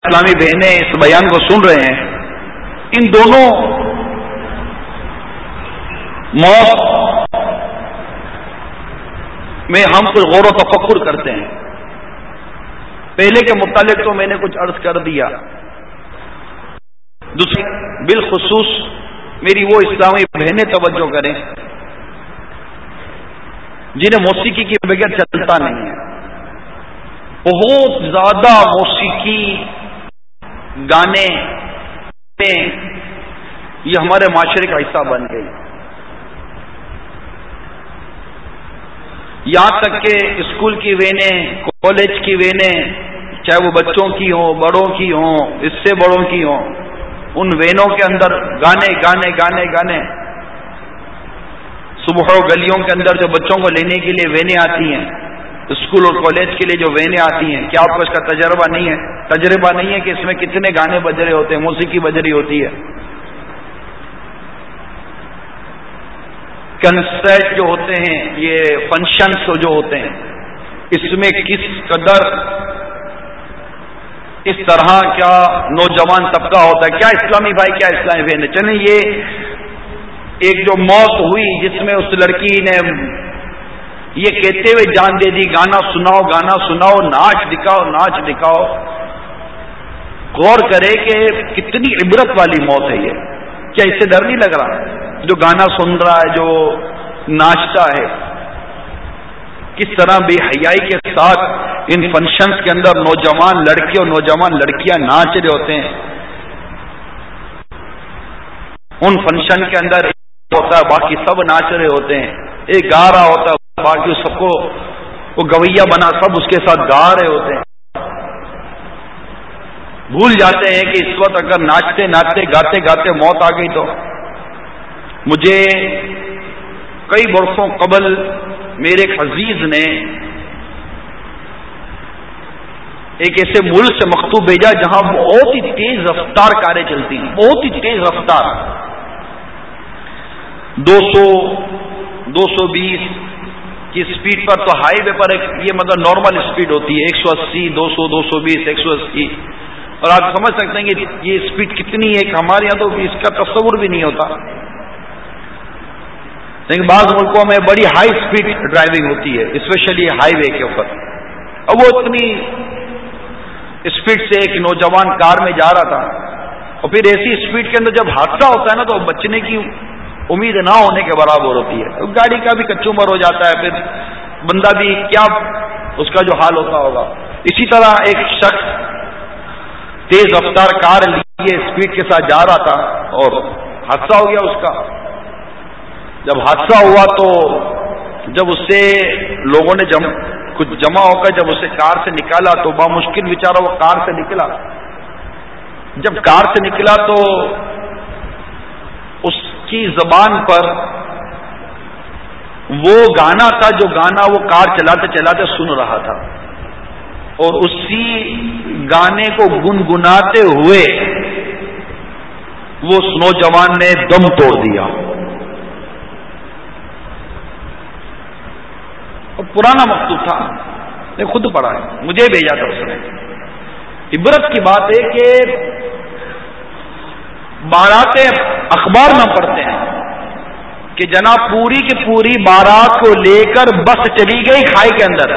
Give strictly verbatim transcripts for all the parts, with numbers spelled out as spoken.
اسلامی بہنیں اس بیان کو سن رہے ہیں، ان دونوں موت میں ہم کچھ غور و تفکر کرتے ہیں. پہلے کے متعلق تو میں نے کچھ عرض کر دیا. دوسری بالخصوص میری وہ اسلامی بہنیں توجہ کریں جنہیں موسیقی کے بغیر چلتا نہیں ہے. بہت زیادہ موسیقی گانے یہ ہمارے معاشرے کا حصہ بن گئی. یہاں تک کہ اسکول کی وینیں، کالج کی وینیں، چاہے وہ بچوں کی ہوں، بڑوں کی ہوں، اس سے بڑوں کی ہوں، ان وینوں کے اندر گانے گانے گانے گانے. صبح گلیوں کے اندر جو بچوں کو لینے کے لیے وینیں آتی ہیں، اسکول اور کالج کے لیے جو وینیں آتی ہیں، کیا آپ کو اس کا تجربہ نہیں ہے تجربہ نہیں ہے کہ اس میں کتنے گانے بج رہے ہوتے ہیں، موسیقی بج رہی ہوتی ہے. کنسرٹ جو ہوتے ہیں، یہ فنکشنز جو ہوتے ہیں، اس میں کس قدر اس طرح کیا نوجوان طبقہ ہوتا ہے. کیا اسلامی بھائی، کیا اسلامی بہن. چلیں یہ ایک جو موت ہوئی جس میں اس لڑکی نے یہ کہتے ہوئے جان دے دی، گانا سناؤ گانا سناؤ، ناچ دکھاؤ ناچ دکھاؤ. غور کرے کہ کتنی عبرت والی موت ہے یہ. کیا اس سے ڈر نہیں لگ رہا؟ جو گانا سن رہا ہے، جو ناچتا ہے، کس طرح بے حیائی کے ساتھ ان فنکشنز کے اندر نوجوان لڑکے اور نوجوان لڑکیاں ناچ رہے ہوتے ہیں. ان فنکشن کے اندر ہوتا ہے، باقی سب ناچ رہے ہوتے ہیں. ایک گا رہا ہوتا ہے، باقی سب کو وہ گویا بنا سب اس کے ساتھ گا رہے ہوتے ہیں. بھول جاتے ہیں کہ اس وقت اگر ناچتے ناچتے گاتے گاتے موت آ گئی تو. مجھے کئی برسوں قبل میرے ایک عزیز نے ایک ایسے ملک سے مکتوب بھیجا جہاں بہت ہی تیز رفتار کاریں چلتی ہیں، بہت ہی تیز رفتار، دو سو دو سو بیس کی اسپیڈ پر. تو ہائی وے پر ایک یہ مطلب نارمل اسپیڈ ہوتی ہے ایک سو اسی دو سو دو سو بیس ایک سو اسی. اور آپ سمجھ سکتے ہیں کہ یہ اسپیڈ کتنی ہے. ہمارے یہاں تو اس کا تصور بھی نہیں ہوتا، لیکن بعض ملکوں میں بڑی ہائی اسپیڈ ڈرائیونگ ہوتی ہے، اسپیشلی ہائی وے کے اوپر. اب وہ اتنی اسپیڈ سے ایک نوجوان کار میں جا رہا تھا، اور پھر ایسی اسپیڈ کے اندر جب حادثہ ہوتا ہے نا تو بچنے کی امید نہ ہونے کے برابر ہوتی ہے. گاڑی کا بھی کچومر ہو جاتا ہے، پھر بندہ بھی کیا اس کا جو حال ہوتا ہوگا. اسی طرح ایک شخص تیز رفتار کار لیے اسپیڈ کے ساتھ جا رہا تھا اور حادثہ ہو گیا اس کا. جب حادثہ ہوا تو جب اس سے لوگوں نے جم کچھ جمع ہو کر جب اسے کار سے نکالا تو بامشکل بیچارہ وہ کار سے نکلا. جب کار سے نکلا تو اس کی زبان پر وہ گانا تھا جو گانا وہ کار چلاتے چلاتے سن رہا تھا، اور اسی گانے کو گنگناتے ہوئے وہ نوجوان نے دم توڑ دیا. اور پرانا مکتوب تھا، میں خود پڑھا ہے، مجھے بھیجا تھا اس نے. عبرت کی بات ہے کہ باراتیں اخبار میں پڑھتے ہیں کہ جناب پوری کی پوری بارات کو لے کر بس چلی گئی کھائی کے اندر،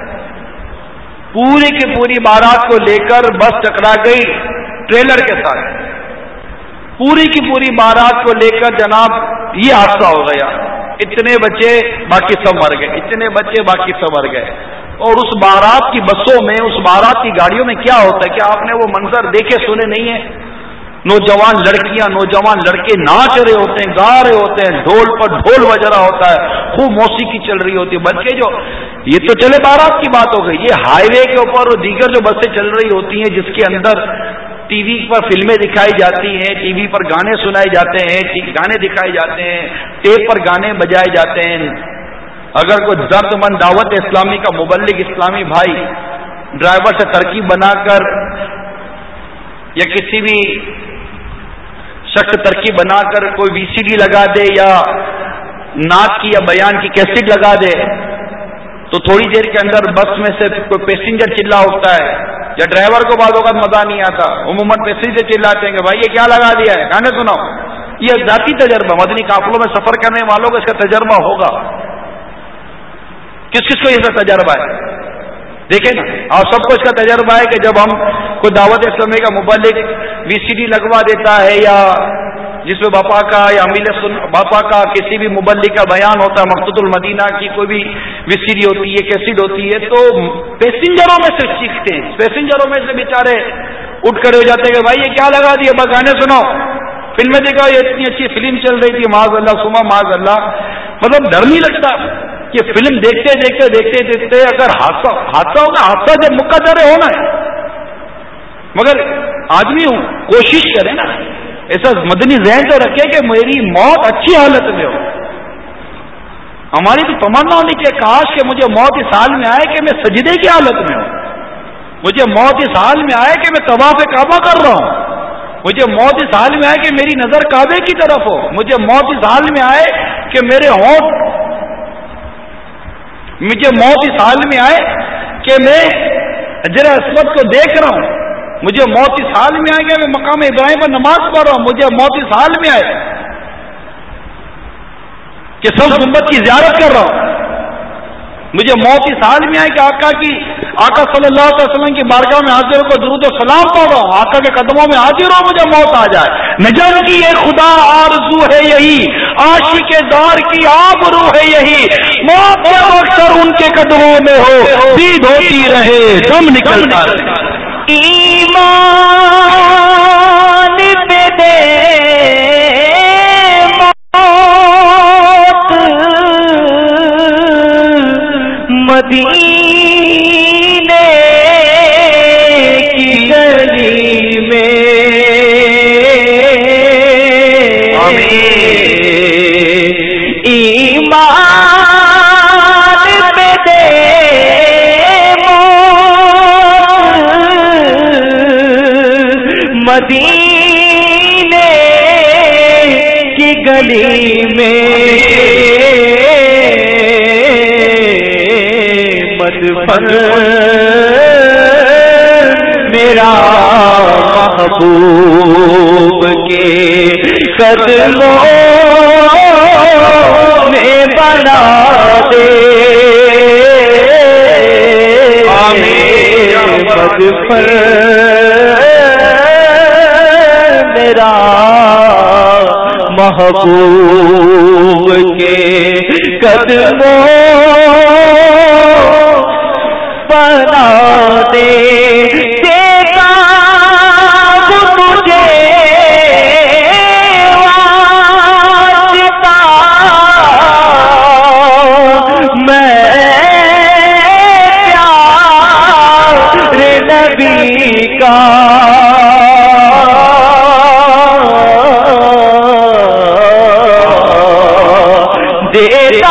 پوری کی پوری بارات کو لے کر بس ٹکرا گئی ٹریلر کے ساتھ، پوری کی پوری بارات کو لے کر جناب یہ حادثہ ہو گیا. اتنے بچے باقی سب مر گئے، اتنے بچے باقی سب مر گئے. اور اس بارات کی بسوں میں، اس بارات کی گاڑیوں میں کیا ہوتا ہے؟ کیا آپ نے وہ منظر دیکھے سنے نہیں ہیں؟ نوجوان لڑکیاں نوجوان لڑکے ناچ رہے ہوتے ہیں، گا رہے ہوتے ہیں، ڈھول پر ڈھول بج رہا ہوتا ہے، خوب موسیقی چل رہی ہوتی ہے. بلکہ جو یہ تو چلے بارات کی بات ہو گئی، یہ ہائی وے کے اوپر اور دیگر جو بسیں چل رہی ہوتی ہیں جس کے اندر ٹی وی پر فلمیں دکھائی جاتی ہیں، ٹی وی پر گانے سنائے جاتے ہیں، گانے دکھائے جاتے ہیں، ٹیپ پر گانے بجائے جاتے ہیں. اگر کوئی درد مند دعوت اسلامی کا مبلغ اسلامی بھائی ڈرائیور سے ترکیب بنا کر یا کسی بھی شخص ترکیب بنا کر کوئی وی سی ڈی لگا دے یا نعت کی یا بیان کی کیسٹ لگا دے تو تھوڑی دیر کے اندر بس میں سے کوئی پیسنجر چلا اٹھتا ہے یا ڈرائیور کو بعض اوقات مزہ نہیں آتا، عموماً پیسے سے چلاتے ہیں کہ بھائی یہ کیا لگا دیا ہے، گانے سناؤ. یہ ذاتی تجربہ، مدنی قافلوں میں سفر کرنے والوں کو اس کا تجربہ ہوگا. کس کس کو اس کا تجربہ ہے؟ دیکھیں نا، اور سب کو اس کا تجربہ ہے کہ جب ہم کوئی دعوت اسلامی کا مبلغ وی سی ڈی لگوا دیتا ہے، یا جس میں باپا کا یا امیل باپا کا کسی بھی مبلغ کا بیان ہوتا ہے، مقصود المدینہ کی کوئی بھی وی سی ڈی ہوتی ہے، کیسیڈ ہوتی ہے، تو پیسنجروں میں سے سیکھتے ہیں، پیسنجروں میں سے بیچارے اٹھ کھڑے ہو جاتے ہیں کہ بھائی یہ کیا لگا دیا، بس گانے سناؤ. فلمیں دیکھا، یہ اتنی اچھی فلم چل رہی تھی، معاذ اللہ سما معاذ اللہ. مطلب ڈر نہیں لگتا کہ فلم دیکھتے دیکھتے دیکھتے دیکھتے اگر حادثہ حادثہ ہوگا، حادثہ جب مقدر ہونا ہے، مگر آدمی ہوں کوشش کرے نا، ایسا مدنی ذہن تو رکھے کہ میری موت اچھی حالت میں ہو. ہماری تو تمنا ہونی کہ کاش کہ مجھے موت اس حال میں آئے کہ میں سجدے کی حالت میں ہوں، مجھے موت اس حال میں آئے کہ میں طواف کعبہ کر رہا ہوں، مجھے موت اس حال میں آئے کہ میری نظر کعبے کی طرف ہو، مجھے موت اس حال میں آئے کہ میرے ہونٹ مجھے موت اس حال میں آئے کہ میں حجر اسود کو دیکھ رہا ہوں، مجھے موت اس حال میں آئے کہ میں مقام ابراہیم پر نماز پڑھ رہا ہوں، مجھے موت اس حال میں آئے کہ سب گنبد کی زیارت کر رہا ہوں، مجھے موت اس حال میں آئے کہ آقا کی آقا صلی اللہ علیہ وسلم کی بارگاہ میں حاضر ہو کر درود و سلام پڑھ رہا ہوں، آقا کے قدموں میں حاضر ہو، مجھے موت آ جائے. نجم کی یہ خدا آرزو ہے یہی، عاشق دار کی آبرو ہے یہی، موت اکثر ان کے قدموں میں ہو، دید ہوتی رہے دم نکلتا رہے. ایمان پہ دے موت مدینے کی گلی میں، ایمان پہ دے مدینے کی گلی میں، مدفن میرا محبوب کے قدموں میں بنا دے. مدفن میرا محبوب کے قدموں بنا دے. دیکھا تجھے واسطہ میں پیار نبی کا، دیتا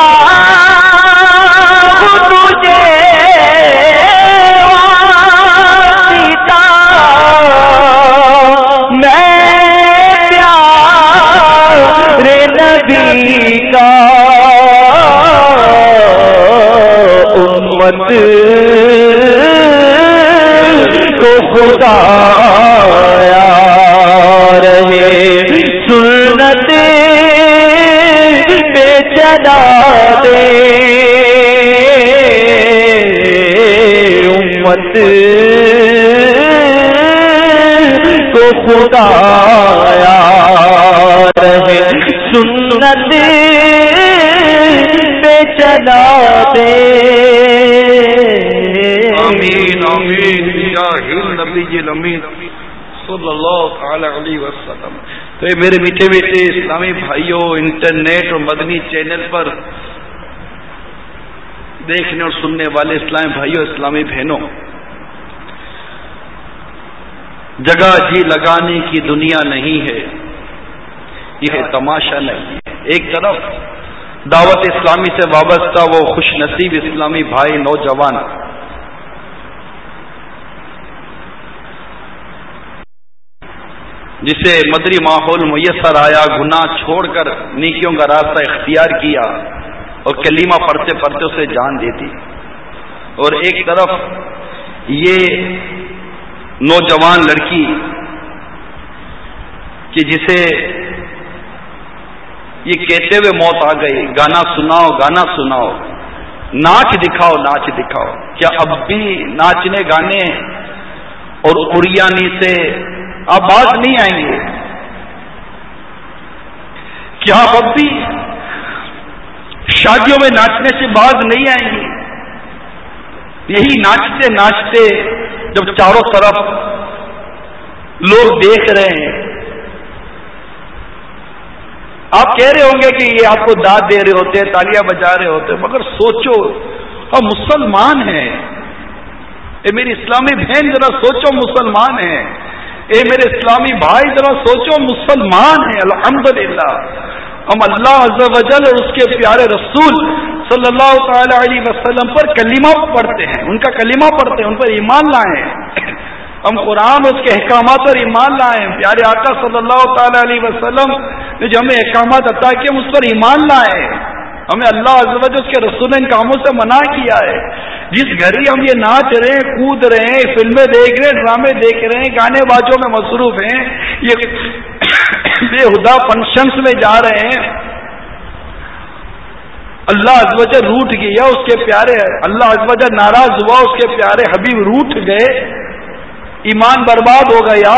تجھے واسطہ میں پیار نبی کا. امت کو خدا رہے سنت پہ چلا دے. امت کو خدا رہے سنت پہ چلا دے. آمین آمین بجاہ النبی الامین صلی اللہ تعالی علیہ وسلم. تو یہ میرے میٹھے میٹھے اسلامی بھائیوں، انٹرنیٹ اور مدنی چینل پر دیکھنے اور سننے والے اسلامی بھائیوں، اسلامی بہنوں، جگہ جی لگانے کی دنیا نہیں ہے، یہ تماشا نہیں ہے. ایک طرف دعوت اسلامی سے وابستہ وہ خوش نصیب اسلامی بھائی نوجوان جسے مدری ماحول میسر آیا، گناہ چھوڑ کر نیکیوں کا راستہ اختیار کیا اور کلمہ پڑھتے پڑھتے اسے جان دے دی، اور ایک طرف یہ نوجوان لڑکی کہ جسے یہ کہتے ہوئے موت آ گئی گانا سناؤ گانا سناؤ، ناچ دکھاؤ ناچ دکھاؤ، کیا اب بھی ناچنے گانے اور اریانی سے اب باز نہیں آئیں گے؟ کیا اب بھی شادیوں میں ناچنے سے باز نہیں آئیں گے؟ یہی ناچتے ناچتے جب چاروں طرف لوگ دیکھ رہے ہیں، آپ کہہ رہے ہوں گے کہ یہ آپ کو داد دے رہے ہوتے ہیں، تالیاں بجا رہے ہوتے ہیں، مگر سوچو ہم مسلمان ہیں، اے میری اسلامی بہن ذرا سوچو مسلمان ہیں، اے میرے اسلامی بھائی ذرا سوچو مسلمان ہیں۔ الحمدللہ ہم اللہ عز و جل اور اس کے پیارے رسول صلی اللہ تعالی علیہ وسلم پر کلمہ پڑھتے ہیں، ان کا کلمہ پڑھتے ہیں، ان پر ایمان لائے ہیں، ہم قرآن اس کے احکامات پر ایمان لائے ہیں، پیارے آقا صلی اللہ تعالی علیہ وسلم نے جو ہمیں احکامات عطا کیے ہم اس پر ایمان لائے ہیں، ہمیں اللہ عز و جل اس کے رسول نے ان کاموں سے منع کیا ہے۔ جس گھڑی ہم یہ ناچ رہے ہیں، کود رہے ہیں، فلمیں دیکھ رہے ہیں، ڈرامے دیکھ رہے ہیں، گانے بازوں میں مصروف ہیں، یہ بےہدہ فنکشنز میں جا رہے ہیں، اللہ عز و جل روٹھ گیا، اس کے پیارے اللہ عز و جل ناراض ہوا، اس کے پیارے حبیب روٹھ گئے، ایمان برباد ہو گیا،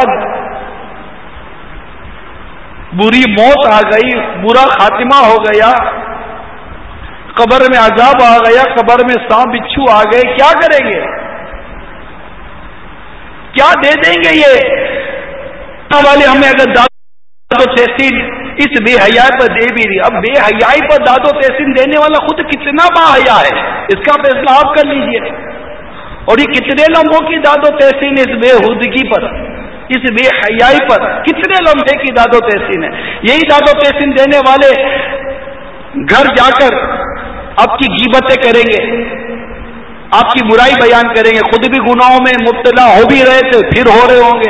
بری موت آ گئی، برا خاتمہ ہو گیا، قبر میں عذاب آ گیا، قبر میں سانپ بچھو آ گئے، کیا کریں گے؟ کیا دے دیں گے یہ والے ہمیں اگر داد و تحسین اس بے حیائی پر دے بھی دی؟ اب بے حیائی پر داد و تحسین دینے والا خود کتنا با حیا ہے، اس کا فیصلہ آپ کر لیجئے، اور یہ کتنے لمحوں کی داد و تحسین اس بے ہودگی پر، اس بے حیائی پر کتنے لمحے کی داد و تحسین ہے۔ یہی داد و تحسین دینے والے گھر جا کر آپ کی غیبتیں کریں گے، آپ کی برائی بیان کریں گے، خود بھی گناہوں میں مبتلا ہو بھی رہے تھے پھر ہو رہے ہوں گے،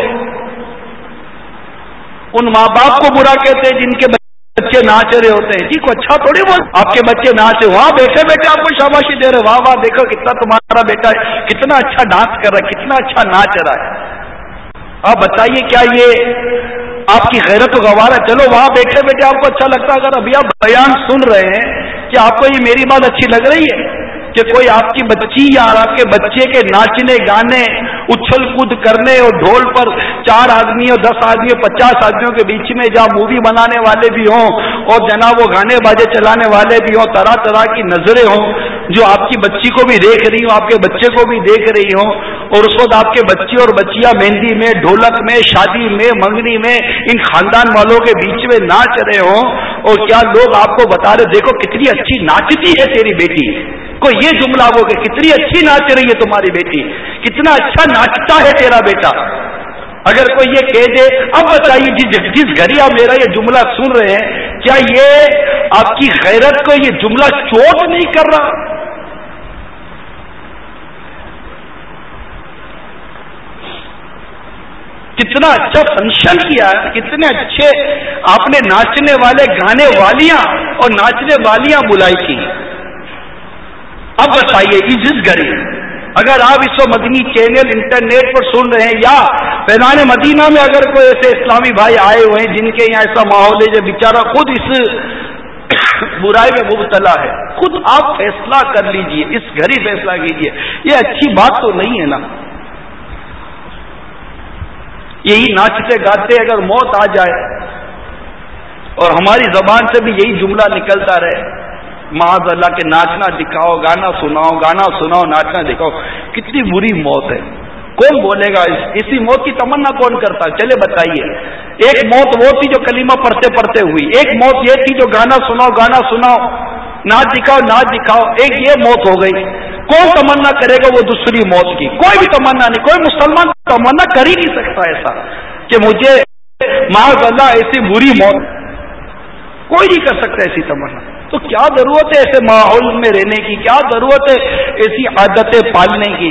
ان ماں باپ کو برا کہتے ہیں جن کے بچے ناچ رہے ہوتے ہیں، جی کو اچھا تھوڑی بول آپ کے بچے ناچ رہے، وہاں بیٹھے بیٹھے آپ کو شاباشی دے رہے، واہ واہ دیکھو کتنا تمہارا بیٹا ہے، کتنا اچھا ڈانس کر رہا ہے، کتنا اچھا ناچ رہا ہے۔ آپ بتائیے کیا یہ آپ کی غیرت و گوارا؟ چلو وہاں بیٹھے بیٹھے آپ کو اچھا لگتا ہے، اگر ابھی آپ بیان سن رہے ہیں کہ آپ کو یہ میری بات اچھی لگ رہی ہے کہ کوئی آپ کی بچی یا آپ کے بچے کے ناچنے گانے اچھل کود کرنے اور ڈھول پر چار آدمی اور دس آدمی اور پچاس آدمیوں کے بیچ میں جہاں مووی بنانے والے بھی ہوں اور جناب وہ گانے باجے چلانے والے بھی ہوں، طرح طرح کی نظریں ہوں جو آپ کی بچی کو بھی دیکھ رہی ہوں، آپ کے بچے کو بھی دیکھ رہی ہوں، اور اس وقت آپ کے بچے اور بچیاں مہندی میں، ڈھولک میں، شادی میں، منگنی میں ان خاندان والوں کے بیچ میں ناچ رہے ہوں، اور کیا لوگ آپ کو بتا رہے دیکھو کتنی اچھی ناچتی ہے تیری بیٹی، کوئی یہ جملہ وہ کہ کتنی اچھی ناچ رہی ہے تمہاری بیٹی، کتنا اچھا ناچتا ہے تیرا بیٹا، اگر کوئی یہ کہہ دے، اب بتائیے جس جس گھڑی آپ میرا یہ جملہ سن رہے ہیں کیا یہ آپ کی غیرت کو یہ جملہ چوٹ نہیں کر رہا؟ کتنا اچھا فنکشن کیا ہے، کتنے اچھے آپ نے ناچنے والے گانے والیاں اور ناچنے والیاں بلائی تھی۔ اب بتائیے جس گھڑی اگر آپ اس وقت مدنی چینل انٹرنیٹ پر سن رہے ہیں یا فیضان مدینہ میں اگر کوئی ایسے اسلامی بھائی آئے ہوئے ہیں جن کے یہاں ایسا ماحول ہے جو بیچارہ خود اس برائی میں مبتلا ہے، خود آپ فیصلہ کر لیجئے، اس گھڑی فیصلہ کیجئے، یہ اچھی بات تو نہیں ہے نا؟ یہی ناچتے گاتے اگر موت آ جائے اور ہماری زبان سے بھی یہی جملہ نکلتا رہے، معاذ اللہ کے ناچنا دکھاؤ، گانا سناؤ، گانا سناؤ، ناچنا دکھاؤ، کتنی بری موت ہے، کون بولے گا؟ اسی موت کی تمنا کون کرتا؟ چلے بتائیے، ایک موت وہ تھی جو کلمہ پڑھتے پڑھتے ہوئی، ایک موت یہ تھی جو گانا سناؤ گانا سناؤ ناچ دکھاؤ ناچ دکھاؤ، ایک یہ موت ہو گئی، کون تمنا کرے گا وہ دوسری موت کی؟ کوئی بھی تمنا نہیں، کوئی مسلمان تمنا کر ہی نہیں سکتا ایسا کہ مجھے معاذ اللہ ایسی بری موت، کوئی نہیں کر سکتا ایسی تمنا۔ تو کیا ضرورت ہے ایسے ماحول میں رہنے کی، کیا ضرورت ہے ایسی عادتیں پالنے کی؟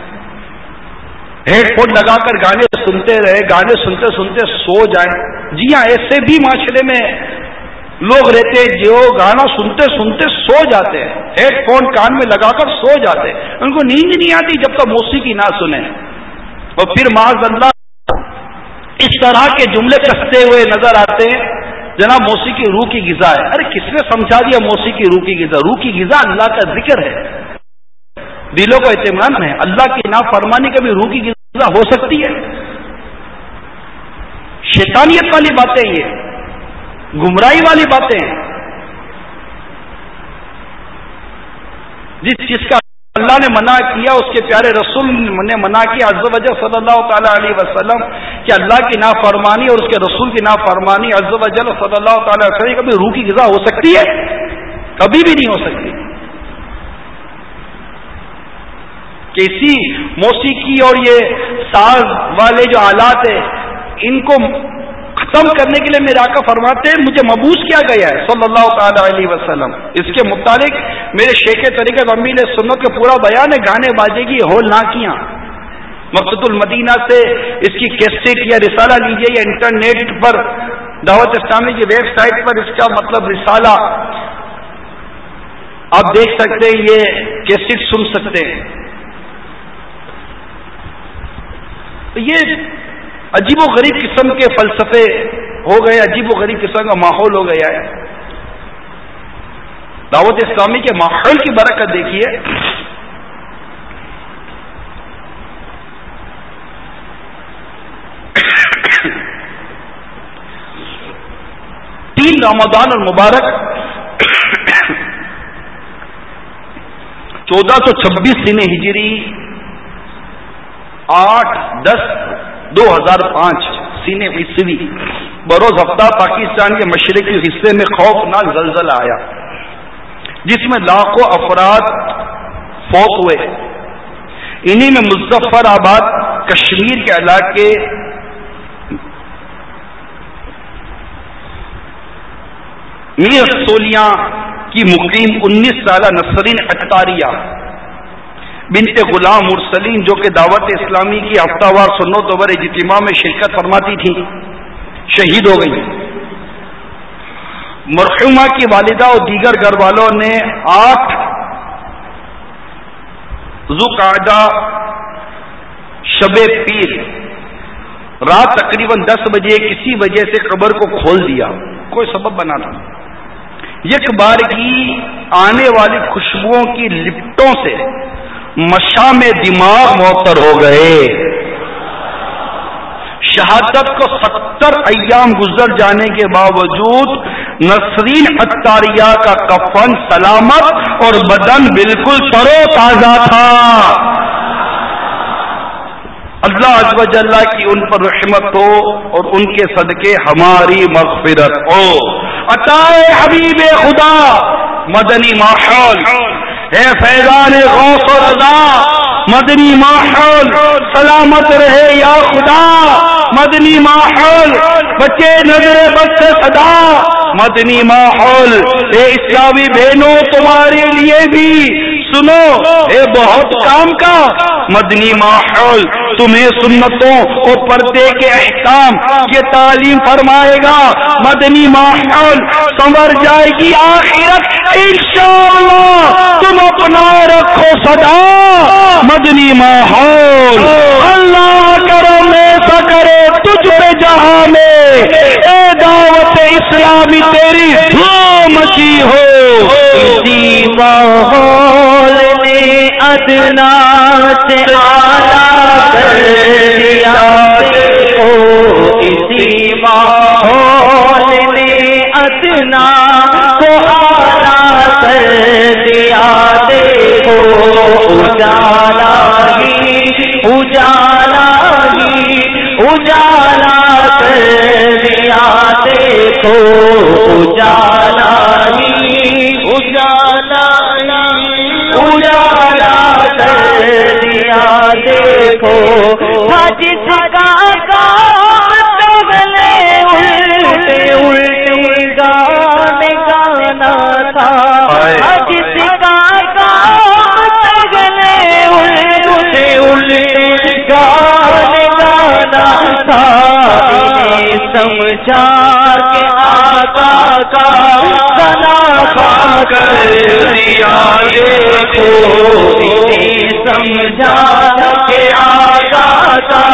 ہیڈ فون لگا کر گانے سنتے رہے، گانے سنتے سنتے سو جائیں، جی ہاں ایسے بھی معاشرے میں لوگ رہتے جو گانا سنتے سنتے سو جاتے ہیں، ہیڈ فون کان میں لگا کر سو جاتے ہیں، ان کو نیند نہیں آتی جب تک موسیقی نہ سنیں، اور پھر معاذ اللہ اس طرح کے جملے کستے ہوئے نظر آتے ہیں، جناب موسیقی روح کی غذا ہے. ارے کس نے سمجھا دیا موسیقی روح کی غذا؟ روح کی غذا اللہ کا ذکر ہے، دلوں کا اطمینان ہے. اللہ کی نافرمانی کبھی روح کی غذا ہو سکتی ہے؟ شیطانیت والی باتیں، یہ گمراہی والی باتیں ہیں. جس چیز کا اللہ نے منع کیا، اس کے پیارے رسول نے منع کیا عز و جل صلی اللہ تعالی علیہ وسلم، کہ اللہ کی نافرمانی اور اس کے رسول کی نافرمانی عز و جل صلی اللہ تعالی علیہ وسلم کبھی روح کی غذا ہو سکتی ہے؟ کبھی بھی نہیں ہو سکتی. کہ اسی موسیقی اور یہ ساز والے جو آلات ہیں، ان کو ختم کرنے کے لیے میرے آقا فرماتے ہیں مجھے مبعوث کیا گیا ہے صلی اللہ تعالی علیہ وسلم. اس کے متعلق میرے شیخ طریقت امین سنت کا پورا بیان ہے، گانے باجے کی ہول ناکیاں. مقصد المدینہ سے اس کی کیسٹ یا رسالہ لیجیے، یا انٹرنیٹ پر دعوت اسلامی کی ویب سائٹ پر اس کا مطلب رسالہ آپ دیکھ سکتے ہیں، یہ کیسٹ سن سکتے ہیں. یہ عجیب و غریب قسم کے فلسفے ہو گئے، عجیب و غریب قسم کا ماحول ہو گیا ہے. دعوت اسلامی کے ماحول کی برکت دیکھیے. تین رمضان المبارک چودہ سو چھبیس سن ہجری، آٹھ دس دو ہزار پانچ سین عیسوی بروز ہفتہ پاکستان کے مشرقی حصے میں خوفناک زلزلہ آیا، جس میں لاکھوں افراد فوت ہوئے. انہی میں مظفر آباد کشمیر کے علاقے میر سولیاں کی مقیم انیس سالہ نسرین اتاریہ بنت غلام مرسلین، جو کہ دعوت اسلامی کی ہفتہ وار سنت اور اجتماع میں شرکت فرماتی تھی، شہید ہو گئی. مرحومہ کی والدہ اور دیگر گھر والوں نے آٹھ ذوالقعدہ شب پیر رات تقریباً دس بجے کسی وجہ سے قبر کو کھول دیا، کوئی سبب بنا تھا. یک بار کی آنے والی خوشبوؤں کی لپٹوں سے مشام دماغ معطر ہو گئے. شہادت کو ستر ایام گزر جانے کے باوجود نسرین اتاریہ کا کفن سلامت اور بدن بالکل تر و تازہ تھا. اللہ عز و جل کی ان پر رحمت ہو اور ان کے صدقے ہماری مغفرت ہو. عطائے حبیب خدا مدنی ماحول، اے فیضان غوث و رضا مدنی ماحول سلامت رہے یا خدا. مدنی ماحول بچے نظر بد سے صدا. مدنی ماحول اے اسلامی بہنوں تمہارے لیے بھی سنو اے بہت کام کا. مدنی ماحول تمہیں سنتوں اور پردے کے احکام کی تعلیم فرمائے گا. مدنی ماحول سنور جائے گی آخرت انشاءاللہ، تم اپنا رکھو صدا. مدنی ماحول اللہ کرم ایسا کرے تجھ پہ جہاں میں، اے دعوت اسلامی تیری دھوم مچی ہو. اسی ماحول نے ادنا سے اعلیٰ کر دیا دیکھو، اسی ماحول نے ادنا کو اعلیٰ کر دیا دیکھو. اجالا ہی اجالا ہی اجالا کر دیا دیکھو. اجالا ہی اجالا اجالا کر دیا دیکھو. جس کا کام تغلے الٹے الٹے گانے گانا تھا، جس کا کام تغلے الٹے الٹے گانے گانا تھا، انہیں سمجھا کہ آقا کا گنا پا کر دیا دیکھو. انہیں سمجھا کہ آقا کا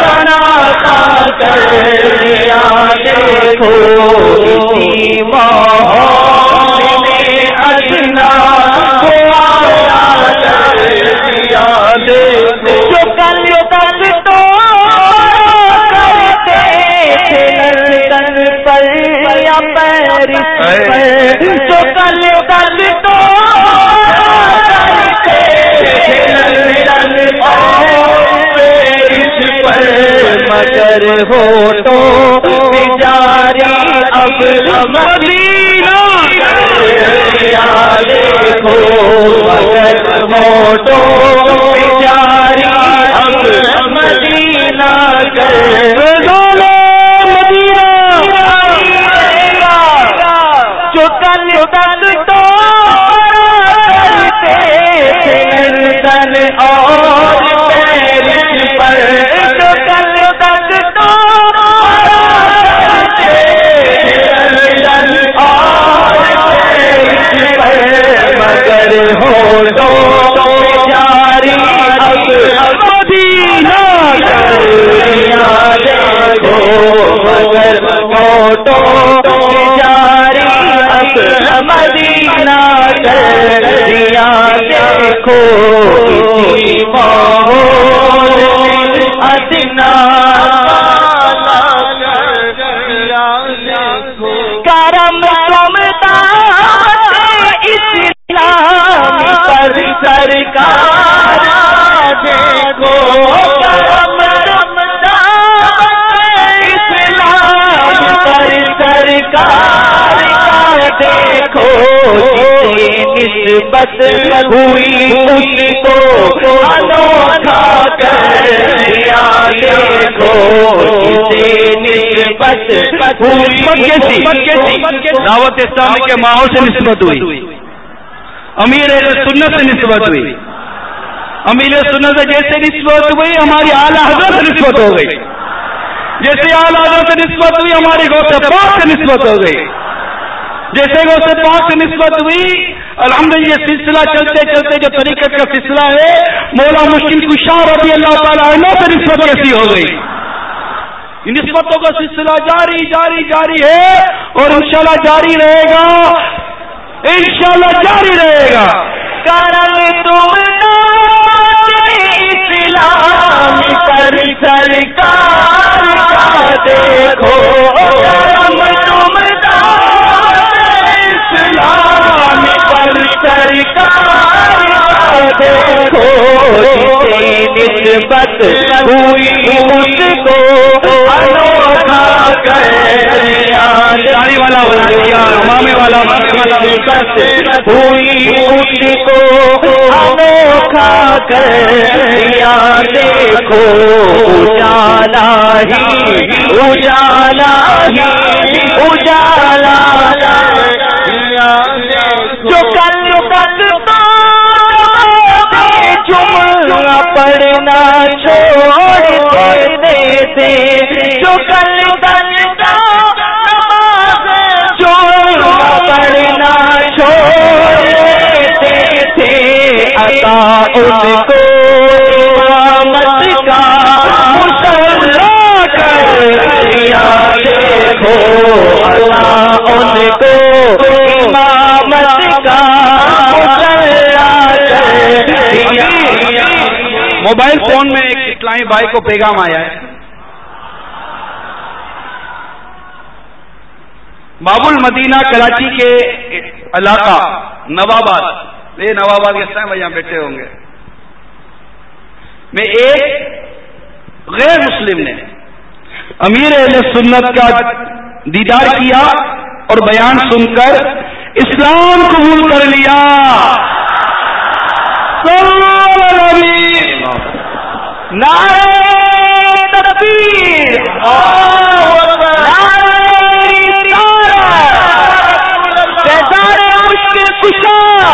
بنا کر دیا دیکھو اسی ماحول میں ادنا کو آیا کر دیا دیکھو جو کل تک تو کرتے تھے لندن پر یا پیرس پر جو کل تک تو کرتے تھے لندن اور پیرس پر مگر ہو تو بیچاری اب مدینہ دیکھو مگر ہو تو بیچاری اب مدینہ کر جو کل تک تو کرتے تھے لندن اور پیرس پر جو کل تک تو کرتے تھے لندن اور پیرس پر مگر ہو تو بیچاری اب مدینہ کر دیا دیکھو مگر ہو تو بیچاری اب مدینہ کر دیا دیکھو اسی ماحول ادنا کرم سمتا اسلام پر سرکار دیکھو کرم سمتا اسلام پر سرکار دیکھو جسے نسبت ہوئی اس کو انوکھا کر دیا دیکھو جسے نسبت ہوئی دعوت اسلامی کے ماحول سے نسبت ہوئی، امیر اہل سنت سے نسبت ہوئی، امیر سنت سے جیسے نسبت ہوئی ہماری اعلیٰ حضرت سے نسبت ہو گئی، جیسے اعلیٰ حضرت سے نسبت ہوئی ہماری غوث پاک سے نسبت ہو گئی، جیسے غوث پاک سے نسبت ہوئی الحمدللہ یہ سلسلہ چلتے چلتے جو طریقت کا سلسلہ ہے مولا مشکل کشا رضی اللہ تعالیٰ عنہ سے نسبت کیسی ہو گئی. نسبتوں کا سلسلہ جاری جاری جاری ہے اور انشاءاللہ جاری رہے گا، انشاءاللہ جاری رہے گا. کرم تم اسلام پر سرکار کا دیکھو کرم تم اسلام پر سرکار کا دیکھو جسے نسبت ہوئی اس کو انوکھا کر دیا داڑھی والا امامے والا نسبت ہوئی اس کو انوکھا کر دیا دیکھو اجالا ہی اجالا ہی اجالا جو کل تک تو جمعہ پڑھنا چھوڑ دیتے تھے جو کل تک جمعہ پڑھنا چھوڑ دیتے تھے عطا ان کو امامت کا مسلح کر دیا دیکھو عطا ان کو امامت کا مسلح کر دیا. موبائل فون میں ایک اسلامی بھائی کو پیغام آیا ہے، باب المدینہ کراچی کے علاقہ نواباد، یہ نواباد کے سائیں بھائی یہاں بیٹھے ہوں گے، میں ایک غیر مسلم نے امیر اہل سنت کا دیدار کیا اور بیان سن کر اسلام قبول کر لیا. نعرہ تکبیر، نعرہ مشکل کشا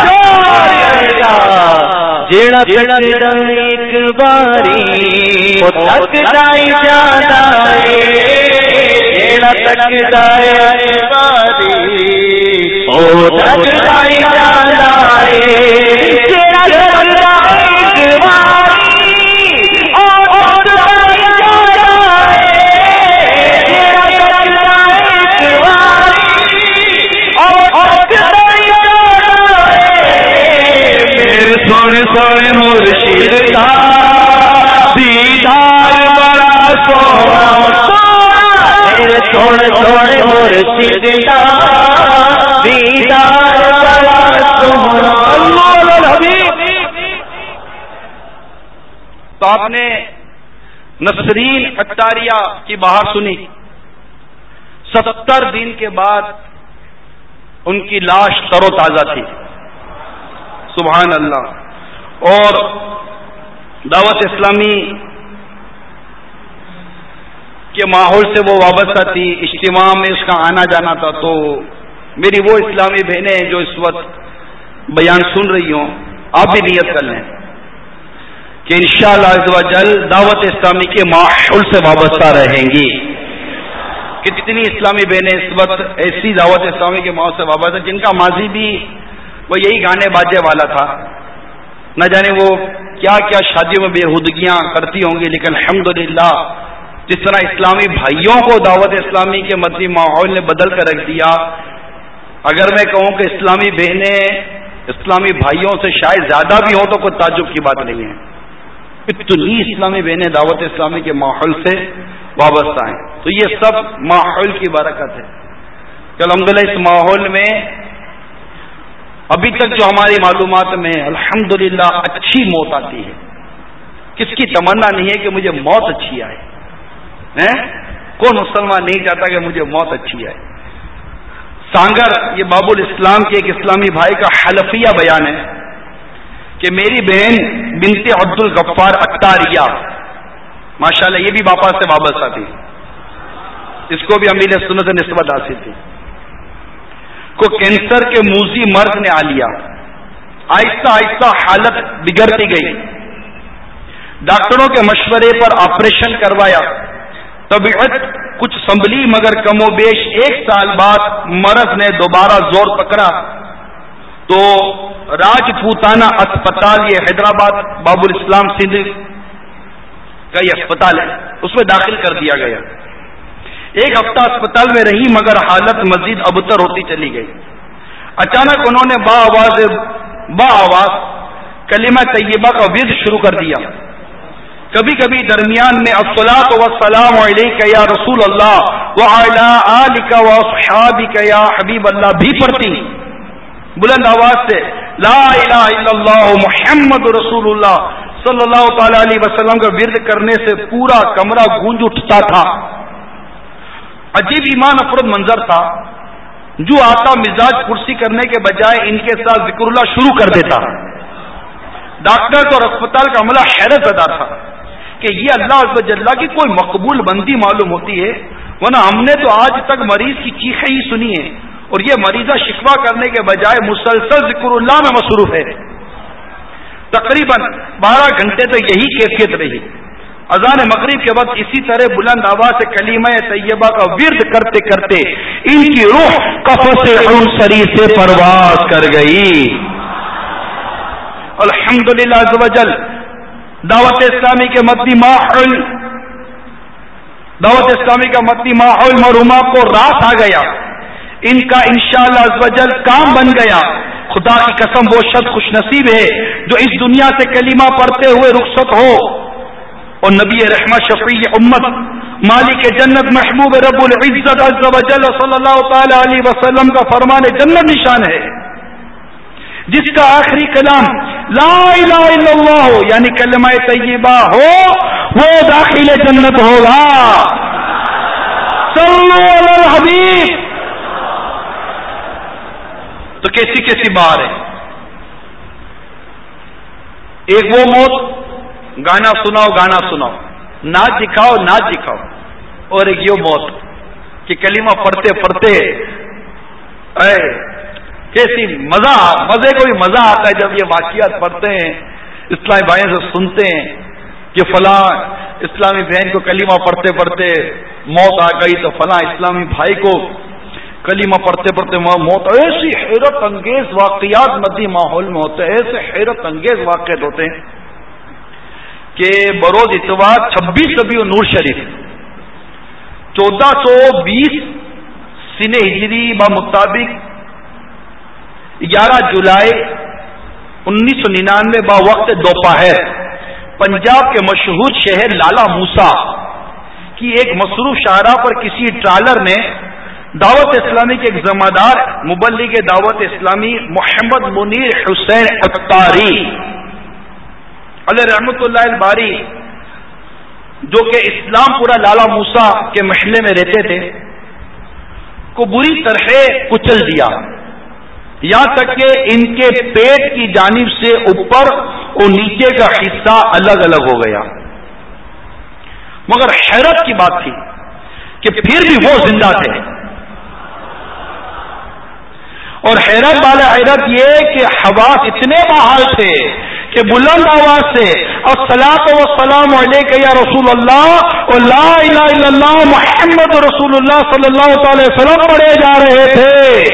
جیڑا جیڑا ایک باری تک جائی جانا جیڑا تک جائے باری او تک جائی جانا جیڑا جیڑا ایک باری او تک جائی جانا نسرین اٹاریہ کی بہار سنی. ستر دن کے بعد ان کی لاش تر و تازہ تھی. سبحان اللہ. اور دعوت اسلامی کے ماحول سے وہ وابستہ تھی, اجتماع میں اس کا آنا جانا تھا. تو میری وہ اسلامی بہنیں جو اس وقت بیان سن رہی ہوں, آپ بھی نیت کر لیں کہ انشاءاللہ عز و جل دعوت اسلامی کے ماحول سے وابستہ رہیں گی. کتنی اسلامی بہنیں اس وقت ایسی دعوت اسلامی کے ماحول سے وابستہ جن کا ماضی بھی وہ یہی گانے باجے والا تھا, نہ جانے وہ کیا کیا شادیوں میں بےہودگیاں کرتی ہوں گی, لیکن الحمدللہ جس طرح اسلامی بھائیوں کو دعوت اسلامی کے مدنی ماحول نے بدل کر رکھ دیا, اگر میں کہوں کہ اسلامی بہنیں اسلامی بھائیوں سے شاید زیادہ بھی ہوں تو کوئی تعجب کی بات نہیں ہے. اتنی اسلامی بہنیں دعوت اسلامی کے ماحول سے وابستہ ہیں. تو یہ سب ماحول کی برکت ہے کہ الحمدللہ اس ماحول میں ابھی تک جو ہماری معلومات میں الحمدللہ اچھی موت آتی ہے. کس کی تمنا نہیں ہے کہ مجھے موت اچھی آئے؟ کون مسلمان نہیں چاہتا کہ مجھے موت اچھی آئے؟ سانگر یہ باب الاسلام کے ایک اسلامی بھائی کا حلفیہ بیان ہے کہ میری بہن بنت عبد الغفار اٹاریہ, ماشاءاللہ یہ بھی باپا سے وابستہ تھی, اس کو بھی امیر سنت سے نسبت حاصل تھی, کو کینسر کے موذی مرض نے آ لیا. آہستہ آہستہ حالت بگڑتی گئی. ڈاکٹروں کے مشورے پر آپریشن کروایا. طبیعت کچھ سنبھلی مگر کم و بیش ایک سال بعد مرض نے دوبارہ زور پکڑا تو راج پوتانہ اسپتال, یہ حیدرآباد باب الاسلام سندھ کا یہ اسپتال ہے, اس میں داخل کر دیا گیا. ایک ہفتہ اسپتال میں رہی مگر حالت مزید ابتر ہوتی چلی گئی. اچانک انہوں نے با آواز با آواز کلمہ طیبہ کا ورد شروع کر دیا. کبھی کبھی درمیان میں الصلاۃ والسلام علیک یا رسول اللہ وعلی آلک واصحابک یا حبیب اللہ بھی پڑھتی. بلند آواز سے لا الہ الا اللہ محمد رسول اللہ صلی اللہ تعالی علیہ وسلم کا ورد کرنے سے پورا کمرہ گونج اٹھتا تھا. عجیب ایمان افروز منظر تھا. جو آتا مزاج کرسی کرنے کے بجائے ان کے ساتھ ذکر اللہ شروع کر دیتا. ڈاکٹر اور اسپتال کا عملہ حیرت زدہ تھا کہ یہ اللہ عز و جل کی کوئی مقبول بندی معلوم ہوتی ہے, ورنہ ہم نے تو آج تک مریض کی چیخیں ہی سنی ہیں اور یہ مریضہ شکوہ کرنے کے بجائے مسلسل ذکر اللہ میں مصروف ہے. تقریباً بارہ گھنٹے تک یہی کیفیت رہی. اذان مغرب کے وقت اسی طرح بلند آواز سے کلمہ طیبہ کا ورد کرتے کرتے ان کی روح قفس عنصری سے پرواز کر گئی. الحمدللہ عز و جل دعوت اسلامی کے مدنی ماحول دعوت اسلامی کا مدنی ماحول مرحومہ کو راس آ گیا. ان کا انشاءاللہ عز و جل کام بن گیا. خدا کی قسم وہ شخص خوش نصیب ہے جو اس دنیا سے کلمہ پڑھتے ہوئے رخصت ہو اور نبی رحمت شفیع امت مالک جنت محبوب رب العزت عز و جل صلی اللہ تعالی علیہ وسلم کا فرمان جنت نشان ہے, جس کا آخری کلام لا الہ الا اللہ ہو یعنی کلمہ طیبہ ہو, وہ داخل جنت ہوگا. صلو علی الحبیب. تو کیسی کیسی بات ہے. ایک وہ موت گانا سناؤ گانا سناؤ, ناچ دکھاؤ ناچ دکھاؤ, اور ایک یہ موت کہ کلمہ پڑھتے پڑھتے اے کیسی مزہ مزے کو بھی مزہ آتا ہے جب یہ واقعات پڑھتے ہیں, اسلامی بھائیوں سے سنتے ہیں کہ فلاں اسلامی بہن کو کلمہ پڑھتے پڑھتے موت آ گئی تو فلاں اسلامی بھائی کو کلمہ پڑھتے پڑھتے موت. ایسی حیرت انگیز واقعات مدنی ماحول میں ہوتے ہیں, ایسے حیرت انگیز واقعات ہوتے ہیں کہ بروز اتوار چھبیس ربیع نور شریف چودہ سو بیس سن ہجری بمطابق گیارہ جولائی انیس سو ننانوے با وقت دوپہر پنجاب کے مشہور شہر لالا موسا کی ایک مصروف شاہراہ پر کسی ٹرالر نے دعوت اسلامی کے ایک ذمہ دار مبلغ دعوت اسلامی محمد منیر حسین اختاری علیہ رحمت اللہ الباری جو کہ اسلام پورا لالا موسیٰ کے محلے میں رہتے تھے کو بری طرح کچل دیا، یہاں تک کہ ان کے پیٹ کی جانب سے اوپر اور نیچے کا حصہ الگ الگ ہو گیا۔ مگر حیرت کی بات تھی کہ پھر بھی وہ زندہ تھے، اور حیرت والا حیرت یہ کہ حواس اتنے بحال تھے کہ بلند آواز سے الصلاۃ والسلام علیک یا رسول اللہ اور لا الہ الا اللہ محمد رسول اللہ صلی اللہ تعالی وسلم پڑھے جا رہے تھے۔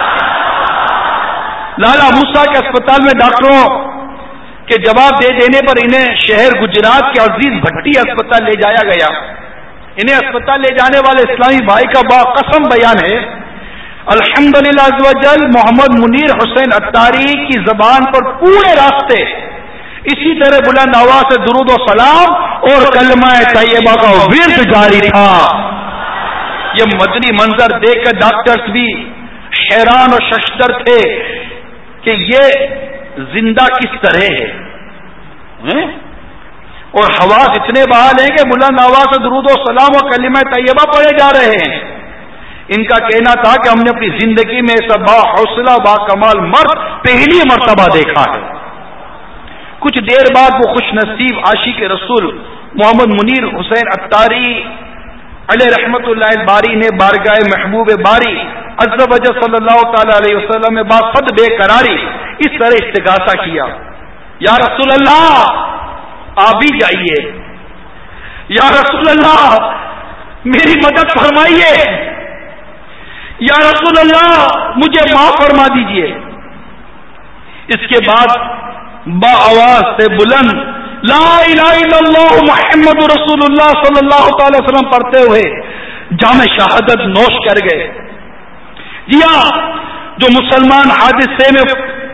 لالا موسیٰ کے اسپتال میں ڈاکٹروں کے جواب دے دینے پر انہیں شہر گجرات کے عزیز بھٹی اسپتال لے جایا گیا۔ انہیں اسپتال لے جانے والے اسلامی بھائی کا با قسم بیان ہے، الحمدللہ عز و جل محمد منیر حسین اتاری کی زبان پر پورے راستے اسی طرح بلند آواز سے درود و سلام اور کلمہ طیبہ کا ورد جاری تھا۔ یہ مدنی منظر دیکھ کر ڈاکٹرز بھی حیران اور ششدر تھے کہ یہ زندہ کس طرح ہے، اور حواس اتنے بحال ہیں کہ بلند آواز سے درود و سلام اور کلمہ طیبہ پڑھے جا رہے ہیں۔ ان کا کہنا تھا کہ ہم نے اپنی زندگی میں ایسا با حوصلہ با کمال مرد پہلی مرتبہ دیکھا ہے۔ کچھ دیر بعد وہ خوش نصیب عاشق رسول محمد منیر حسین اتاری علیہ رحمت اللہ الباری نے بارگاہ محبوب باری عز و جل صلی اللہ تعالی علیہ وسلم میں باصد بے قراری اس طرح استغاثہ کیا، یا رسول اللہ آپ بھی جائیے، یا رسول اللہ میری مدد فرمائیے، یا رسول اللہ مجھے معاف فرما دیجئے۔ اس کے بعد با آواز سے بلند لا الہ الا اللہ محمد رسول اللہ صلی اللہ تعالی وسلم پڑھتے ہوئے جام شہادت نوش کر گئے۔ جی ہاں، جو مسلمان حادثے میں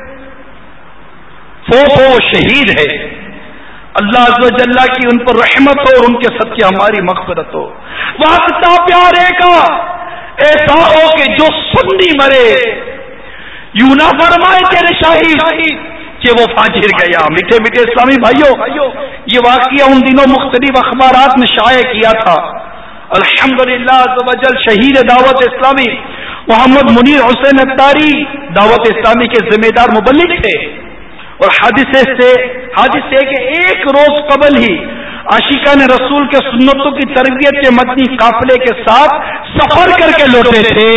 فوت ہو شہید ہے، اللہ عز و جل کی ان پر رحمت ہو اور ان کے صدقے ہماری مغفرت ہو۔ واسطہ پیارے کا ایسا ہو کہ جو سنی مرے، یوں نہ فرمائے تیرے شاہد کہ وہ فاجر گیا۔ میٹھے میٹھے اسلامی بھائیوں، یہ واقعہ ان دنوں مختلف اخبارات میں شائع کیا تھا۔ الحمدللہ عز و جل شہید دعوت اسلامی محمد منیر حسین اتاری دعوت اسلامی کے ذمہ دار مبلغ تھے، اور حادثے سے حادثے کے ایک روز قبل ہی عاشقان رسول کے سنتوں کی تربیت کے مدنی قافلے کے ساتھ سفر کر کے لوٹے تھے۔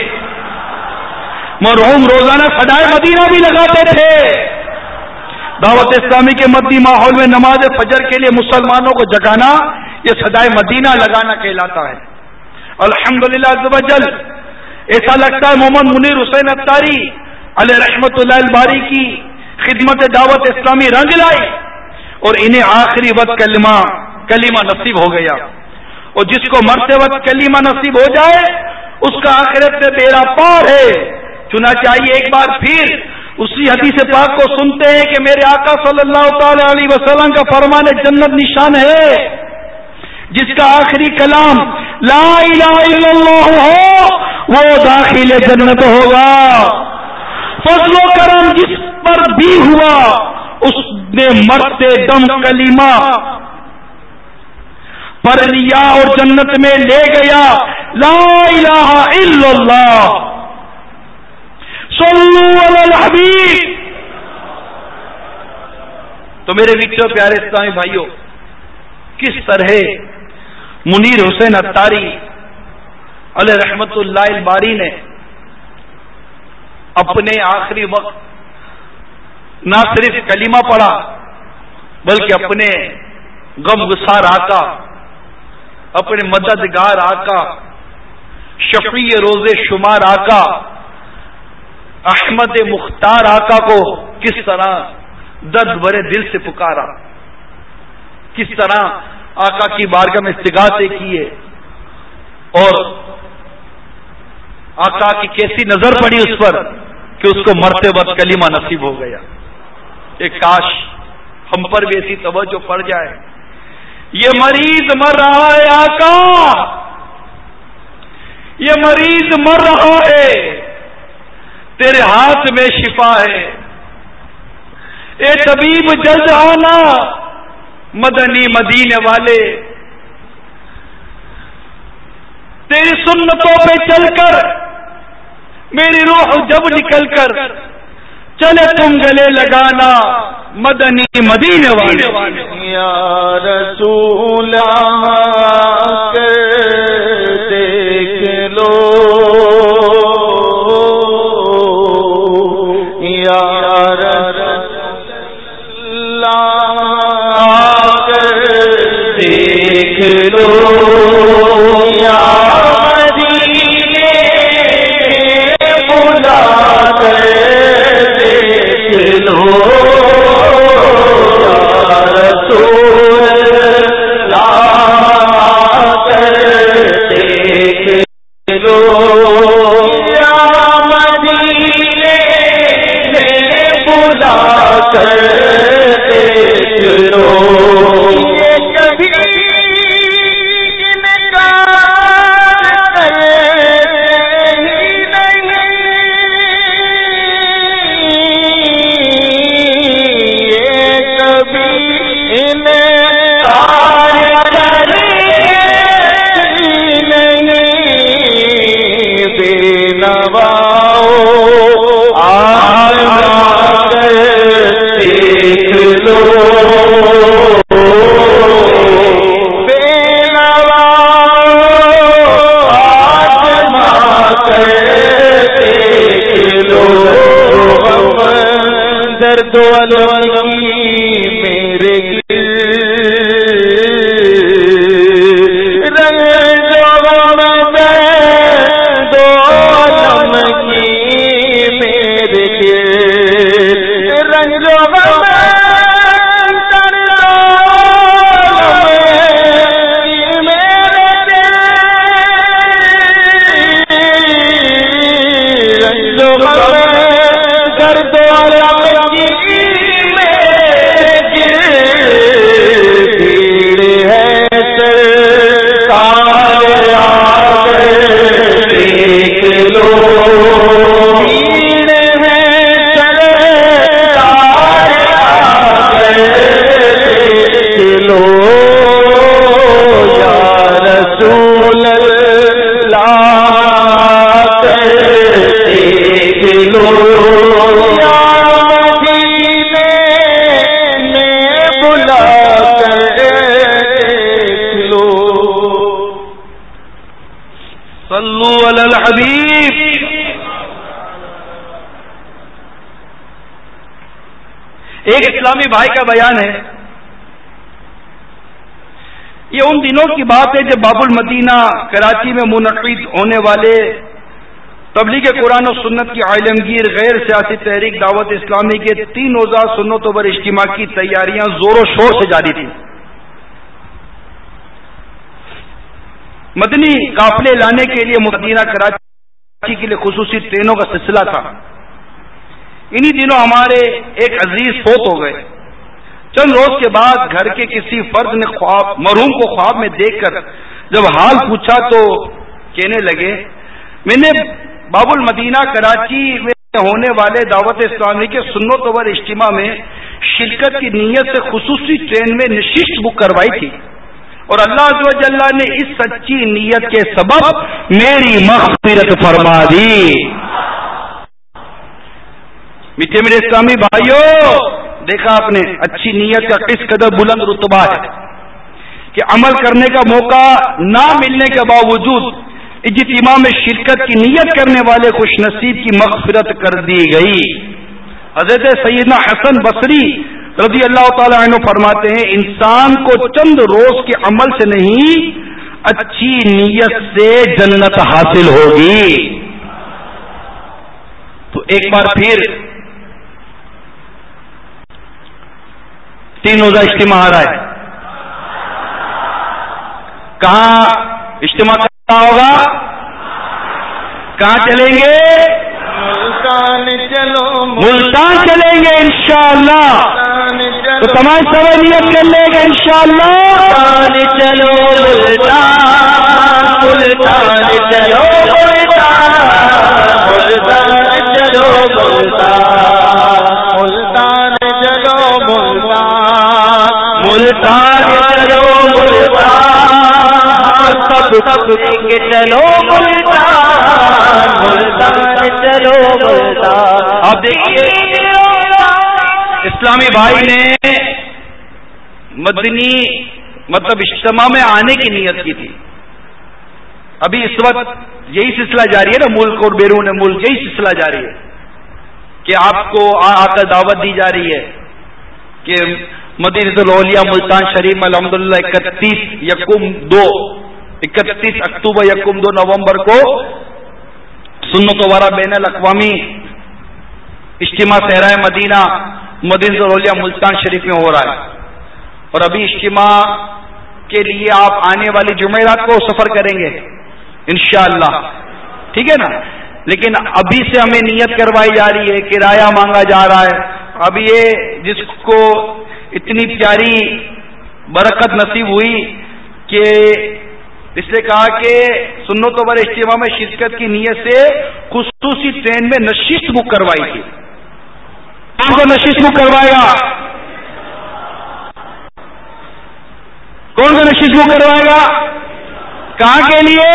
مرحوم روزانہ صدائے مدینہ بھی لگاتے تھے۔ دعوت اسلامی کے مدنی ماحول میں نماز فجر کے لیے مسلمانوں کو جگانا یہ صدائے مدینہ لگانا کہلاتا ہے۔ الحمدللہ عز و جل ایسا لگتا ہے محمد منیر حسین اتاری علیہ رحمت اللہ الباری کی خدمت دعوت اسلامی رنگ لائی، اور انہیں آخری وقت کلمہ کلمہ نصیب ہو گیا، اور جس کو مرتے وقت کلمہ نصیب ہو جائے اس کا آخرت سے بیڑا پار ہے۔ چنانچہ آئیے ایک بار پھر اسی حدیث پاک کو سنتے ہیں کہ میرے آقا صلی اللہ تعالی علیہ وسلم کا فرمان جنت نشان ہے، جس کا آخری کلام لا الہ الا اللہ ہو وہ داخل جنت ہوگا۔ فضل و کرم جس پر بھی ہوا اس نے مرتے دم کلمہ پر لیا اور جنت میں لے گیا۔ لا الہ الا اللہ، صلو علی الحبیب۔ تو میرے میٹھے پیارے اسلامی بھائیوں، کس طرح منیر حسین اتاری علیہ رحمت اللہ الباری نے اپنے آخری وقت نہ صرف کلمہ پڑھا بلکہ اپنے غم گسار آقا، اپنے مددگار آقا، شفیع روز شمار آقا، احمد مختار آقا کو کس طرح درد بھرے دل سے پکارا، کس طرح آقا کی بارگاہ میں استغاثے کیے، اور آقا کی کیسی نظر پڑی اس پر کہ اس کو مرتے وقت کلمہ نصیب ہو گیا۔ ایک کاش ہم پر بھی ایسی توجہ پڑ جائے۔ یہ مریض مر رہا ہے آقا، یہ مریض مر رہا ہے، تیرے ہاتھ میں شفا ہے، اے طبیب جلد آنا، مدنی مدینے والے تیری سنتوں پہ چل کر میری روح جب نکل کر چلے تم گلے لگانا مدنی مدینے والے یا رسول کے دیکھ لو یا رسول کے دیکھ لو یا مدینے بلا کر دیکھ لو اسلامی بھائی کا بیان ہے. یہ ان دنوں کی بات ہے جب باب المدینہ کراچی میں منعقد ہونے والے تبلیغ قرآن و سنت کی عالمگیر غیر سیاسی تحریک دعوت اسلامی کے تین روزہ سنت پر اجتماع کی تیاریاں زور و شور سے جاری تھیں. مدنی قافلے لانے کے لیے مدینہ کراچی کے لیے خصوصی ٹرینوں کا سلسلہ تھا. انہی دنوں ہمارے ایک عزیز فوت ہو گئے. چند روز کے بعد گھر کے کسی فرد نے خواب مرحوم کو خواب میں دیکھ کر جب حال پوچھا تو کہنے لگے میں نے باب المدینہ کراچی میں ہونے والے دعوت اسلامی کے سنت اور اجتماع میں شرکت کی نیت سے خصوصی ٹرین میں نشست بک کروائی تھی اور اللہ عز و جل نے اس سچی نیت کے سبب میری مغفرت فرما دی. میٹھے میرے اسلامی بھائیوں، دیکھا آپ نے اچھی نیت کا کس قدر بلند رتبہ ہے کہ عمل کرنے کا موقع نہ ملنے کے باوجود اجتماع میں شرکت کی نیت کرنے والے خوش نصیب کی مغفرت کر دی گئی. حضرت سیدنا حسن بصری رضی اللہ تعالی عنہ فرماتے ہیں انسان کو چند روز کے عمل سے نہیں اچھی نیت سے جنت حاصل ہوگی. تو ایک بار پھر تین روزہ اجتماع آ رہا ہے. کہاں اجتماع کہاں ہوگا؟ کہاں چلیں گے؟ ملتان چلو ملتان چلیں گے انشاءاللہ. تو تمام سب نیت کر لے گا انشاءاللہ. ملتان چلو ملتان ملتان چلو ملتان ملتان چلو ملتان ملتان چلو ملتان ملتان چلو ملتان سب سب کے چلو ملتان ملتان چلو ملتان. آپ دیکھیے اسلامی بھائی نے مدنی مطلب اجتماع میں آنے کی نیت کی تھی. ابھی اس وقت یہی سلسلہ جاری ہے نا، ملک اور بیرون ملک یہی سلسلہ جاری ہے کہ آپ کو آ کر دعوت دی جا رہی ہے کہ مدینہ الاولیاء ملتان شریف میں الحمدللہ اکتیس یکم دو اکتیس اکتوبر یکم دو نومبر کو سنت وارا بین الاقوامی اجتماع صحرا مدینہ مدینہ الاولیاء ملتان شریف میں ہو رہا ہے. اور ابھی اجتماع کے لیے آپ آنے والی جمعرات کو سفر کریں گے انشاءاللہ، ٹھیک ہے نا. لیکن ابھی سے ہمیں نیت کروائی جا رہی ہے، کرایہ مانگا جا رہا ہے. اب یہ جس کو اتنی پیاری برکت نصیب ہوئی کہ اس نے کہا کہ سنت و اجتماع میں شرکت کی نیت سے خصوصی ٹرین میں نشست بک کروائی تھی. کون کو نشست بک کروائے گا؟ کون کو نشست بک کروائے گا؟ کہاں کے لیے؟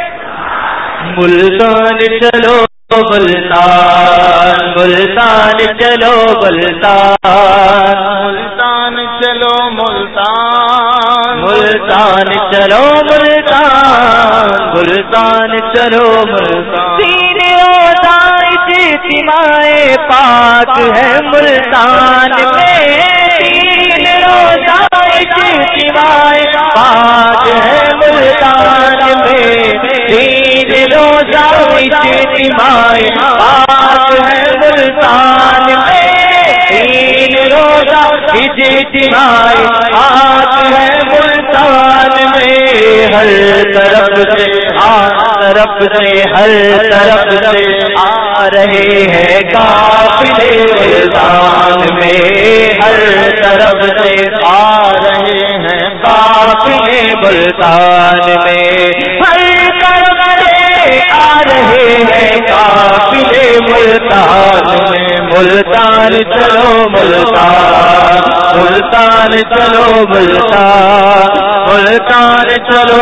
ملتان چلو ملتان ملتان چلو ملتان ملتان چلو ملتان ملتان چلو ملتان ملتان چلو ملتان. تین روزہ اجتماع پاک ہے ملتان میں، تین روزہ اجتماع پاک ہے ملتان میں، تین روزہ اجتماع پاک ہے ملتان میں، تین روزہ اجتماع پاک ہے ملتان میں. ہر طرف سے ہر طرف سے ہر طرف سے آ رہے ہیں قافلے ملتان میں، ہر طرف سے آ رہے ہیں قافلے ملتان میں، ہر طرف سے آ رہے ہیں قافلے ملتان میں. ملتان چلو ملتان ملتان چلو ملتان ملتان چلو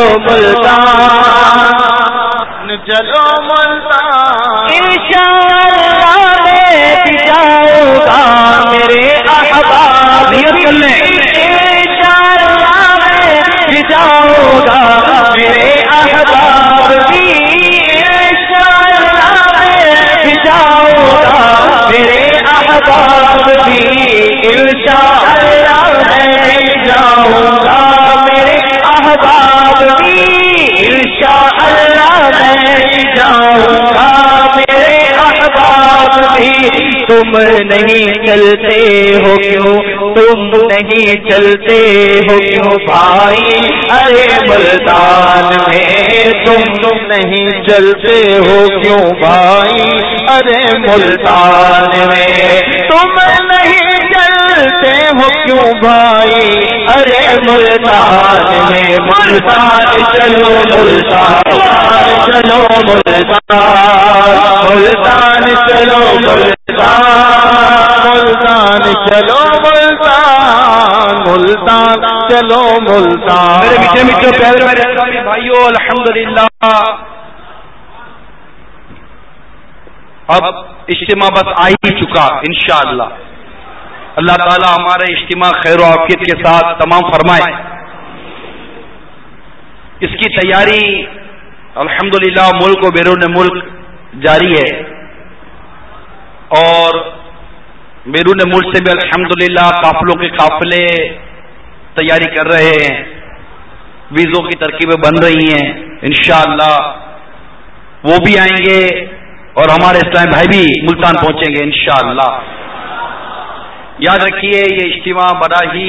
ملتان چلو ملتان. انشاءاللہ میں بھی جاؤں گا میرے احباب، نیت کر لیں. انشاءاللہ میں بھی جاؤں گا میرے احباب بھی، انشاءاللہ میں بھی جاؤں گا میرے احباب بھی، انشاءاللہ میں بھی جاؤں گا میرے احباب بھی، انشاءاللہ میں بھی جاؤں گا میرے احباب بھی. تم نہیں چلتے ہو کیوں، تم نہیں چلتے ہو کیوں بھائی ارے ملتان میں، تم نہیں چلتے ہو کیوں بھائی ارے ملتان میں، تم نہیں چلتے ہو کیوں بھائی ارے ملتان میں. ملتان چلو ملتان چلو ملتان ملتان چلو ملتان ملتان چلو ملتان ملتان چلو ملتان. میرے میٹھے میٹھے پیارے میرے اسلامی بھائیوں، الحمدللہ اب اجتماع بس آ ہی چکا. انشاءاللہ اللہ تعالی ہمارے اجتماع خیر و عافیت کے ساتھ تمام فرمائے. اس کی تیاری الحمدللہ ملک و بیرون ملک جاری ہے، اور بیرون ملک سے بھی الحمدللہ قافلوں کے قافلے تیاری کر رہے ہیں، ویزوں کی ترکیبیں بن رہی ہیں. انشاءاللہ وہ بھی آئیں گے اور ہمارے اسلام بھائی بھی ملتان پہنچیں گے انشاءاللہ. یاد رکھیے یہ اجتماع بڑا ہی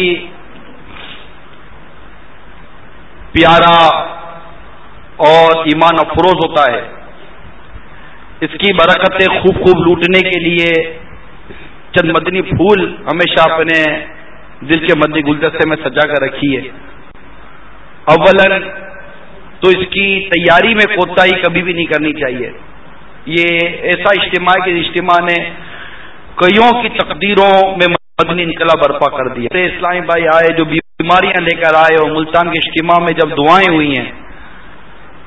پیارا اور ایمان افروز ہوتا ہے. اس کی برکتیں خوب خوب لوٹنے کے لیے چند مدنی پھول ہمیشہ اپنے دل کے مدنی گلدستے میں سجا کر رکھی ہے. اولاً تو اس کی تیاری میں کوتاہی کبھی بھی نہیں کرنی چاہیے. یہ ایسا اجتماع کہ اجتماع نے کئیوں کی تقدیروں میں مدنی انقلاب برپا کر دیا. اسلامی بھائی آئے جو بیماریاں لے کر آئے، اور ملتان کے اجتماع میں جب دعائیں ہوئی ہیں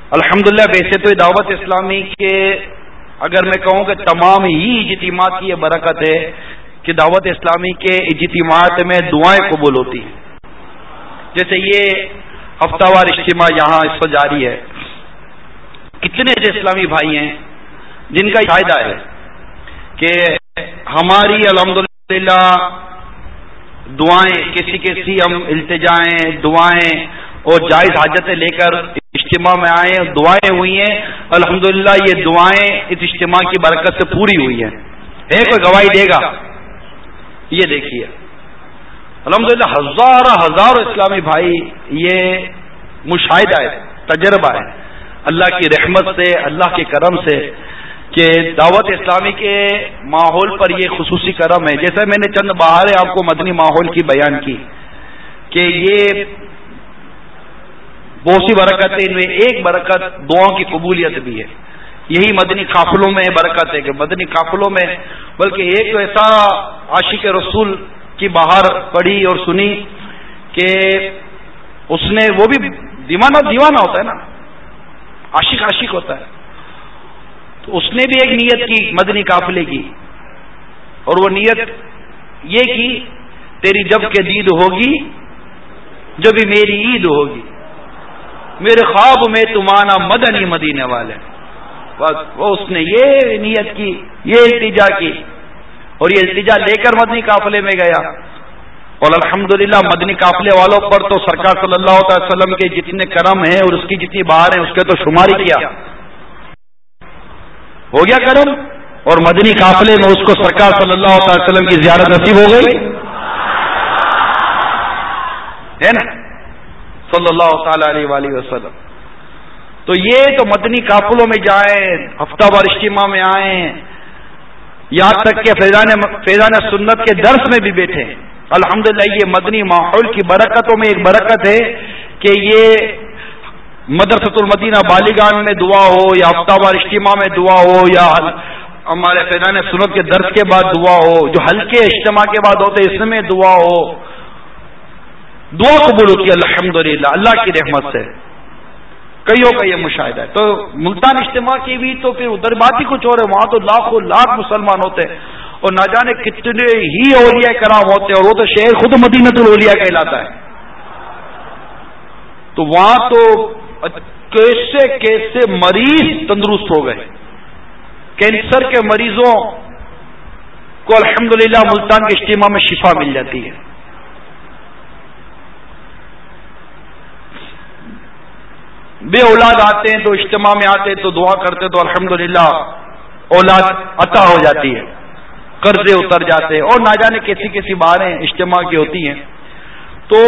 الحمدللہ ویسے تو دعوت اسلامی کے اگر میں کہوں کہ تمام ہی اجتماعات کی یہ برکت ہے کہ دعوت اسلامی کے اجتماعات میں دعائیں قبول ہوتی ہیں. جیسے یہ ہفتہ وار اجتماع یہاں اس وقت جاری ہے. کتنے ایسے اسلامی بھائی ہیں جن کا فائدہ ہے کہ ہماری الحمدللہ دعائیں کسی کسی ہم التجائیں دعائیں اور جائز حاجتیں لے کر اجتماع میں آئے, دعائیں ہوئی ہیں. الحمدللہ یہ دعائیں اس اجتماع کی برکت سے پوری ہوئی ہیں. ہے کوئی گواہی دے گا؟ یہ دیکھیے الحمدللہ ہزارہ ہزاروں اسلامی بھائی, یہ مشاہدہ ہے, تجربہ ہے اللہ کی رحمت سے, اللہ کے کرم سے کہ دعوت اسلامی کے ماحول پر یہ خصوصی کرم ہے. جیسے میں نے چند بہاریں آپ کو مدنی ماحول کی بیان کی کہ یہ بہت سی برکت ہے, ان میں ایک برکت دعاؤں کی قبولیت بھی ہے. یہی مدنی قافلوں میں برکت ہے کہ مدنی قافلوں میں بلکہ ایک تو ایسا عاشق رسول کی بہار پڑھی اور سنی کہ اس نے, وہ بھی دیوانہ دیوانہ ہوتا ہے نا, عاشق عاشق ہوتا ہے, تو اس نے بھی ایک نیت کی مدنی قافلے کی, اور وہ نیت یہ کی تیری جب کہ دید ہوگی جب بھی میری عید ہوگی, میرے خواب میں تمہارا مدنی مدینے والے. بس وہ اس نے یہ نیت کی, یہ التجا کی, اور یہ التجا لے کر مدنی قافلے میں گیا. اور الحمدللہ مدنی قافلے والوں پر تو سرکار صلی اللہ علیہ وسلم کے جتنے کرم ہیں اور اس کی جتنی بہار ہیں اس کے تو شماری کیا ہو گیا کرم, اور مدنی قافلے میں اس کو سرکار صلی اللہ علیہ وسلم کی زیارت نصیب ہو گئی ہے نا, صلی اللہ تعالی علیہ وآلہ وسلم. تو یہ تو مدنی قافلوں میں جائیں, ہفتہ وار اجتماع میں آئیں, یہاں تک کہ فیضان فیضان سنت کے درس میں بھی بیٹھے. الحمدللہ یہ مدنی ماحول کی برکتوں میں ایک برکت ہے کہ یہ مدرسۃ المدینہ بالیگان میں دعا ہو, یا ہفتہ وار اجتماع میں دعا ہو, یا ہمارے فیضان سنت کے درس کے بعد دعا ہو, جو ہلکے اجتماع کے بعد ہوتے اس میں دعا ہو, دعا قبول ہوتی ہے الحمدللہ اللہ کی رحمت سے. کئیوں کا یہ مشاہدہ ہے. تو ملتان اجتماع کی بھی تو پھر ادھر بات ہی کچھ اور ہے, وہاں تو لاکھوں لاکھ مسلمان ہوتے ہیں اور نہ جانے کتنے ہی اولیاء کرام ہوتے ہیں, اور وہ تو شہر خود مدینۃ الاولیاء کہلاتا ہے. تو وہاں تو کیسے کیسے مریض تندرست ہو گئے. کینسر کے مریضوں کو الحمدللہ ملتان کے اجتماع میں شفا مل جاتی ہے. بے اولاد آتے ہیں تو اجتماع میں آتے تو دعا کرتے تو الحمدللہ اولاد عطا ہو جاتی ہے, قرضے اتر جاتے ہیں, اور نہ جانے کیسی کیسی باتیں اجتماع کی ہوتی ہیں. تو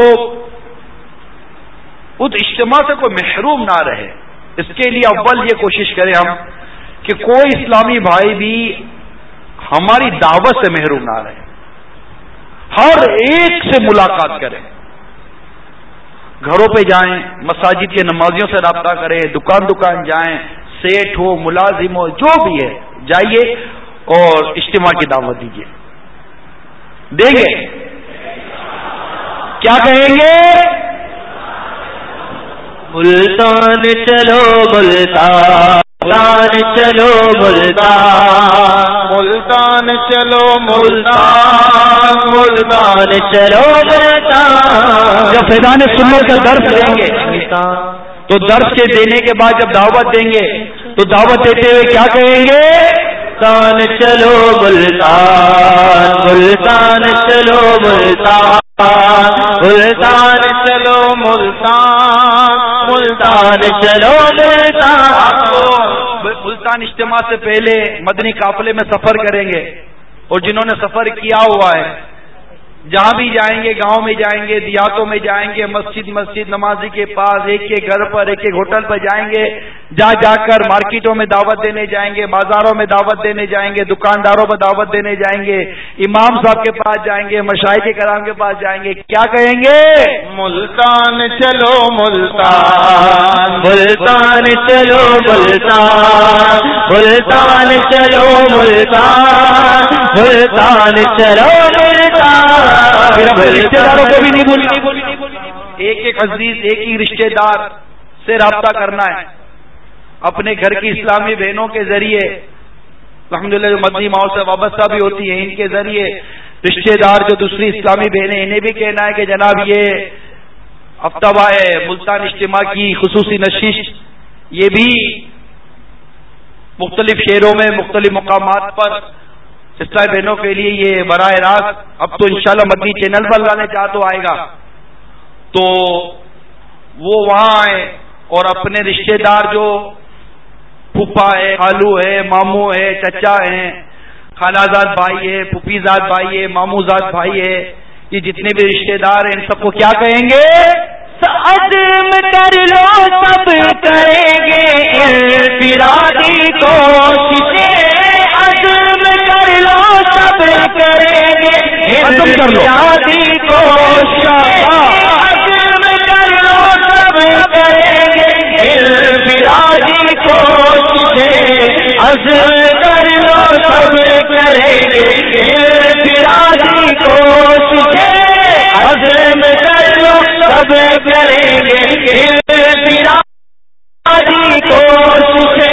اس اجتماع سے کوئی محروم نہ رہے, اس کے لیے اول یہ کوشش کریں ہم کہ کوئی اسلامی بھائی بھی ہماری دعوت سے محروم نہ رہے, ہر ایک سے ملاقات کریں, گھروں پہ جائیں, مساجد کے نمازیوں سے رابطہ کریں, دکان دکان جائیں, سیٹ ہو ملازم ہو جو بھی ہے جائیے اور اجتماع کی دعوت دیجیے. دیں گے کیا کہیں گے؟ ملتان چلو ملتان چلو ملتان ملتان چلو ملتان ملتان چلو ملتان. جب فیضان سنت کا درس دیں گے تو درس کے دینے کے بعد جب دعوت دیں گے تو دعوت دیتے ہوئے کیا کہیں گے؟ ملتان چلو ملتان ملتان چلو ملتان ملتان چلو ملتان ملتان چلو ملتان. ملتان اجتماع سے پہلے مدنی قافلے میں سفر کریں گے, اور جنہوں نے سفر کیا ہوا ہے جہاں بھی جائیں گے, گاؤں میں جائیں گے, دیہاتوں میں جائیں گے, مسجد مسجد نمازی کے پاس, ایک ایک گھر پر, ایک ایک ہوٹل پر جائیں گے, جا جا کر مارکیٹوں میں دعوت دینے جائیں گے, بازاروں میں دعوت دینے جائیں گے, دکانداروں پر دعوت دینے جائیں گے, امام صاحب کے پاس جائیں گے, مشائخ کرام کے پاس جائیں گے. کیا کہیں گے؟ ملتان چلو ملتان ملتان چلو ملتان ملتان چلو ملتان ملتان چلو ملتان. پھر اپنے رشتے داروں کو بھی نہیں بولنا, ایک ایک عزیز ایک ہی رشتے دار سے رابطہ کرنا ہے. اپنے گھر کی اسلامی بہنوں کے ذریعے الحمدللہ جو مدنی ماحول سے وابستہ بھی ہوتی ہیں ان کے ذریعے رشتہ دار جو دوسری اسلامی بہنیں انہیں بھی کہنا ہے کہ جناب یہ ہفتہ وار ملتان اجتماع کی خصوصی نشست یہ بھی مختلف شہروں میں مختلف مقامات پر اسلامی بہنوں کے لیے یہ براہ راست اب تو انشاءاللہ مدنی چینل پر لانے چاہ تو آئے گا تو وہ وہاں آئے اور اپنے رشتہ دار جو پھوپھا ہے خالو ہے ماموں ہے چچا ہیں خالہ زاد بھائی ہے پھوپھی زاد بھائی ہے ماموں زاد بھائی ہے یہ جتنے بھی رشتہ دار ہیں ان سب کو کیا کہیں گے عزم کر لو سب کریں گے انفرادی کوششیں عزم کر لو سب کریں گے انفرادی کوششیں عزم کر لو سب کریں گے انفرادی کوششیں عزم کر لو سب کریں گے انفرادی کوششیں عزم کر لو سب کریں گے انفرادی کوششیں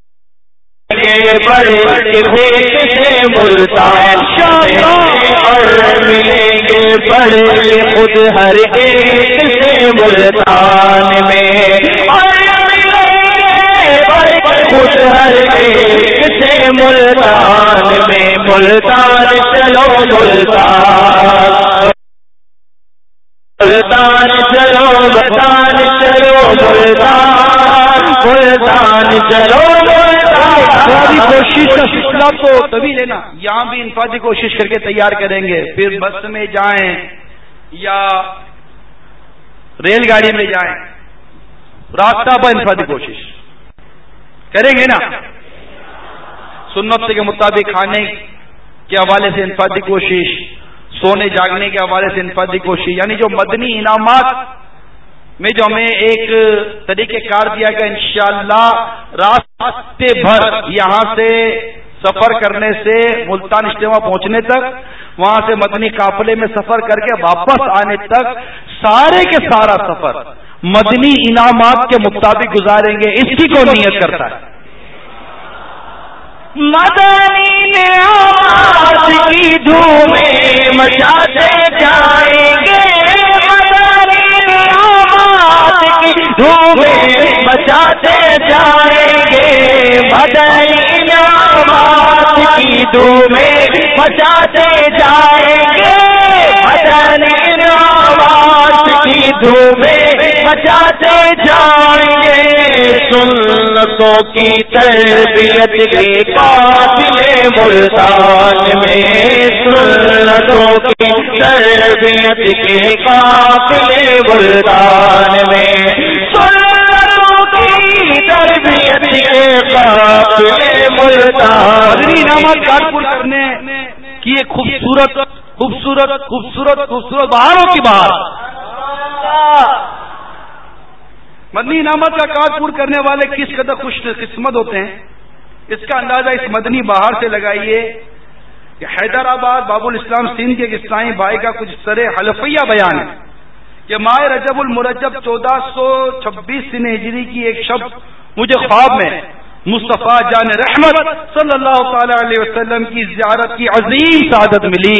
بڑے بھیک سے ملتان اور ملیں گے بڑے خود ہر ایک سے ملتان میں اور ملیں گے بڑے خود ہر ایک سے ملتان میں ملتان چلو ملتان ملتان چلو ملتان چلو ملتان ملتان چلو انفرادی کوشش کا سلسلہ تو تبھی لینا یہاں بھی انفرادی کوشش کر کے تیار کریں گے پھر بس میں جائیں یا ریل گاڑی میں جائیں راستہ پر انفرادی کوشش کریں گے نا سنت کے مطابق کھانے کے حوالے سے انفرادی کوشش سونے جاگنے کے حوالے سے انفرادی کوشش یعنی جو مدنی انعامات میں جو ہمیں ایک طریقہ کار دیا گیا انشاءاللہ راستے بھر یہاں سے سفر کرنے سے ملتان اجتماع پہنچنے تک وہاں سے مدنی قافلے میں سفر کر کے واپس آنے تک سارے کے سارا سفر مدنی انعامات کے مطابق گزاریں گے اس کی کون نیت کرتا ہے مدنی نعمات کی دھومیں مچاتے جائیں گے مدنی نعمات کی دھومیں مچاتے جائیں گے مدنی نعمات کی دھومیں مچاتے جائیں گے مدنی نعمات کی دھومیں مچاتے جائیں گے سنتوں کی تربیت کے قافلے ملتان میں سنتوں کی تربیت کے قافلے ملتان میں سنتوں کی تربیت کے قافلے ملتان مدنی انعامات کارپور کرنے کی ایک خوبصورت خوبصورت خوبصورت خوبصورت بہاروں کی بہار مدنی انعامات کا کارڈ پور کرنے والے کس قدر خوش قسمت ہوتے ہیں اس کا اندازہ اس مدنی بہار سے لگائیے کہ حیدرآباد باب الاسلام سندھ کے ایک اسلامی بھائی کا کچھ سر حلفیہ بیان ہے کہ ماہ رجب المرجب چودہ سو چھبیس سن ہجری کی ایک شب مجھے خواب میں مصطفیٰ جان رحمت صلی اللہ تعالی علیہ وسلم کی زیارت کی عظیم سعادت ملی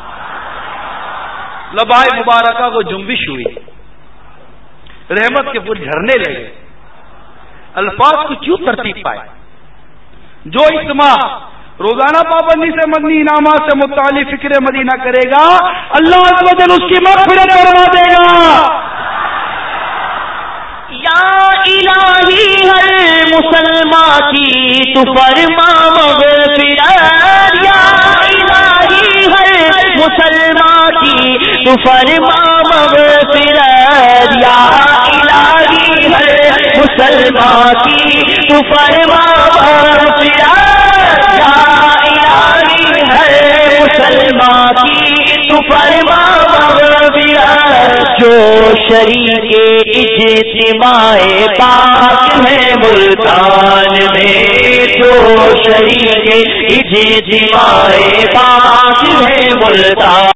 لبائے مبارکہ کو جنبش ہوئی رحمت کے پھول جھرنے لگے الفاظ کو کیوں ترتیب پائے جو اس ماہ روزانہ پابندی سے مدنی انعامات سے متعلق فکر مدینہ کرے گا اللہ عز و جل اس کی مغفرت کروا دے گا یا الہی ہر مسلمان کی تو فرما مغفرت یا الہی ہر مسلمان کی تو فرما مغفرت یا الہی ہر مسلمان کی تو فرما مغفرت یا الہی ہر مسلمان کی تو فرما مغفرت جو شریک اجتماع پاک ہے ملتان میں جو شریک اجتماع پاک ہے ملتان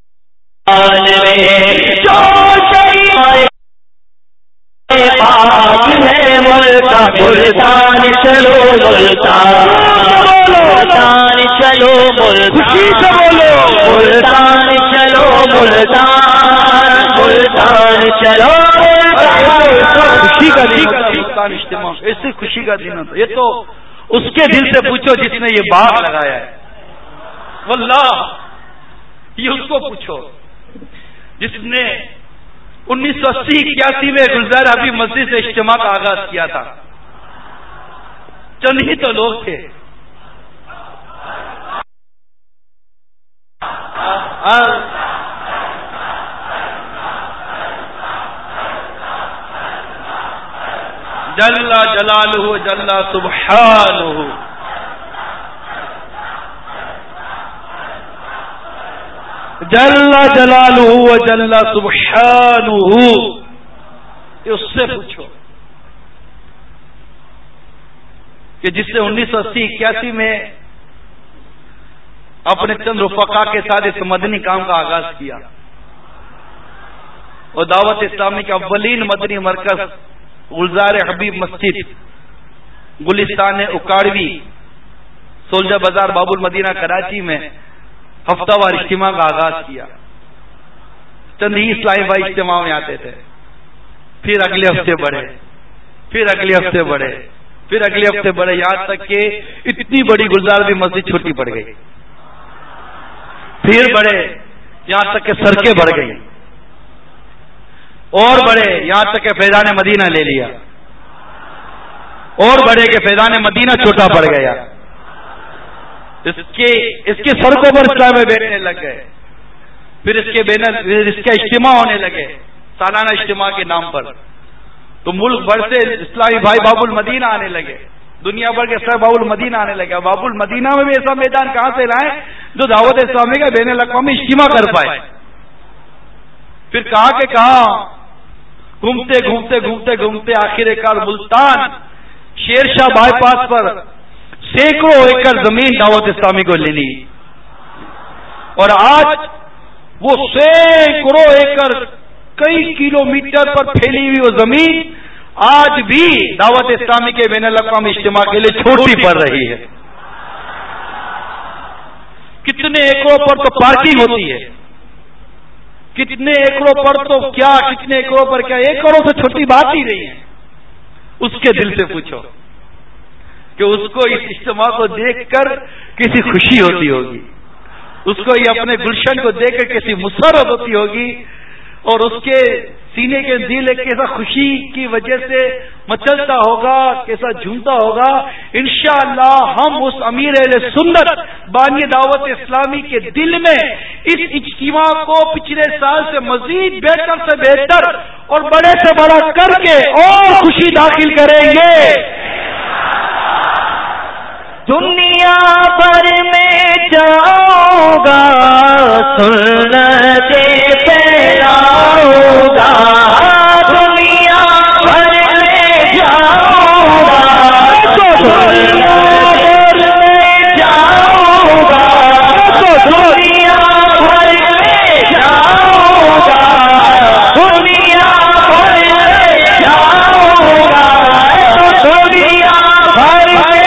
میں جو شریک پاک ہے ملتان ملتان چلو ملتان ملتان چلو ملتان ملتان چلو ملتان ملتان چلو خوشی کا دن ملتان اجتماع ایسے خوشی کا دن ہوتا. یہ تو اس کے دل سے پوچھو جس نے یہ باغ لگایا ہے. واللہ یہ اس کو پوچھو جس نے انیس سو اسی اکیاسی میں گلزار حبیب مسجد سے اجتماع کا آغاز کیا تھا. چند ہی تو لوگ تھے. جل جلالہ جل سبحانہ جل جلالہ جل سبحانہ. اس سے پوچھو کہ جس نے انیس سو اسی اکیاسی میں اپنے چند رفقا کے ساتھ اس مدنی کام کا آغاز کیا اور دعوت اسلامی کے اولین مدنی مرکز گلزار حبیب مسجد گلستان اکاڑوی سولجا بازار باب المدینہ کراچی میں ہفتہ وار اجتماع کا آغاز کیا. چند ہی اسلامی بھائی اجتماع میں آتے تھے. پھر اگلے ہفتے بڑھے, پھر اگلے ہفتے بڑھے, پھر اگلے ہفتے بڑھے, یہاں تک کہ اتنی بڑی گلزار بھی مسجد چھوٹی پڑ گئی. پھر بڑھے یہاں تک کہ سڑکیں بڑھ گئی, اور بڑھے یہاں تک کہ فیضان مدینہ لے لیا, اور بڑھے کہ فیضان مدینہ چھوٹا پڑ گیا. اس کے اس کے سڑکوں پر اسلام میں بیٹھنے لگ گئے. پھر اس کے بین اس کے اجتماع ہونے لگے سالانہ اجتماع کے نام پر. تو ملک بھر سے اسلامی بھائی باب المدینہ آنے لگے, دنیا بھر کے اسلامی باب المدینہ آنے لگے. باب المدینہ میں بھی ایسا میدان کہاں سے لائیں جو دعوت اسلامی کا بین الاقوامی اجتماع کر پائے. پھر کہا کہ کہاں گھومتے گھومتے گھومتے گھومتے آخر کار ملتان شیر شاہ بائی پاس پر سینکڑوں ایکڑ زمین دعوت اسلامی کو لینی, اور آج وہ سینکڑوں ایکڑ کئی کلومیٹر پر پھیلی ہوئی وہ زمین آج بھی دعوت اسلامی کے بین الاقوامی اجتماع کے لیے چھوٹی پڑ رہی ہے. کتنے ایکڑوں پر تو پارکنگ ہوتی ہے, کتنے ایکڑوں پر تو کیا, کتنے ایکڑوں پر کیا, ایکڑوں سے چھوٹی بات ہی نہیں ہے. اس کے دل سے پوچھو کہ اس کو اس اجتماع کو دیکھ کر کسی خوشی ہوتی ہوگی, اس کو یہ اپنے گلشن کو دیکھ کر کسی مسرت ہوتی ہوگی, اور اس کے سینے کے دل ایک کیسا خوشی کی وجہ سے مچلتا ہوگا, کیسا جھومتا ہوگا. انشاءاللہ ہم اس امیر اہل سنت بانی دعوت اسلامی کے دل میں اس اجتماع کو پچھلے سال سے مزید بہتر سے بہتر اور بڑے سے بڑا کر کے اور خوشی داخل کریں گے. دنیا بھر میں جاؤں گا سنت پھیلاؤں گا, دنیا بھر میں جاؤں گا دنیا بھر میں جاؤں گا دنیا بھر میں جاؤں گا دنیا بھر میں جاؤں گا دنیا بھر میں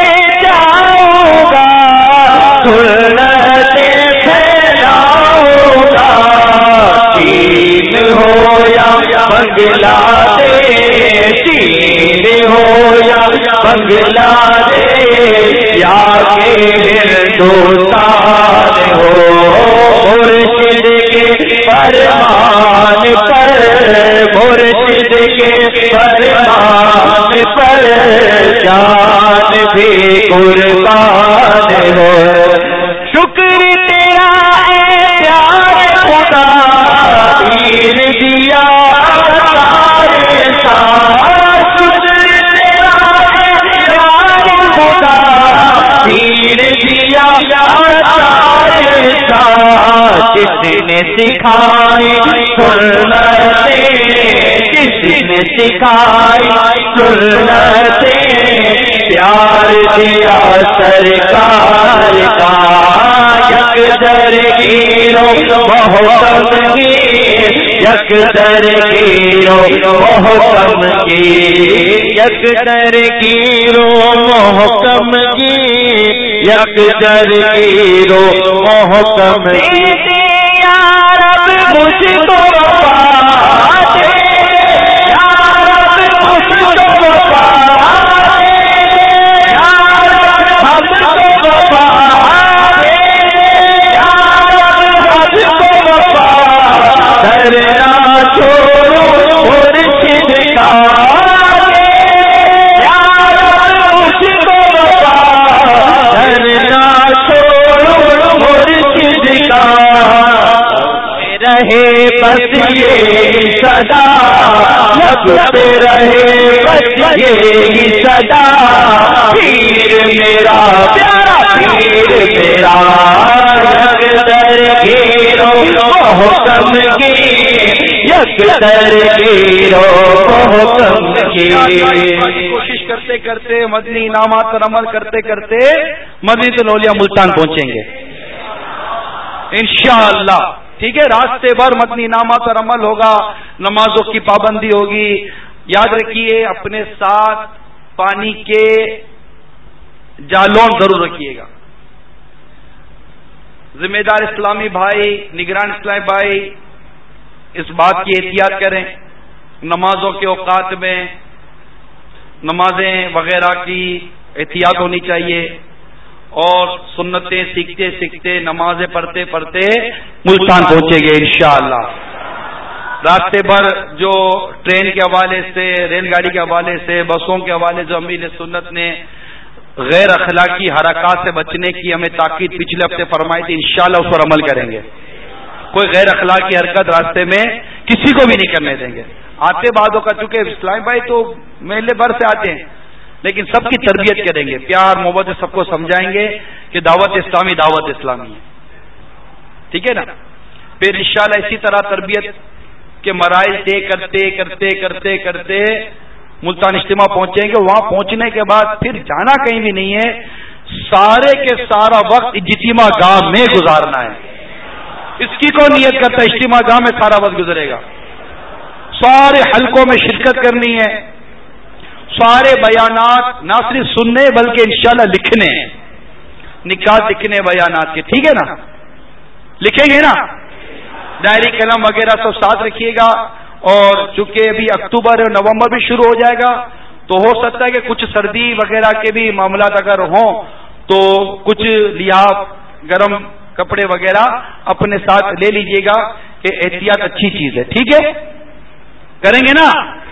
سنت پھیلاؤں گا. چین ہو یا بنگلہ دیش, چین ہو یا بنگلہ دیش, یا کہ ہندوستان ہو, مرشد کے فرمان پر مرشد کے فرمان پر جان بھی قربان ہو. شکر تیرا اے پیارے خدا, پیر دیا سارے سار. شکر تیرا اے پیارے خدا, پیر دیا سارے سار. جس نے سکھائی سنتیں, جس نے سکھائی سنتیں, پیار دیا سرکار کا یک درگیروں محبت کی یک درگیرو محکم کی، یک درگیرو محکم کی، یک درگیرو محکم کی، یا رب مجھ کو وفا دے، یا رب مجھ کو وفا دے، یا رب ہم کو وفا دے، یا رب ہم کو وفا درنا چھوڑو مرشد کا دے، یا رب مجھ کو وفا درنا چھوڑو مرشد کا رہے بس یہ صدا، لب پہ رہے بس یہ صدا، پیر میرا پیارا پیر میرا، یک درگیرو محکم کی، یک درگیرو محکم کی۔ کوشش کرتے کرتے مدنی انعامات پر عمل کرتے کرتے مدینہ الاولیاء ملتان پہنچیں گے انشاءاللہ، ٹھیک ہے۔ راستے بھر مدنی انعامات پر عمل ہوگا، نمازوں کی پابندی ہوگی۔ یاد رکھیے اپنے ساتھ پانی کے جالون ضرور رکھیے گا۔ ذمہ دار اسلامی بھائی، نگران اسلامی بھائی اس بات کی احتیاط کریں، نمازوں کے اوقات میں نمازیں وغیرہ کی احتیاط ہونی چاہیے، اور سنتیں سیکھتے سیکھتے نمازیں پڑھتے پڑھتے ملتان پہنچیں گے انشاءاللہ۔ راستے بھر جو ٹرین کے حوالے سے، ریل گاڑی کے حوالے سے، بسوں کے حوالے سے امیر سنت نے غیر اخلاقی حرکات سے بچنے کی ہمیں تاکید پچھلے ہفتے فرمائی تھی، انشاءاللہ اس پر عمل کریں گے۔ کوئی غیر اخلاقی حرکت راستے میں کسی کو بھی نہیں کرنے دیں گے۔ آتے بعدوں کا، چونکہ اسلام بھائی تو محلے بھر سے آتے ہیں، لیکن سب کی تربیت کریں گے، پیار محبت سے سب کو سمجھائیں گے کہ دعوت اسلامی دعوت اسلامی ہے، ٹھیک ہے نا۔ پھر انشاءاللہ اسی طرح تربیت کے مراحل طے کرتے کرتے کرتے کرتے ملتان اجتماع پہنچیں گے۔ وہاں پہنچنے کے بعد پھر جانا کہیں بھی نہیں ہے، سارے کے سارا وقت اجتماع گاہ میں گزارنا ہے۔ اس کی کوئی نیت کرتا ہے اجتماع گاہ میں سارا وقت گزرے گا، سارے حلقوں میں شرکت کرنی ہے، سارے بیانات نہ صرف سننے بلکہ انشاءاللہ لکھنے ہیں، نکاح لکھنے بیانات کے، ٹھیک ہے نا، لکھیں گے نا، ڈائری قلم وغیرہ سب ساتھ رکھیے گا۔ اور چونکہ ابھی اکتوبر اور نومبر بھی شروع ہو جائے گا تو ہو سکتا ہے کہ کچھ سردی وغیرہ کے بھی معاملات اگر ہوں تو کچھ لحاف گرم کپڑے وغیرہ اپنے ساتھ لے لیجئے گا کہ احتیاط اچھی چیز ہے، ٹھیک ہے، کریں گے نا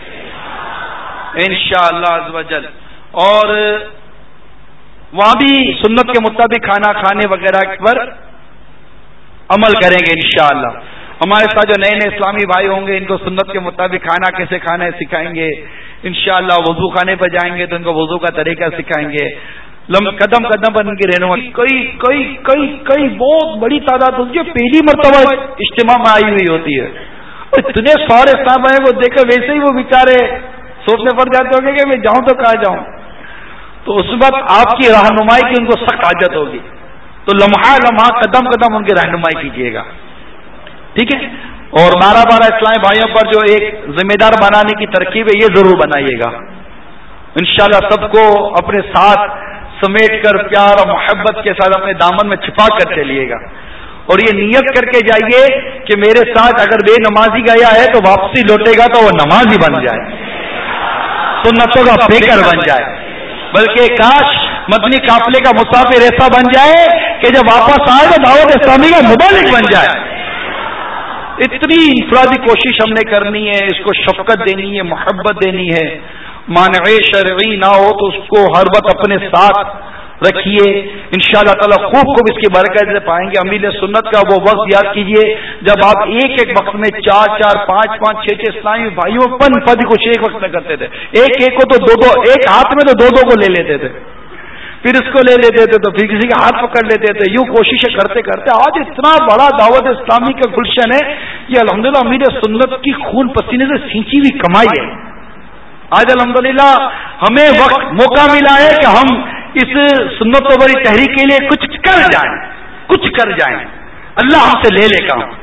انشاءاللہ عز و جل۔ اور وہاں بھی سنت کے مطابق کھانا کھانے وغیرہ پر عمل کریں گے انشاءاللہ۔ ہمارے ساتھ جو نئے نئے اسلامی بھائی ہوں گے ان کو سنت کے مطابق کھانا کیسے کھانا ہے سکھائیں گے انشاءاللہ۔ وضو خانے پر جائیں گے تو ان کو وضو کا طریقہ سکھائیں گے، قدم قدم پر ان کی رہنمائی۔ کئی کئی کئی کئی بہت بڑی تعداد ہوتی ہے پہلی مرتبہ اجتماع میں آئی ہوئی ہوتی ہے، اتنے سارے اسلام بھائی کو دیکھ کر ویسے ہی وہ بیچارے سوچنے پڑ جاتے ہوں گے کہ میں جاؤں تو کہاں جاؤں، تو اس وقت آپ کی رہنمائی کی ان کو سخت حاجت ہوگی، تو لمحہ لمحہ قدم قدم ان کی رہنمائی کیجیے گا، ٹھیک ہے۔ اور بارہ بارہ اسلامی بھائیوں پر جو ایک ذمہ دار بنانے کی ترکیب ہے یہ ضرور بنائیے گا انشاءاللہ۔ سب کو اپنے ساتھ سمیٹ کر پیار اور محبت کے ساتھ اپنے دامن میں چھپا کر چلیے گا، اور یہ نیت کر کے جائیے کہ میرے ساتھ اگر بے نمازی گیا ہے تو واپسی لوٹے گا تو وہ نمازی بن جائے، سنتوں کا پیکر بن جائے، بلکہ کاش مدنی قافلے کا مسافر ایسا بن جائے کہ جب واپس آئے تو دعوت اسلامی کا مبلغ بن جائے۔ اتنی انفرادی کوشش ہم نے کرنی ہے، اس کو شفقت دینی ہے، محبت دینی ہے، مانع شرعی نہ ہو تو اس کو ہر وقت اپنے ساتھ رکھیے، انشاءاللہ تعالی خوب خوب اس کی برکت سے پائیں گے۔ امیر سنت کا وہ وقت یاد کیجئے جب آپ ایک ایک وقت میں چار چار پانچ پانچ چھ چھ اسلامی بھائیوں پن پد کو ایک وقت میں کرتے تھے، ایک ایک کو تو دو دو، ایک ہاتھ میں تو دو دو کو لے لیتے تھے، پھر اس کو لے لیتے تھے تو پھر کسی کا ہاتھ پکڑ لیتے تھے، یوں کوششیں کرتے کرتے آج اتنا بڑا دعوت اسلامی کا گلشن ہے، یہ الحمدللہ امیر سنت کی خون پسینے سے سینچی ہوئی کمائی ہے۔ آج الحمدللہ ہمیں وقت موقع ملا ہے کہ ہم اس سنت و بری تحریک کے لیے کچھ کر جائیں، کچھ کر جائیں، اللہ ہم سے لے لے کام،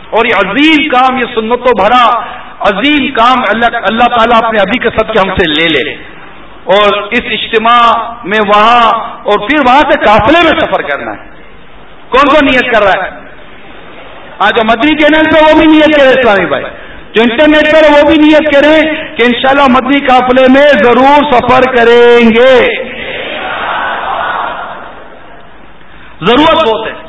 اور یہ عظیم کام، یہ سنتوں بھرا عظیم کام اللہ اللہ تعالیٰ اپنے ابھی کے صدقے ہم سے لے لے، اور اس اجتماع میں وہاں اور پھر وہاں سے قافلے میں سفر کرنا ہے۔ کون کون نیت کر رہا ہے؟ آج جو مدنی چینل پہ وہ بھی نیت کرے، اسلامی بھائی جو انٹرنیٹ پر وہ بھی نیت کریں کہ انشاءاللہ مدنی قافلے میں ضرور سفر کریں گے، ضرورت بہت ہے۔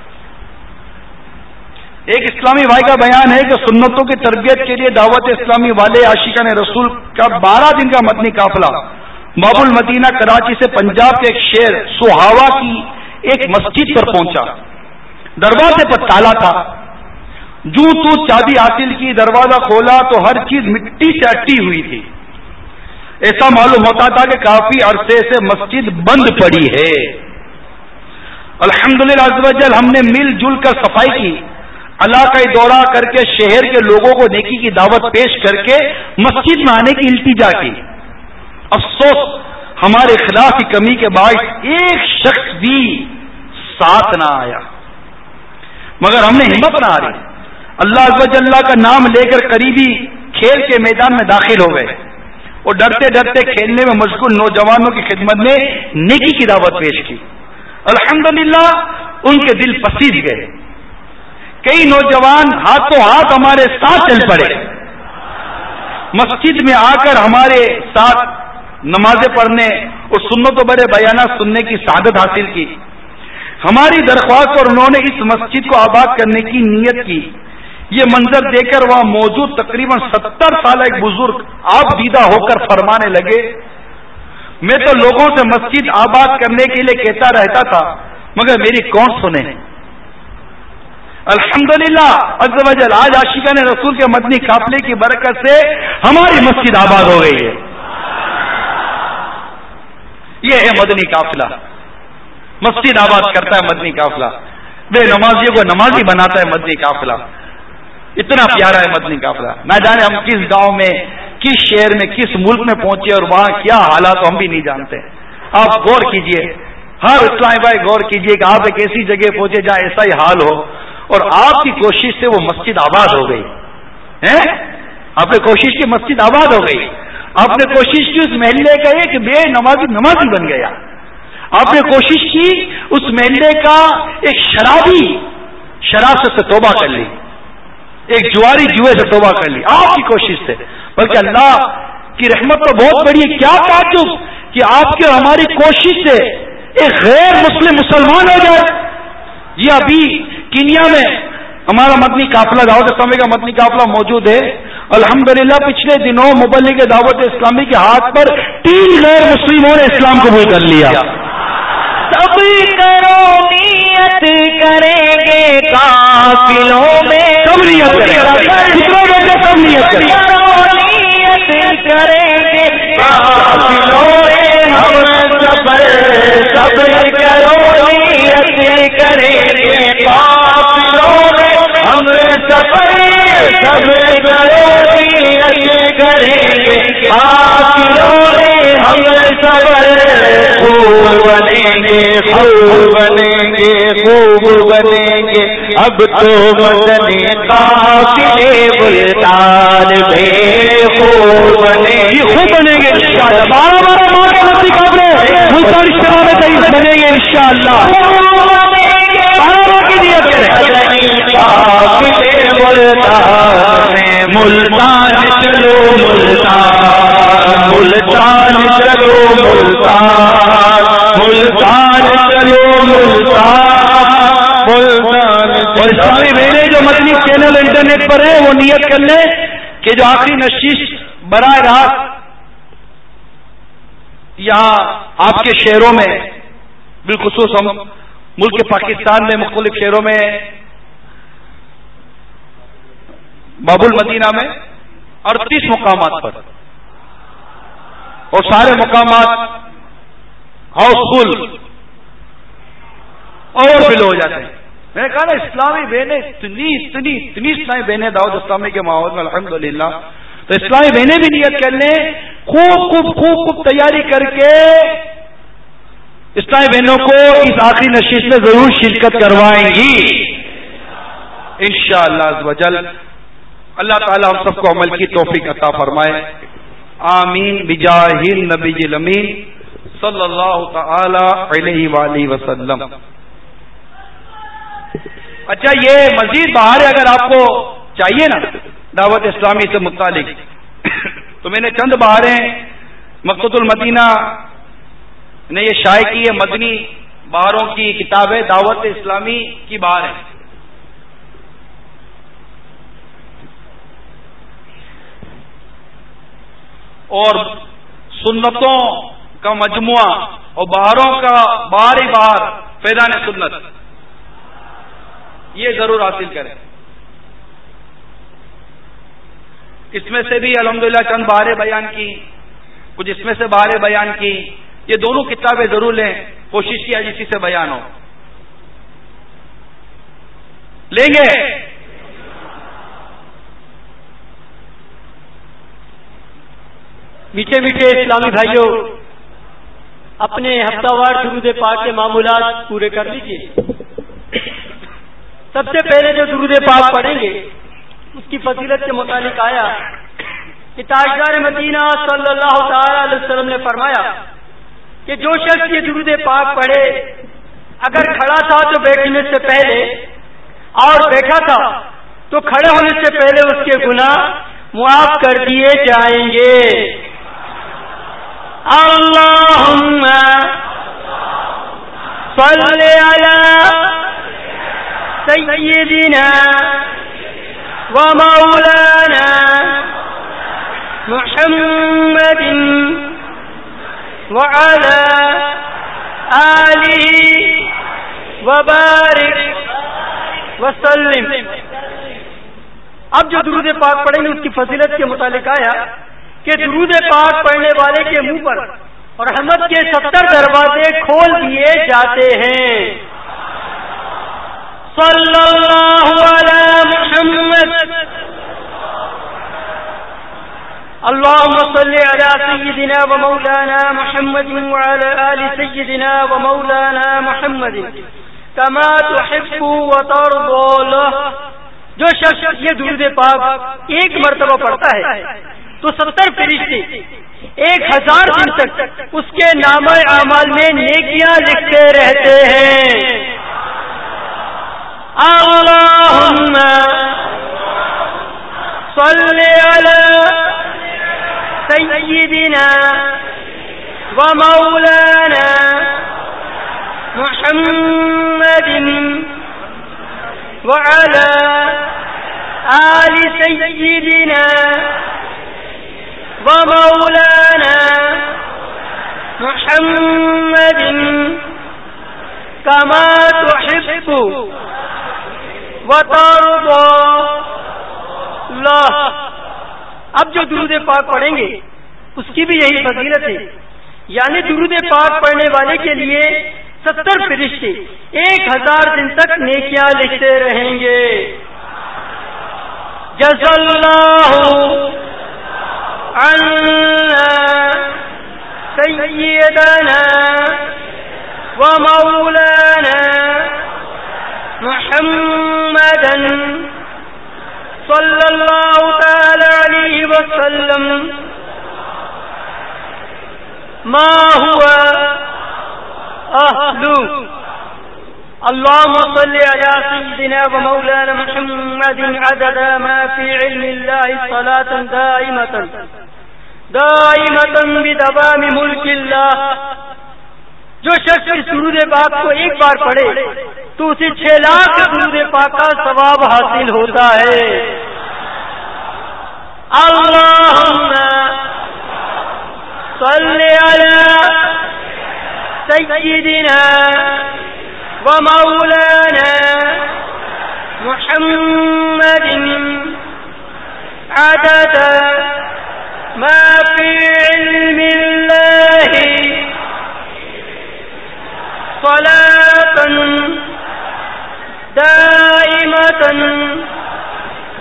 ایک اسلامی بھائی کا بیان ہے کہ سنتوں کی تربیت کے لیے دعوت اسلامی والے عاشقان رسول کا بارہ دن کا مدنی قافلہ باب المدینہ کراچی سے پنجاب کے ایک شہر سہاوا کی ایک مسجد پر پہنچا۔ دروازے پر تالا تھا، جو تو چابی حاصل کی، دروازہ کھولا تو ہر چیز مٹی سے اٹی ہوئی تھی۔ ایسا معلوم ہوتا تھا کہ کافی عرصے سے مسجد بند پڑی ہے۔ الحمدللہ عز و جل ہم نے مل جل کر صفائی کی، علاقہ دورہ کر کے شہر کے لوگوں کو نیکی کی دعوت پیش کر کے مسجد میں آنے کی التجا کی۔ افسوس ہمارے اخلاص کی کمی کے باعث ایک شخص بھی ساتھ نہ آیا، مگر ہم نے ہمت نہ ہاری، اللہ عز و جل کا نام لے کر قریبی کھیل کے میدان میں داخل ہو گئے اور ڈرتے ڈرتے کھیلنے میں مشغول نوجوانوں کی خدمت میں نیکی کی دعوت پیش کی۔ الحمدللہ ان کے دل پسیج گئے، کئی نوجوان ہاتھوں ہاتھ ہمارے ساتھ چل پڑے، مسجد میں آ کر ہمارے ساتھ نمازیں پڑھنے اور سنتوں بڑے بیانات سننے کی سعادت حاصل کی۔ ہماری درخواست پر انہوں نے اس مسجد کو آباد کرنے کی نیت کی۔ یہ منظر دیکھ کر وہاں موجود تقریباً ستر سالہ ایک بزرگ آپ دیدہ ہو کر فرمانے لگے، میں تو لوگوں سے مسجد آباد کرنے کے لیے کہتا رہتا تھا مگر میری کون سنے۔ الحمدللہ عز و جل آج عاشقان رسول کے مدنی قافلے کی برکت سے ہماری مسجد آباد ہو گئی ہے۔ یہ ہے مدنی قافلہ، مسجد آباد کرتا ہے مدنی قافلہ، بے نمازیوں کو نمازی بناتا ہے مدنی قافلہ۔ اتنا پیارا ہے مدنی قافلہ، نہ جانے ہم کس گاؤں میں، کس شہر میں، کس ملک میں پہنچے اور وہاں کیا حالات ہم بھی نہیں جانتے۔ آپ غور کیجئے، ہر اسلامی بھائی غور کیجئے کہ آپ ایک ایسی جگہ پہنچے جہاں ایسا ہی حال ہو اور آپ کی کوشش سے وہ مسجد آباد ہو گئی ہے۔ آپ نے کوشش کی، مسجد آباد ہو گئی۔ آپ نے کوشش کی اس محلے کا ایک بے نمازی نمازی بن گیا۔ آپ نے کوشش کی اس محلے کا ایک شرابی شراب سے توبہ کر لی، ایک جواری جوئے سے توبہ کر لی، آپ کی کوشش سے۔ بلکہ اللہ کی رحمت تو بہت بڑی ہے، کیا تعجب کہ آپ کی اور ہماری کوشش سے ایک غیر مسلم مسلمان ہو جائے۔ یہ ابھی کینیا میں ہمارا مدنی قافلہ دعوت اسلامی کا مدنی قافلہ موجود ہے۔ الحمدللہ پچھلے دنوں مبلغ دعوت اسلامی کے ہاتھ پر تین غیر مسلموں نے اسلام قبول کر لیا۔ سب کرو نیت کریں گے قافلوں میں، سب نیت کریں گے، سب نیت کریں گے، نیت کریں گے قافلوں میں ہم سفر، سب کرو نیت کریں گے قافلوں میں ہم سفر، سب کرو نیت کریں گے قافلوں میں ہم سفر، خوب بنیں گے خوب بنیں گے خوب بنیں گے اب تو مدنی قافلے ملتان میں خوب بنیں گے، خوب بنیں گے انشاءاللہ۔ بارہ بارہ ماہ کے مدنی قافلے ملتان اجتماع میں تیئیس بنیں گے انشاءاللہ۔ بارہ کی نیت کریں، قافلے ملتان میں، ملتان چلو ملتان، ملتان چلو ملتان، ملتان چلو ملتان، ملتان۔ اور اسلامی بہنیں جو مدنی چینل انٹرنیٹ پر ہیں وہ نیت کر لیں کہ جو آخری نشیش براہ راست یہاں آپ کے شہروں میں، بالخصوص ہم ملک پاکستان میں مختلف شہروں میں، باب المدینہ میں اڑتیس مقامات پر، اور سارے مقامات ہاؤس فل اوور فل ہو جاتے ہیں۔ میں نے کہا نا اسلامی بہنیں اتنی اتنی اتنی اسلامی بہنیں دعوت اسلامی کے ماحول میں الحمدللہ، تو اسلامی بہنیں بھی نیت کر لیں، خوب خوب خوب خوب تیاری کر کے اسلامی بہنوں کو اس آخری نشست میں ضرور شرکت کروائیں گی۔ انشاءاللہ عز و جل. اللہ تعالی ہم سب کو عمل کی توفیق عطا فرمائے. آمین بجاہ النبی الامین صلی اللہ تعالی علیہ وآلہ وسلم. اچھا یہ مزید بہاریں اگر آپ کو چاہیے نا دعوت اسلامی سے متعلق تو میں نے چند بہاریں مقصود المدینہ نے یہ شائع کی ہے. مدنی بہاروں کی کتاب ہے دعوت اسلامی کی بہاریں. اور سنتوں کا مجموعہ اور بہاروں کا بہار ہی بہار فیضان سنت یہ ضرور حاصل کریں. اس میں سے بھی الحمدللہ چند بہاریں بیان کی, کچھ اس میں سے بہاریں بیان کی. یہ دونوں کتابیں ضرور لیں, کوشش کیا اسی سے بیان ہو. لیں گے؟ میٹھے میٹھے اسلامی بھائیوں, اپنے ہفتہ وار درود پاک کے معمولات پورے کر لیجیے. سب سے پہلے جو درود پاک پڑھیں گے اس کی فضیلت کے متعلق آیا کہ تاجدار مدینہ صلی اللہ تعالی علیہ وسلم نے فرمایا کہ جو شخص یہ درود پاک پڑھے اگر کھڑا تھا تو بیٹھنے سے پہلے اور بیٹھا تھا تو کھڑے ہونے سے پہلے اس کے گناہ معاف کر دیے جائیں گے. اللہم صلی علی سیدنا و مولانا محمد وعلى آلہ وبارک وسلم. اب جو درود پاک پڑھیں گے اس کی فضیلت کے متعلق آیا کہ درود پاک پڑھنے والے کے منہ پر رحمت کے ستر دروازے کھول دیے جاتے ہیں. صلی اللہ علی محمد اللهم صل على سيدنا ومولانا محمد وعلى آل سيدنا ومولانا محمد كما تحب وترضى له. جو شخص یہ درود پاک ایک مرتبہ پڑھتا ہے تو ستر فرشتے ایک ہزار دن تک اس کے نامہ اعمال میں نیکیاں لکھتے رہتے ہیں. اللهم صل على سيدنا ومولانا محمد وعلى آل سيدنا ومولانا محمد كما تحب وترضى له. اب جو درود پاک پڑھیں گے اس کی بھی یہی فضیلت ہے, یعنی درود پاک پڑھنے والے کے لیے ستر فرشتے ایک ہزار دن تک نیکیاں لکھتے رہیں گے. جزا اللہ عنا سیدنا و مولانا محمدا صلی اللہ تعالی علیہ وسلم ما هو اہلو. اللهم صل على سيدنا ومولانا محمد عدد ما في علم الله صلاة دائمة دائمة بدوام ملك الله. جو شخص اس درود پاک کو ایک بار پڑھے تو اسے چھ لاکھ درود پاک کا ثواب حاصل ہوتا ہے. اللهم صل على سيدنا ومولانا محمد عدد ما في علم الله صلاة دائمة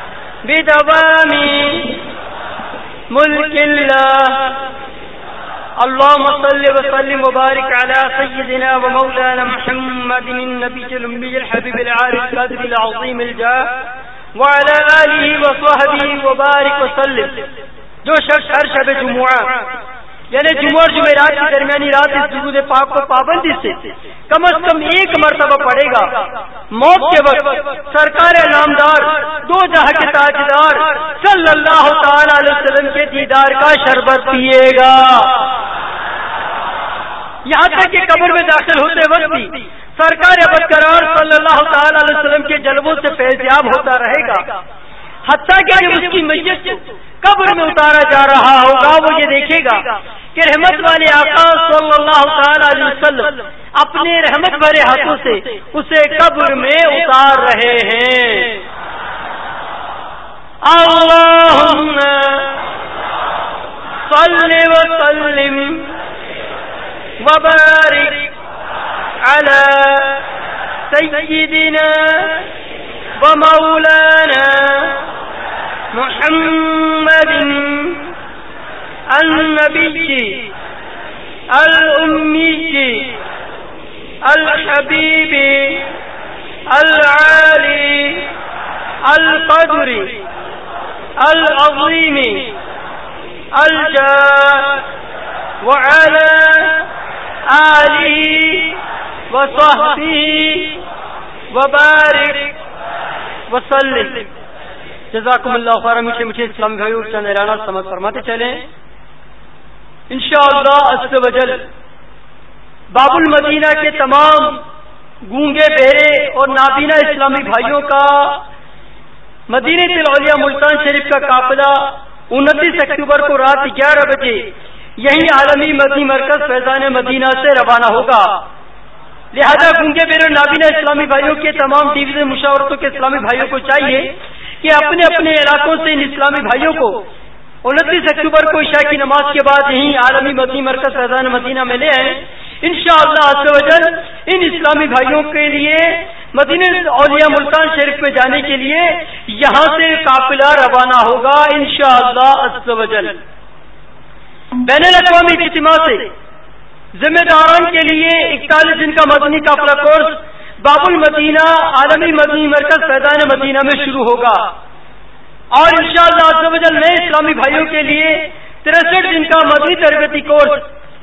بدوام ملك الله. اللهم صل وسلم وبارك على سيدنا ومولانا محمد النبي الأمي الحبيب العالي القدر العظيم الجاه وعلى آله وصحبه وبارك وسلم. جو شخص ہر شب جمعہ یعنی جمعہ اور جمعرات کی درمیانی رات اس درود پاک کو پابندی سے کم از کم ایک مرتبہ پڑھے گا، موت کے وقت سرکار نامدار دو جہاں کے تاجدار صلی اللہ تعالی علیہ وسلم کے دیدار کا شربت پیے گا. یہاں تک کہ قبر میں داخل ہوتے وقت بھی سرکار ابدقرار صلی اللہ تعالی علیہ وسلم کے جلووں سے فیضیاب ہوتا رہے گا، حتیٰ کہ جب اس کی میت کو قبر میں اتارا جا رہا ہوگا وہ یہ دیکھے گا کہ رحمت والے آقا صلی اللہ تعالی علیہ وسلم اپنے رحمت بھرے ہاتھوں سے اسے قبر میں اتار رہے ہیں. اللہم صلی وسلم وبارک علی سیدنا ومولانا محمد النبی الأمی الحبیب العالی القدر العظیم الجاه وعلى آلہ وصحبہ وبارک وسلم. جزاکم اللہ خیرا. میٹھے میٹھے اسلامی بھائیوں چند اعلانات سمجھ فرماتے چلیں. انشاءاللہ عز و جل باب المدینہ کے تمام گونگے بہرے اور نابینا اسلامی بھائیوں کا مدینہ العلیاء ملتان شریف کا قافلہ انتیس اکتوبر کو رات گیارہ بجے یہی عالمی مدنی مرکز فیضان مدینہ سے روانہ ہوگا. لہذا گونگے بہرے اور نابینا اسلامی بھائیوں کے تمام ڈویژن مشاورتوں کے اسلامی بھائیوں کو چاہیے کہ اپنے اپنے علاقوں سے ان اسلامی بھائیوں کو انتیس اکتوبر کو عشاء کی نماز کے بعد یہیں عالمی مدنی مرکز فیضان مدینہ میں لے آئیں. انشاءاللہ عز و جل ان اسلامی بھائیوں کے لیے مدینہ اولیاء ملتان شریف میں جانے کے لیے یہاں سے قافلہ روانہ ہوگا انشاءاللہ عز و جل. بین الاقوامی اجتماع سے ذمہ داران کے لیے اکتالیس دن کا مدنی قافلہ کورس باب المدینہ عالمی مدنی مرکز فیضان مدینہ میں شروع ہوگا اور انشاءاللہ عز و جل نئے اسلامی بھائیوں کے لیے تریسٹھ دن کا مدنی تربیتی کورس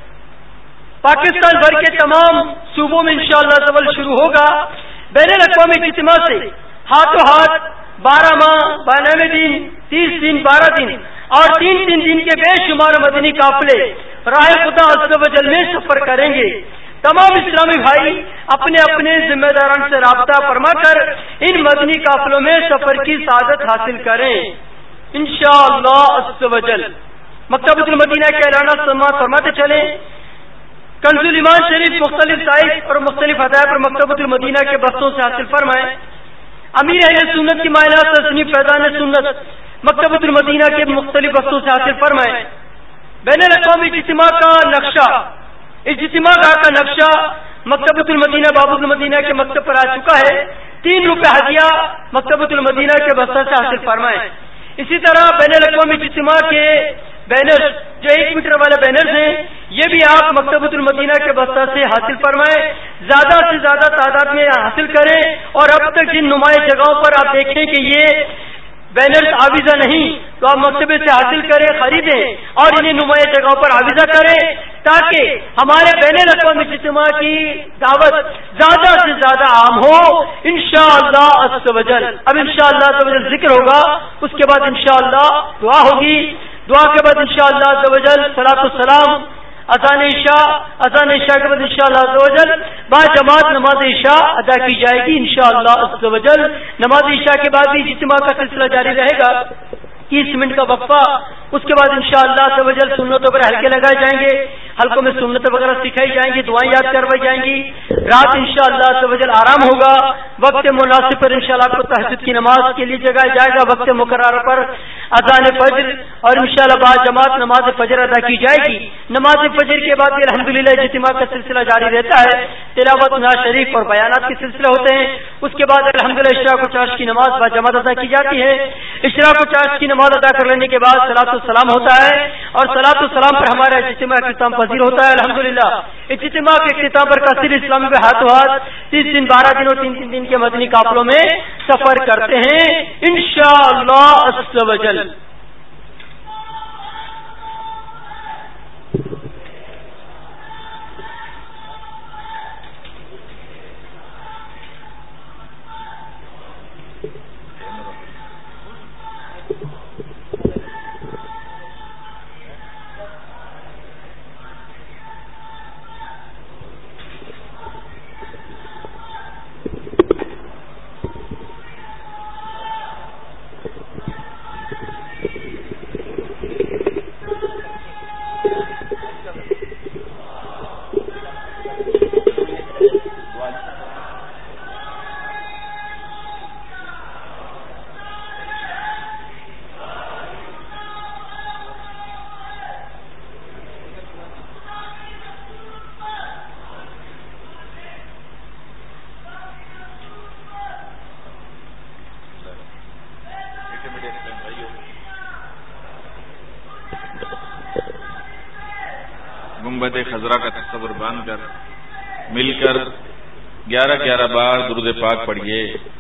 پاکستان بھر کے تمام صوبوں میں انشاءاللہ عز و جل شروع ہوگا. بین الاقوامی اجتماع سے ہاتھوں ہاتھ بارہ ماہ بانوے دن تیس دن بارہ دن اور تین تین دن کے بے شمار مدنی قافلے راہ خدا عز و جل میں سفر کریں گے. تمام اسلامی بھائی اپنے اپنے ذمہ داران سے رابطہ فرما کر ان مدنی قافلوں میں سفر کی سعادت حاصل کریں انشاءاللہ عز و جل. مکتبۃ المدینہ کے اعلانات سماعت فرماتے چلیں. کنز الایمان شریف مختلف سائز اور مختلف ہدایات پر مکتبۃ المدینہ کے بستوں سے حاصل فرمائیں. امیر اہل سنت کی معائنات تصنیف فیضان سنت مکتبۃ المدینہ کے مختلف بستوں سے حاصل فرمائیں. بین الاقوامی اجتماع کا نقشہ اجتماع گاہ کا نقشہ مکتبۃ المدینہ باب المدینہ کے مکتب پر آ چکا ہے. تین روپے ہدیہ مکتبۃ المدینہ کے بستہ سے حاصل فرمائیں. اسی طرح بین الاقوامی اجتماع کے بینر جو ایک میٹر والے بینرز ہیں یہ بھی آپ مکتبۃ المدینہ کے بستہ سے حاصل فرمائیں. زیادہ سے زیادہ تعداد میں حاصل کریں اور اب تک جن نمایاں جگہوں پر آپ دیکھیں کہ یہ بینرز آویزہ نہیں تو آپ مکتبے سے حاصل کریں خریدیں اور انہیں نمایاں جگہوں پر آویزہ کریں تاکہ ہمارے بین الاقوامی اجتماع کی دعوت زیادہ سے زیادہ عام ہو انشاءاللہ عز و جل. اب انشاءاللہ عز و جل ذکر ہوگا اس کے بعد انشاءاللہ دعا ہوگی. دعا کے بعد انشاءاللہ عز و جل صلاۃ السلام اذان عشاء اذان عشاء کے بعد انشاءاللہ عز و جل بعد جماعت نماز عشاء ادا کی جائے گی انشاءاللہ عز و جل. نماز عشاء کے بعد بھی اجتماع کا سلسلہ جاری رہے گا. تیس منٹ کا وقفہ اس کے بعد انشاءاللہ عز و جل سنتوں پر حلقے لگائے جائیں گے. حلقوں میں سنتیں وغیرہ سکھائی جائیں گی، دعائیں یاد کروائی جائیں گی. رات انشاءاللہ عز و جل آرام ہوگا. وقت مناسب پر انشاءاللہ آپ کو تہجد کی نماز کے لیے جگہ جائے گا. وقت مقررہ پر اذان فجر اور انشاءاللہ بعد جماعت نماز فجر ادا کی جائے گی. نماز فجر کے بعد الحمدللہ اجتماع کا سلسلہ جاری رہتا ہے. تلاوت نعت شریف اور بیانات کے سلسلے ہوتے ہیں. اس کے بعد الحمدللہ اشراق و چاشت کی نماز بعد جماعت ادا کی جاتی ہے. اشراق و چاشت کی نماز ادا کر لینے کے بعد صلاۃ السلام ہوتا ہے اور صلاۃ السلام پر ہمارا اجتماع اختتام پذیر ہوتا ہے. الحمدللہ اجتماع کے اختتام پر کثیر اسلامی کے ہاتھوں ہاتھ تیس دن بارہ دن اور تین تین دن کے مدنی قافلوں میں سفر کرتے ہیں انشاءاللہ عز و جل. گنبد خضرا کا تصور باندھ کر مل کر گیارہ گیارہ بار درود پاک پڑھیے.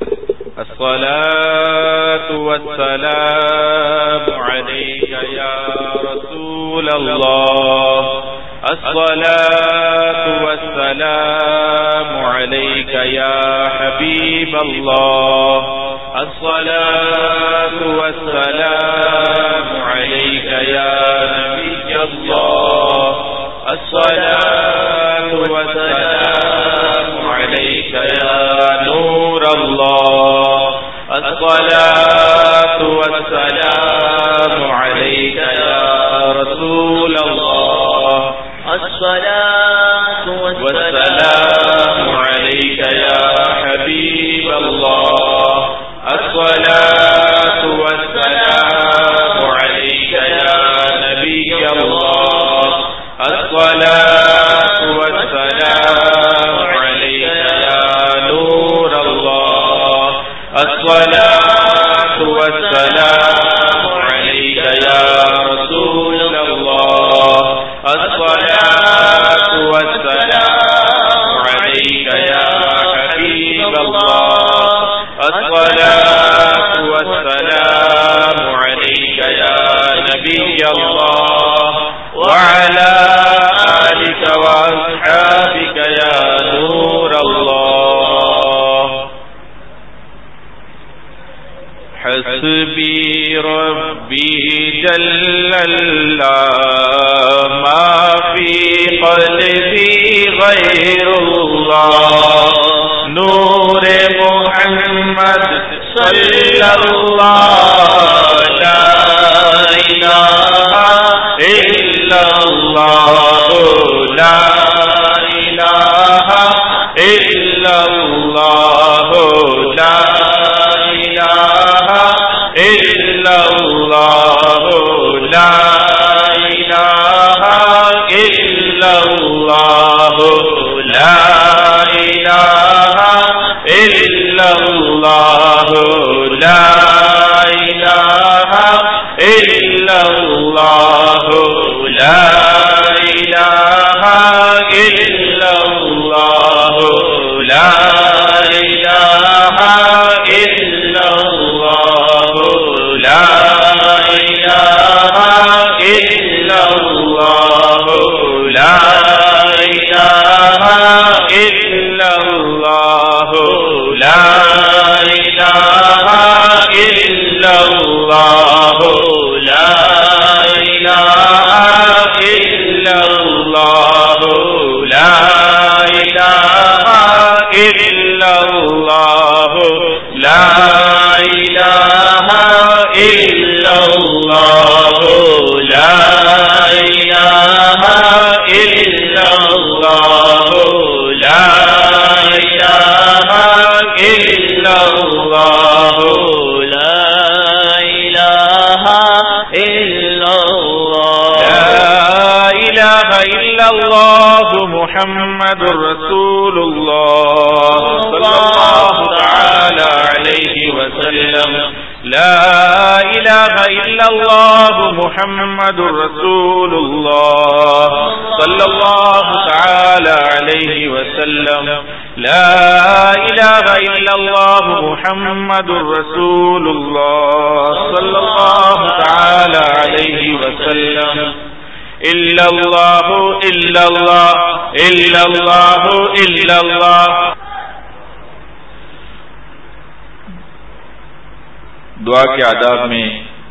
الصلاۃ والسلام علیک یا رسول اللہ، الصلاۃ والسلام علیک یا حبیب اللہ، الصلاۃ والسلام علیک یا نبی اللہ، الصلاۃ والسلام علیک یا نور اللہ، الصلاۃ والسلام علیک یا رسول اللہ، الصلاۃ والسلام علیک یا حبیب اللہ، الصلاۃ والسلام علیک یا نبی اللہ، الصلاۃ والسلام علیک یا نور اللہ، الصلاۃ والسلام علیک یا رسول اللہ، الصلاۃ والسلام علیک یا حبیب اللہ، الصلاۃ والسلام علیک یا نبی اللہ، وعلى آلك وأصحابك يا نور الله. حسبي ربي جل الله ما في قلبي غير الله، نور محمد صلى الله، لا إله إلا اللہ، لا الہ الا اللہ، لا الہ الا اللہ، لا الہ الا اللہ، لا الہ الا اللہ، لا الہ الا اللہ، لا الہ الا اللہ، لا الہ الا اللہ، لا الہ الا اللہ، لا الہ الا اللہ، لا الہ الا اللہ، لا الہ الا اللہ، لا الہ الا الله محمد رسول الله صلى الله تعالى عليه وسلم لا إله إلا الله محمد رسول الله صلى الله تعالى عليه وسلم لا إله إلا الله محمد رسول الله صلى الله تعالى عليه وسلم إلا الله إلا الله إلا الله إلا الله. دعا کے آداب میں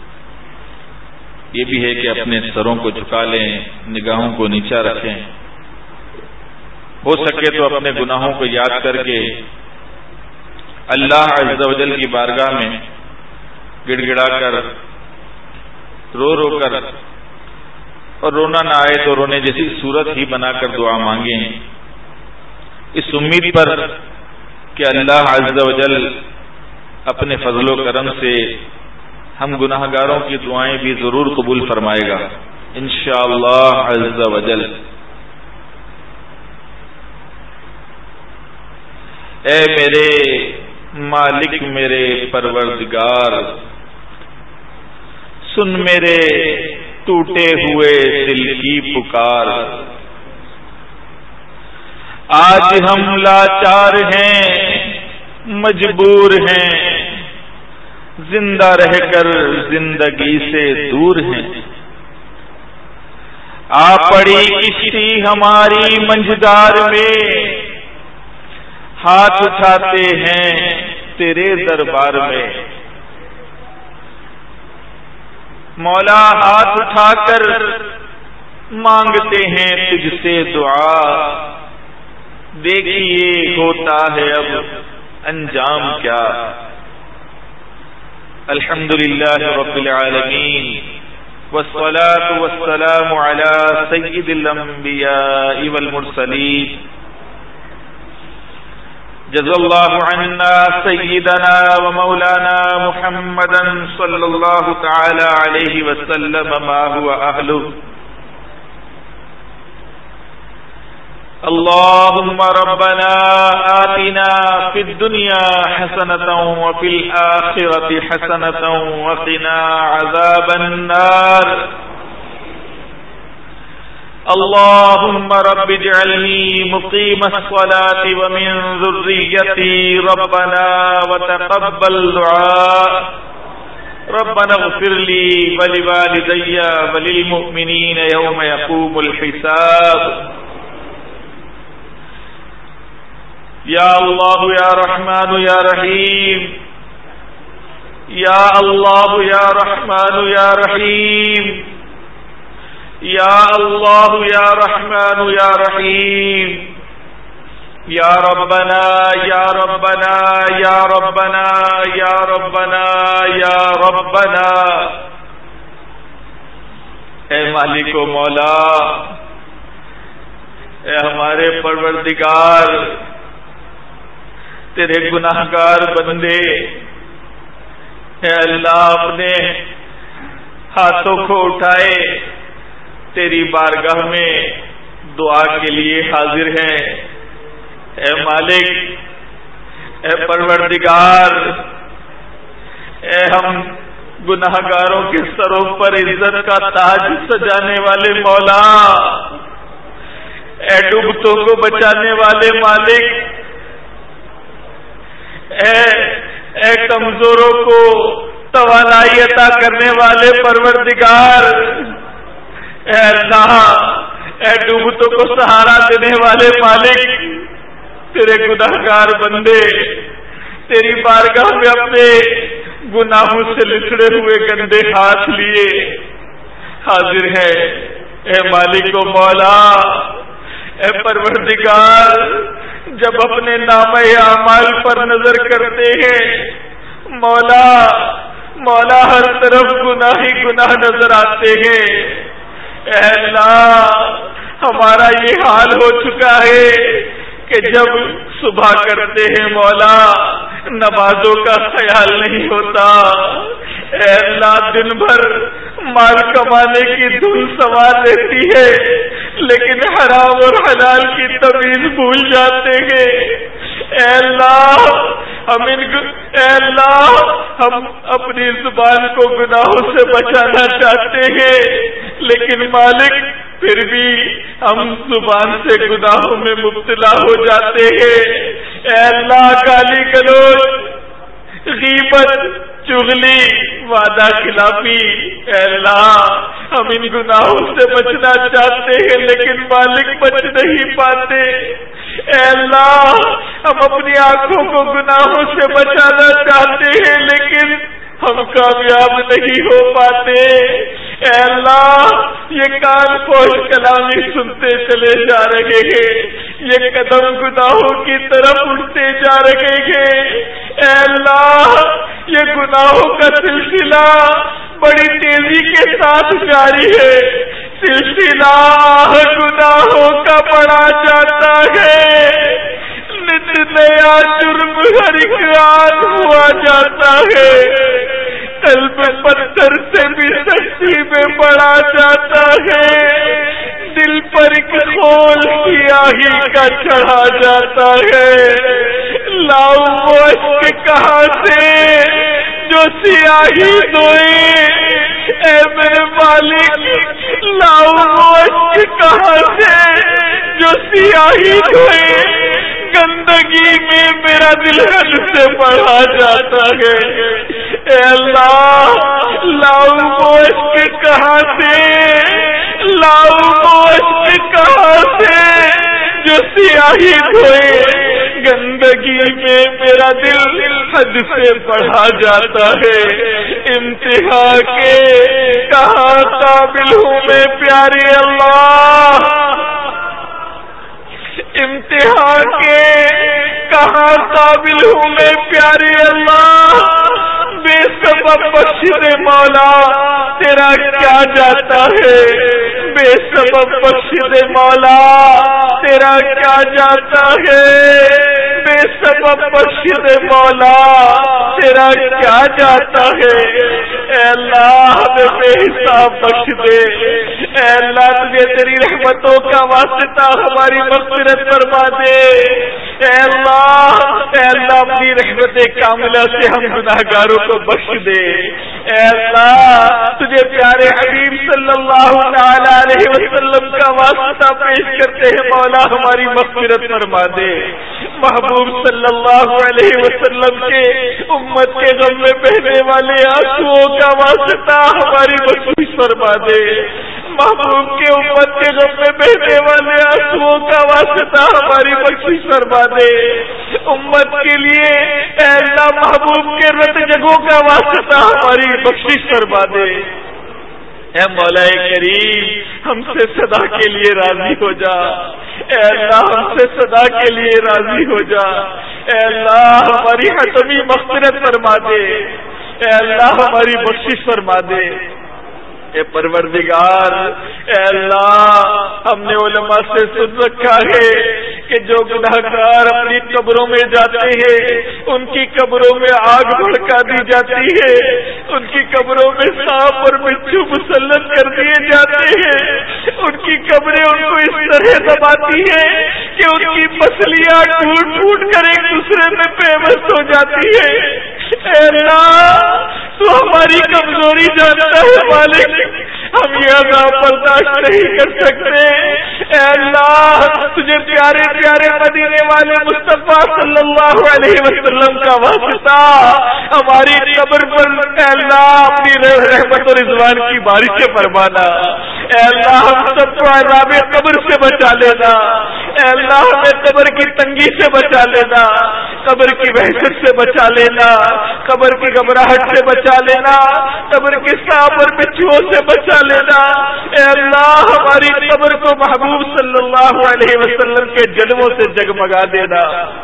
یہ بھی ہے کہ اپنے سروں کو جھکا لیں، نگاہوں کو نیچا رکھیں، ہو سکے تو اپنے گناہوں کو یاد کر کے اللہ عز و جل کی بارگاہ میں گڑ گڑا کر رو رو کر، اور رونا نہ آئے تو رونے جیسی صورت ہی بنا کر دعا مانگیں، اس امید پر کہ اللہ عز و جل اپنے فضل و کرم سے ہم گناہ گاروں کی دعائیں بھی ضرور قبول فرمائے گا انشاءاللہ عز و جل. اے میرے مالک میرے پروردگار، سن میرے ٹوٹے ہوئے دل کی پکار، آج ہم لاچار ہیں مجبور ہیں، زندہ رہ کر زندگی سے دور ہیں، آ پڑی کشتی ہماری منجھدار میں، ہاتھ اٹھاتے ہیں تیرے دربار میں. مولا ہاتھ اٹھا کر مانگتے ہیں تجھ سے دعا، دیکھیے ہوتا ہے اب انجام کیا. الحمدللہ رب العالمین والصلاة والسلام علی سید الانبیاء والمرسلین. جزا اللہ عنا سیدنا ومولانا محمدا صلی اللہ تعالی علیہ وسلم ما هو اہلہ. اللهم ربنا آتنا في الدنيا حسنة وفي الآخرة حسنة وقنا عذاب النار. اللهم رب اجعلني مقيم الصلاة ومن ذريتي ربنا وتقبل دعاء. ربنا اغفر لي ولوالدي وللمؤمنين يوم يقوم الحساب. یا اللہ یا رحمان یا رحیم، یا اللہ یا رحمان یا رحیم، یا اللہ یا رحمان یا رحیم. یا ربنا یا ربنا یا ربنا یا ربنا یا ربنا. اے مالک و مولا، اے ہمارے پروردگار، تیرے گناہ گار بندے اے اللہ اپنے ہاتھوں کو اٹھائے تیری بارگاہ میں دعا کے لیے حاضر ہیں. اے مالک، اے پروردگار، اے ہم گناہ گاروں کے سروں پر عزت کا تاج سجانے والے مولا، اے ڈوبتوں کو بچانے والے مالک، اے اے کمزوروں کو توانائی عطا کرنے والے پروردگار، اے اللہ، اے ڈوبتوں کو سہارا دینے والے مالک، تیرے گناہگار بندے تیری بارگاہ میں اپنے گناہوں سے لچڑے ہوئے گندے ہاتھ لیے حاضر ہیں. اے مالک و مولا، اے پروردگار، جب اپنے نام اعمال پر نظر کرتے ہیں مولا مولا ہر طرف گناہ ہی گناہ نظر آتے ہیں. اے اللہ، ہمارا یہ حال ہو چکا ہے کہ جب صبح کرتے ہیں مولا نمازوں کا خیال نہیں ہوتا. اے اللہ، دن بھر مال کمانے کی دھن سوار رہتی ہے لیکن حرام اور حلال کی تمیز بھول جاتے ہیں۔ اے اللہ ہم ان اے اللہ ہم اپنی زبان کو گناہوں سے بچانا چاہتے ہیں لیکن مالک پھر بھی ہم زبان سے گناہوں میں مبتلا ہو جاتے ہیں۔ اے اللہ گالی گلوچ، غیبت، چغلی، وعدہ خلافی، اے اللہ ہم ان گناہوں سے بچنا چاہتے ہیں لیکن مالک بچ نہیں پاتے۔ اے اللہ ہم اپنی آنکھوں کو گناہوں سے بچانا چاہتے ہیں لیکن ہم کامیاب نہیں ہو پاتے۔ اے اللہ یہ کان پوش کلامی سنتے چلے جا رہے ہیں، یہ قدم گناہوں کی طرف اٹھتے جا رہے ہیں۔ اے اللہ یہ گناہوں کا سلسلہ بڑی تیزی کے ساتھ جاری ہے، سلسلہ گناہوں کا بڑا جاتا ہے، نت نیا جرم ہر ایک ہوا جاتا ہے، قلب پتھر سے بھی سختی میں بڑھا جاتا ہے، دل پر ایک خول سیاہی کا چڑھا جاتا ہے۔ لاؤ وہ اشک کہاں سے جو سیاہی دھوئے، اے میرے مالک لاؤ وہ اشک کہاں سے جو سیاہی دھوئے، گندگی میں میرا دل حد سے بڑھا جاتا ہے۔ اے اللہ لاؤ وہ اشک کہاں سے لاؤ وہ اشک کہاں سے جو سیاہی دھوئے، گندگی میں میرا دل حد سے بڑھا جاتا ہے۔ انتہا کے کہاں قابل ہوں میں پیارے اللہ، امتحان کے کہاں قابل ہوں میں پیارے اللہ، بے سبب بخش دے مولا تیرا کیا جاتا ہے، بے سبب بخش دے مولا تیرا کیا جاتا ہے، بے سبب بخش دے مولا تیرا کیا جاتا ہے۔ اے اللہ ہمیں بے حساب بخش دے، اے اللہ تجھے تیری رحمتوں کا واسطہ ہماری مغفرت فرما دے، اے اللہ اے اللہ اپنی رحمت کاملہ سے ہم گناہگاروں کو بخش دے، اے اللہ تجھے پیارے حبیب صلی اللہ تعالی علیہ وسلم کا واسطہ پیش کرتے ہیں، مولا ہماری مغفرت فرما دے، محبوب صلی اللہ علیہ وسلم کے امت کے غم میں بہنے والے آنسوؤں کا واسطہ ہماری بخشش فرما دے، محبوب کے امت کے غم میں بہنے والے آنسوؤں کا واسطہ ہماری بخشش فرما دے، امت کے لیے اے اللہ محبوب کے رت جگہوں کا واسطہ ہماری بخشش فرما دے۔ اے مولا کریم ہم سے صدا کے لیے راضی ہو جا، اے اللہ ہم سے صدا کے لیے راضی ہو جا، اے اللہ ہماری حتمی مغفرت فرما دے، اے اللہ ہماری بخشش فرما دے۔ اے پروردگار اے اللہ ہم نے علماء سے سن رکھا ہے کہ جو گناہگار اپنی قبروں میں جاتے ہیں ان کی قبروں میں آگ بھڑکا دی جاتی ہے، ان کی قبروں میں سانپ اور بچھو مسلط کر دیے جاتے ہیں، ان کی قبریں ان کو اس طرح دباتی ہیں کہ ان کی پسلیاں ٹوٹ ٹوٹ کر ایک دوسرے میں پیوست ہو جاتی ہے۔ اے اللہ تو ہماری کمزوری جانتا ہے مالک، ہم یہ عذاب برداشت نہیں کر سکتے، اے اللہ تجھے پیارے پیارے مدینے والے مصطفیٰ صلی اللہ علیہ وسلم کا واسطہ ہماری قبر پر اے اللہ اپنی رحمت و رضوان کی بارش سے فرمانا، اے اللہ ہم سب کو عذاب قبر سے بچا لینا، اے اللہ ہمیں قبر کی تنگی سے بچا لینا، قبر کی وحشت سے بچا لینا، قبر کی گھبراہٹ سے بچا لینا، قبر کے سانپ اور بچھوؤں سے بچا لینا، اے اللہ ہماری قبر کو محبوب صلی اللہ علیہ وسلم کے جلووں سے جگمگا دینا،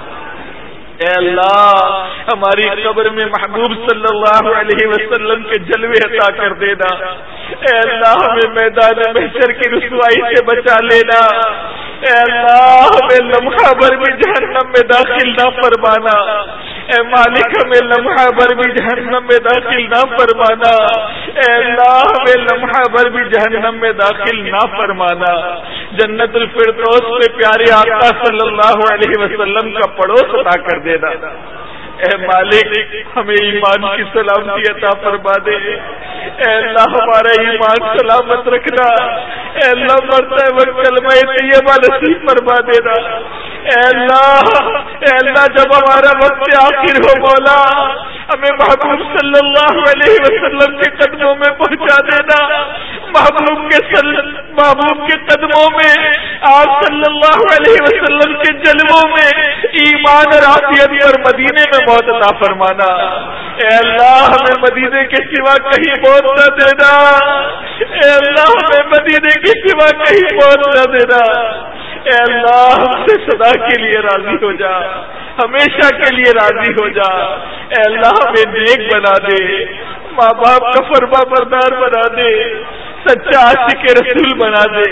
اے اللہ ہماری قبر میں محبوب صلی اللہ علیہ وسلم کے جلوے عطا کر دینا، اے اللہ ہمیں میدان محشر کی رسوائی سے بچا لینا، اے اللہ ہمیں لمحہ بھر بھی جہنم میں داخل نہ فرمانا، اے مالک ہمیں لمحہ بھر بھی جہنم میں داخل نہ فرمانا، اے اللہ ہمیں لمحہ بھر بھی جہنم میں داخل نہ فرمانا، جنت الفردوس میں پیارے آقا صلی اللہ علیہ وسلم کا پڑوس عطا کر دینا۔ اے مالک ہمیں ایمان کی سلامتی عطا فرما دے، اے اللہ ہمارا ایمان سلامت رکھنا، اے اللہ مرتے وقت کلمہ طیبہ نصیب فرما دینا، اے اللہ اے اللہ جب ہمارا وقت آخر ہو مولا ہمیں محبوب صلی اللہ علیہ وسلم کے قدموں میں پہنچا دینا، محبوب کے سل... محبوب کے قدموں میں آپ صلی اللہ علیہ وسلم کے جلووں میں ایمان اور عافیت اور مدینے میں موت عطا فرمانا، اے اللہ ہمیں مدینے کے سوا کہیں موت نہ دینا، اے اللہ ہمیں مدینے کے سوا کہیں موت نہ دینا، اے اللہ ہم سے سدا کے لیے راضی ہو جا، ہمیشہ کے لیے راضی ہو جا، اے اللہ ہمیں نیک بنا دے، ماں باپ کا فرما بردار بنا دے، سچا عاشق رسول بنا دے،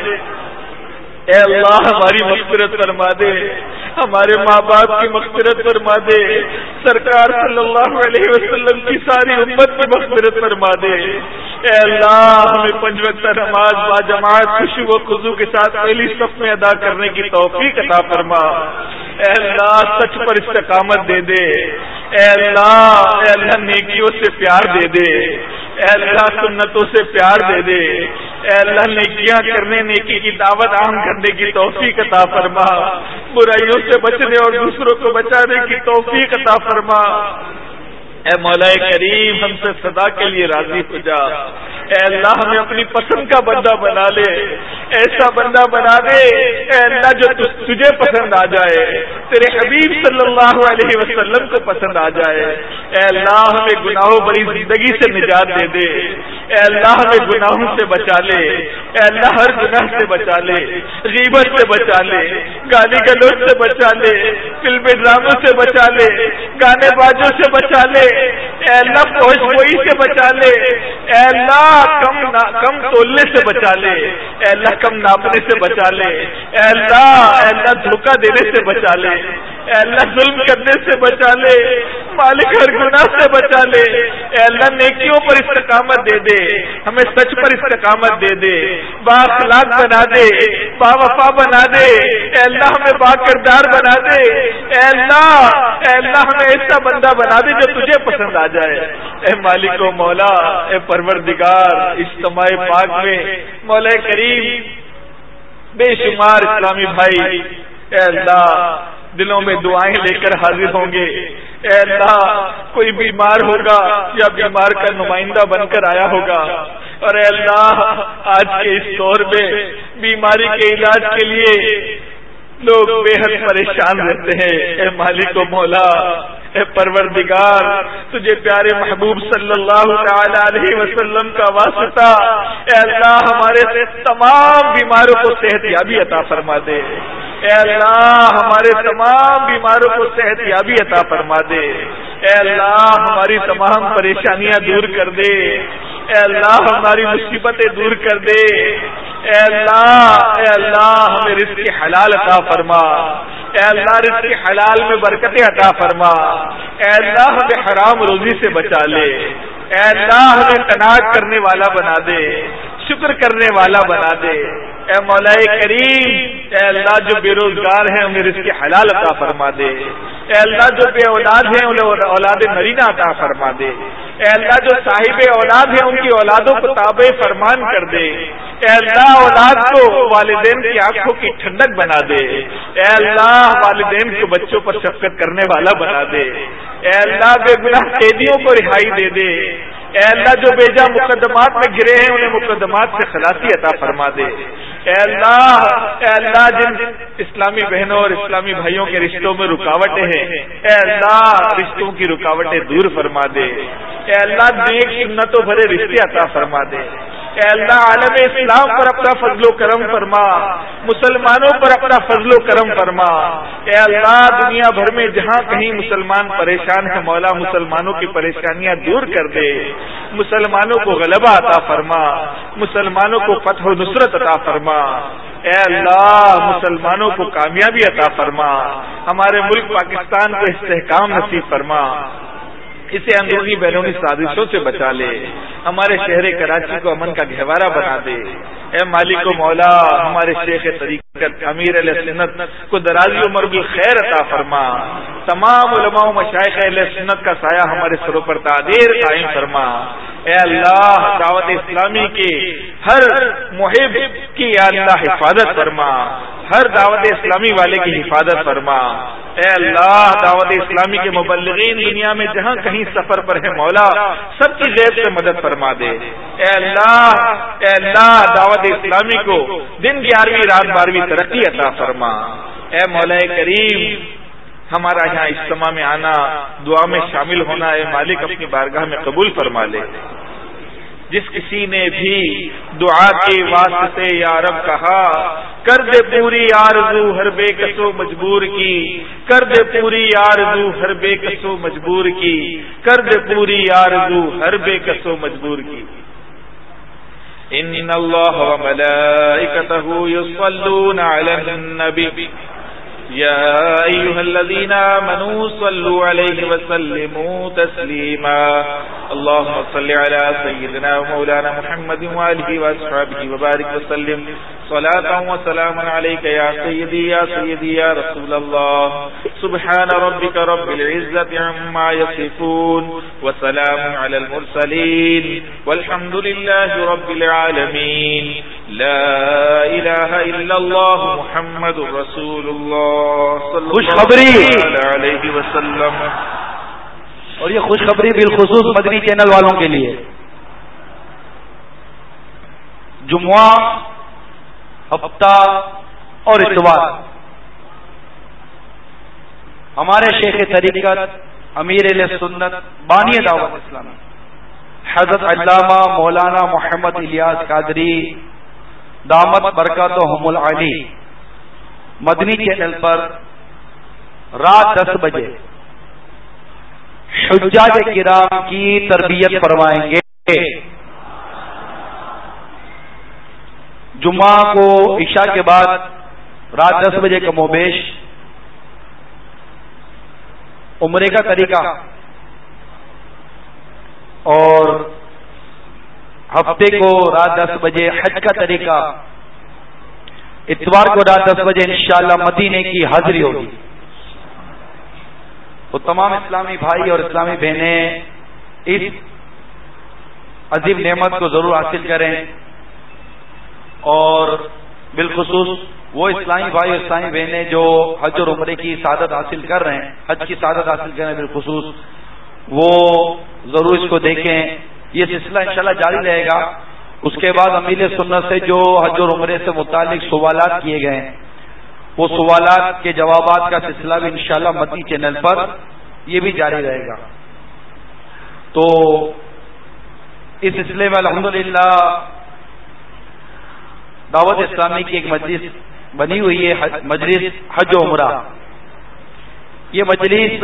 اے اللہ ہماری مغفرت فرما دے، ہمارے ماں باپ کی مغفرت فرما دے، سرکار صلی اللہ علیہ وسلم کی ساری امت کی مغفرت فرما دے، اے اللہ ہمیں پنج وقت نماز با جماعت خوشی و خضوع کے ساتھ پہلی صف میں ادا کرنے کی توفیق عطا فرما، اے اللہ سچ پر استقامت دے دے، اے اللہ اے اللہ نیکیوں سے پیار دے دے، اے اللہ سنتوں سے پیار دے دے، اے اللہ نیکیاں کرنے نیکی کی دعوت عام کرنے کی توفیق عطا فرما، برائیوں سے بچنے اور دوسروں کو بچانے کی توفیق عطا فرما، اے مولا کریم ہم سے صدا کے لیے راضی ہو جا، اے اللہ ہمیں اپنی پسند کا بندہ بنا لے، ایسا بندہ بنا دے اے اللہ جو تجھے پسند آ جائے، تیرے حبیب صلی اللہ علیہ وسلم کو پسند آ جائے، اے اللہ ہمیں گناہوں بری زندگی سے نجات دے دے، اے اللہ ہمیں گناہوں سے بچا لے، اے اللہ ہر گناہ سے بچا لے، غیبت سے بچا لے، گالی گلوچ سے بچا لے، فلم ڈراموں سے بچا لے، گانے بازوں سے بچا لے، اے اللہ پوش گوئی سے بچا لے، اے اللہ کم کم تولنے سے بچا لے، اے اللہ کم ناپنے سے بچا لے، اے اللہ اے اللہ دھوکہ دینے سے بچا لے، اے اللہ ظلم کرنے سے بچا لے، مالک ہر گناہ سے بچا لے، اے اللہ نیکیوں پر استقامت دے دے، ہمیں سچ پر استقامت دے دے، با اخلاق بنا دے، با وفا بنا دے، اے اللہ ہمیں با کردار بنا دے، اے اللہ اے اللہ ہمیں ایسا بندہ بنا دے جو تجھے پسند آ جائے، اے مالک و مولا اے پروردگار اجتماع پاک میں مولا کریم بے شمار اسلامی بھائی اے اللہ دلوں میں دعائیں لے کر حاضر ہوں گے، اے اللہ کوئی بیمار ہوگا یا بیمار کا نمائندہ بن کر آیا ہوگا، اور اے اللہ آج کے اس دور میں بیماری کے علاج کے لیے لوگ بے حد پریشان رہتے ہیں، اے مالک و مولا اے پروردگار تجھے پیارے محبوب صلی اللہ تعالی علیہ وسلم کا واسطہ اے اللہ ہمارے تمام بیماروں کو صحت یابی عطا فرما دے، اے اللہ ہمارے تمام بیماروں کو صحت یابی عطا فرما دے، اے اللہ ہماری تمام پریشانیاں دور کر دے، اے اللہ ہماری مصیبتیں دور کر دے، اے اللہ اے اللہ ہمیں رزق حلال عطا فرما، اے اللہ رزق حلال میں برکتیں عطا فرما، اے اللہ ہمیں حرام روزی سے بچا لے، اے اللہ ہمیں قناعت کرنے والا بنا دے، شکر کرنے والا بنا دے، اے مولا کریم اے اللہ جو بے روزگار ہیں انہیں رزق حلال عطا فرما دے، اے اللہ جو بے اولاد ہیں انہیں اولاد نرینہ عطا فرما دے، اے اللہ جو صاحب اولاد ہیں ان کی اولادوں کو تابع فرمان کر دے، اے اللہ اولاد کو والدین کی آنکھوں کی ٹھنڈک بنا دے، اے اللہ والدین کو بچوں پر شفقت کرنے والا بنا دے، اے اللہ بے گناہ قیدیوں کو رہائی دے دے، اے اللہ جو بیجا مقدمات میں گرے ہیں انہیں مقدمات سے خلاصی عطا فرما دے، اے اللہ اے اللہ جن اسلامی بہنوں اور اسلامی بھائیوں کے رشتوں میں رکاوٹیں ہیں اے اللہ رشتوں کی رکاوٹیں دور فرما دے، اے اللہ نیک سنتوں بھرے رشتے عطا فرما دے، اے اللہ عالم اسلام پر اپنا فضل و کرم فرما، مسلمانوں پر اپنا فضل و کرم فرما، اے اللہ دنیا بھر میں جہاں کہیں مسلمان پریشان ہیں مولا مسلمانوں کی پریشانیاں دور کر دے، مسلمانوں کو غلبہ عطا فرما، مسلمانوں کو فتح و نصرت عطا فرما، اے اللہ مسلمانوں کو کامیابی عطا فرما، ہمارے ملک پاکستان کو استحکام نصیب فرما، اسے اندرونی بیرونی سازشوں سے بچا لے، ہمارے شہر کراچی کو امن کا گہوارہ بنا دے۔ اے مالک و مولا، ہمارے شیخ طریقت امیر اہل سنت کو درازی عمر بالخیر عطا فرما، تمام علماء و مشائخ اہل سنت کا سایہ ہمارے سروں پر تعدیر قائم فرما۔ اے اللہ دعوت اسلامی کے ہر محب کی یا اللہ حفاظت فرما، ہر دعوت اسلامی والے کی حفاظت فرما۔ اے اللہ دعوت اسلامی کے مبلغین دنیا میں جہاں کہیں سفر پر ہے مولا، سب کی غیب سے مدد فرما دے۔ اے اللہ اے اللہ دعوت اسلامی کو دن گیارہویں رات بارہویں ترقی عطا فرما۔ اے مولا کریم، ہمارا یہاں اجتماع میں آنا، دعا میں شامل ہونا، اے مالک اپنی بارگاہ میں قبول فرما لے۔ جس کسی نے بھی دعا کے واسطے یا رب کہا، کر دے پوری آرزو ہر بے کسو مجبور کی، کر دے پوری آرزو ہر بے کسو مجبور کی، کر دے پوری آرزو ہر بے کسو مجبور کی۔ ان اللہ و ملائکتہ یصلون علی النبی یا ایھا الذین آمنوا صلوا علیہ وسلموا تسلیما۔ اللهم صل علی سیدنا و مولانا محمد وآلہ واصحابہ وبارک وسلم صلاۃ و سلام علیک یا سیدی یا سیدی یا رسول اللہ۔ سبحان ربک رب العزۃ عما یصفون وسلام علی المرسلین والحمد للہ رب العالمین۔ لا الہ الا اللہ محمد رسول اللہ خوشخبری علیہ وسلم۔ اور یہ خوشخبری بالخصوص مدنی چینل والوں کے لیے، جمعہ، ہفتہ اور اتوار ہمارے شیخ طریقت امیر اہل سنت بانی دعوت اسلامی حضرت علامہ مولانا محمد الیاس قادری دامت برکاتہم العالی مدنی چینل پر رات دس بجے حجاج کرام کی تربیت فرمائیں گے۔ جمعہ کو عشاء کے بعد رات دس بجے کم و بیش عمرے کا طریقہ، اور ہفتے کو رات دس بجے حج کا طریقہ، اتوار کو رات دس بجے انشاءاللہ مدینے کی حاضری ہوگی۔ تو تمام اسلامی بھائی اور اسلامی بہنیں اس عظیم نعمت کو ضرور حاصل کریں، اور بالخصوص وہ اسلامی بھائی اور اسلامی بہنیں جو حج اور عمرے کی سعادت حاصل کر رہے ہیں، حج کی سعادت حاصل کر رہے ہیں بالخصوص، وہ ضرور اس کو دیکھیں۔ یہ سلسلہ انشاءاللہ جاری رہے گا۔ اس کے بعد امیر سنت سے جو حج اور عمرے سے متعلق سوالات کیے گئے ہیں، وہ سوالات کے جوابات کا سلسلہ بھی انشاءاللہ مدنی چینل پر یہ بھی جاری رہے گا۔ تو اس سلسلے میں الحمدللہ دعوت اسلامی کی ایک مجلس بنی ہوئی ہے، مجلس حج و عمرہ۔ یہ مجلس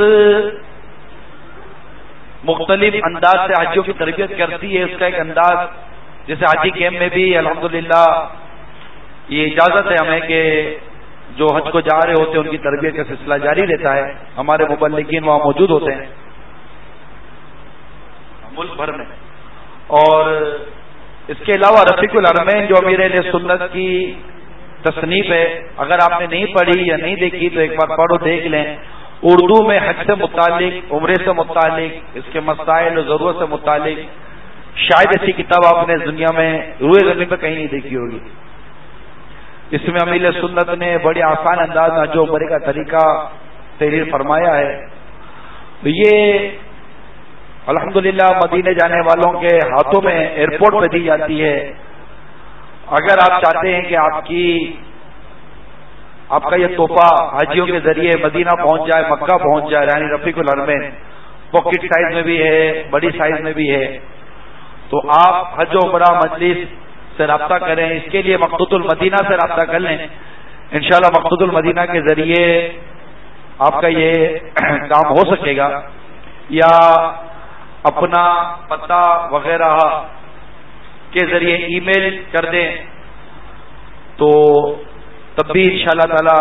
مختلف انداز سے حجوں کی تربیت کرتی ہے۔ اس کا ایک انداز جیسے حاجی کیمپ میں بھی الحمدللہ یہ اجازت ہے ہمیں کہ جو حج کو جا رہے ہوتے ہیں ان کی تربیت کا سلسلہ جاری رہتا ہے، ہمارے مبلغین وہاں موجود ہوتے ہیں ملک بھر میں۔ اور اس کے علاوہ رفیق الحرمین جو امیر اہل سنت کی تصنیف ہے، اگر آپ نے نہیں پڑھی یا نہیں دیکھی تو ایک بار پڑھو، دیکھ لیں۔ اردو میں حج سے متعلق، عمرے سے متعلق، اس کے مسائل اور ضرورت سے متعلق شاید ایسی کتاب آپ نے دنیا میں روئے زمین پہ کہیں نہیں دیکھی ہوگی۔ اس میں امیر سنت نے بڑے آسان انداز میں جو عمرے کا طریقہ تحریر فرمایا ہے۔ تو یہ الحمدللہ مدینے جانے والوں کے ہاتھوں میں ایئرپورٹ پہ دی جاتی ہے۔ اگر آپ چاہتے ہیں کہ آپ کی آپ کا یہ تحفہ حاجیوں کے ذریعے مدینہ پہنچ جائے، مکہ پہنچ جائے، یعنی رفیق الحرمین پاکٹ سائز میں بھی ہے، بڑی سائز میں بھی ہے، تو آپ حج و عمرہ مجلس سے رابطہ کریں۔ اس کے لیے مقتوط المدینہ سے رابطہ کر لیں، انشاءاللہ مقتوط المدینہ کے ذریعے آپ کا یہ کام ہو سکے گا، یا اپنا پتہ وغیرہ کے ذریعے ای میل کر دیں تو تب بھی انشاءاللہ تعالی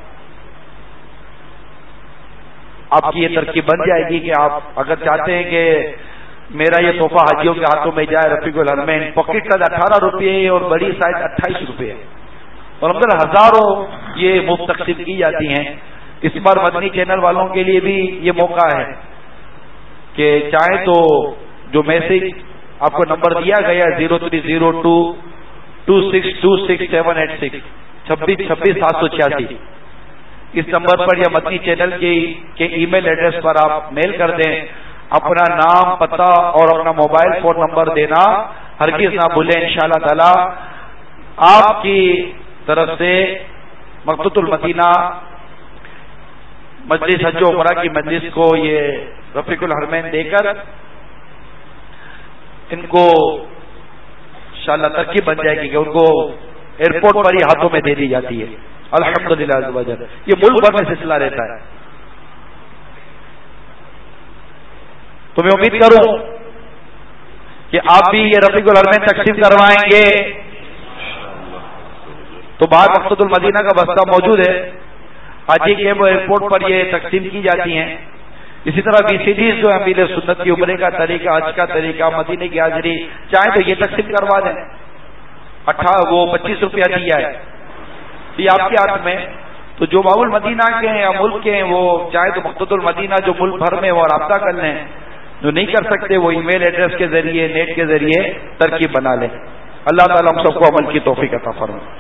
آپ کی یہ ترکیب بن جائے گی کہ آپ اگر چاہتے ہیں کہ میرا یہ تحفہ حاجیوں کے ہاتھوں میں جائے رفیق الحرمین، پاکٹ کا اٹھارہ روپے اور بڑی سائز اٹھائیس روپے ہے اور ہم ہزاروں یہ مفت تقسیم کی جاتی ہیں. اس بار مدنی چینل والوں کے لیے بھی یہ موقع ہے کہ چاہیں تو جو میسج آپ کو نمبر دیا گیا ہے zero three zero two two six two six seven eight six چھبیس چھبیس سات سو چھیاسی اس نمبر پر یا مدنی چینل کی کے ای میل ایڈریس پر آپ میل کر دیں. اپنا نام، پتہ اور اپنا موبائل فون نمبر دینا ہرگز نہ بھولیں. انشاءاللہ تعالی آپ کی طرف سے مقتۃ المدینہ مجلس حج و عمرہ کی مجلس کو یہ رفیق الحرمین دے کر ان کو انشاءاللہ ترکیب بن جائے گی کہ ان کو ایئرپورٹ پر ہی ہاتھوں میں دے دی جاتی ہے. الحمدللہ عز و جل یہ ملک بھر میں سلسلہ رہتا ہے. تو میں امید کروں کہ آپ بھی یہ رفیق الحرمین تقسیم کروائیں گے. تو باہر مقصد المدینہ کا بستہ موجود ہے، حاجی کے وہ ایئرپورٹ پر یہ تقسیم کی جاتی ہیں. اسی طرح بی سی ڈیز جو ہے امیر سنت کی عمرے کا طریقہ، حج کا طریقہ، مدینے کی حاضری، چاہیں تو یہ تقسیم کروا دیں. اٹھا وہ پچیس روپیہ دیا ہے یہ آپ کے ہاتھ میں. تو جو باول مدینہ کے ہیں یا ملک کے ہیں وہ چاہے تو مقصد المدینہ جو ملک بھر میں وہ رابطہ کر لیں، جو نہیں کر سکتے وہ ای میل ایڈریس کے ذریعے نیٹ کے ذریعے ترکیب بنا لیں. اللہ تعالیٰ ہم سب کو عمل کی توفیق عطا فرمائے.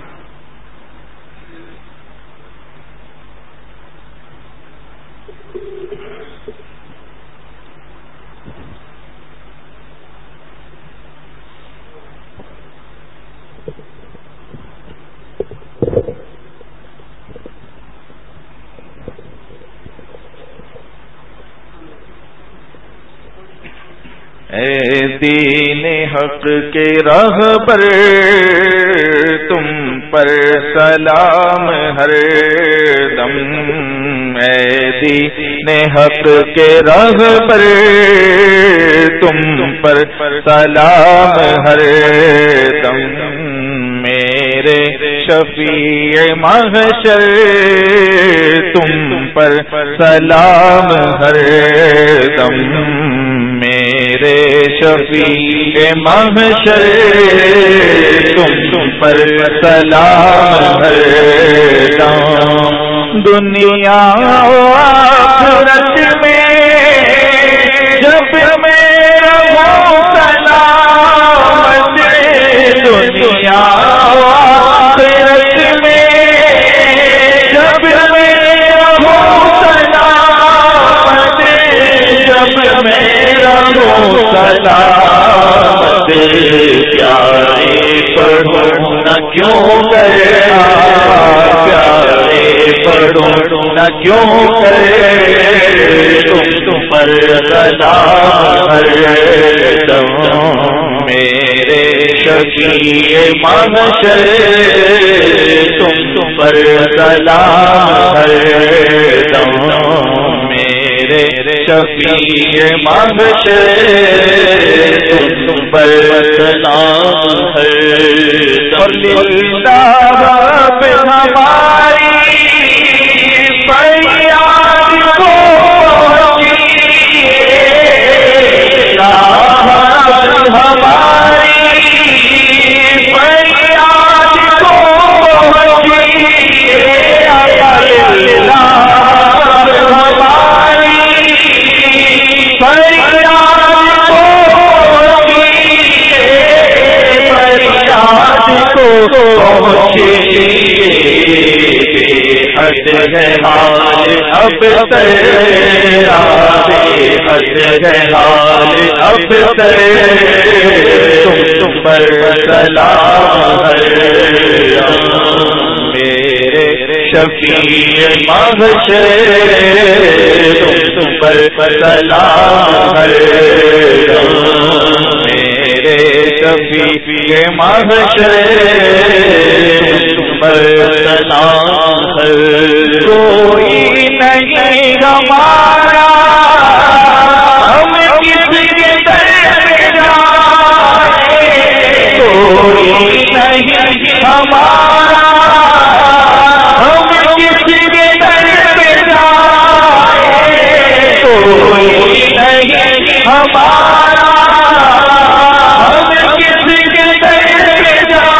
اے دین حق کے راہ پر تم پر سلام ہر دم. اے دین حق کے راہ پر تم پر سلام ہر دم. میرے شفیع محشر تم پر سلام ہر دم. میرے شفیع محشر تم پر سلام ہر دم. دنیا و آخرت میں جب میرا ہو سلامت، دنیا و آخرت میں جب میرا ہو سلامت، جب میرا ہو سلامت. پیارے پڑھو نہ کیوں کرے، پیارے پڑھو نہ کیوں کرے، تم تم پر سلام ہر دم. میرے شفیع محشر تم تم پر سلام ہر دم. میرے شفیع محشر تم تم پر سلام ہر دم. رب ہماری فریاد کو پہنچیے، رب ہماری فریاد کو پہنچیے. رب ہماری فریاد کو پہنچیے، فریاد کو پہنچیے. حد ہے حال اب تیرا، حد ہے حال اب تیرا، تم تم پر سلام ہر دم. میرے شفیع محشر تم تم پر سلام ہر دم. میرے شفیع محشر تم پر سلام ہر دم. کوئی نہیں ہمارا ہم کس کے در پہ جائیں، کوئی نہیں ہمارا ہم کس کے در پہ جائیں کوئی نہیں ہمارا ہم کس کے در پہ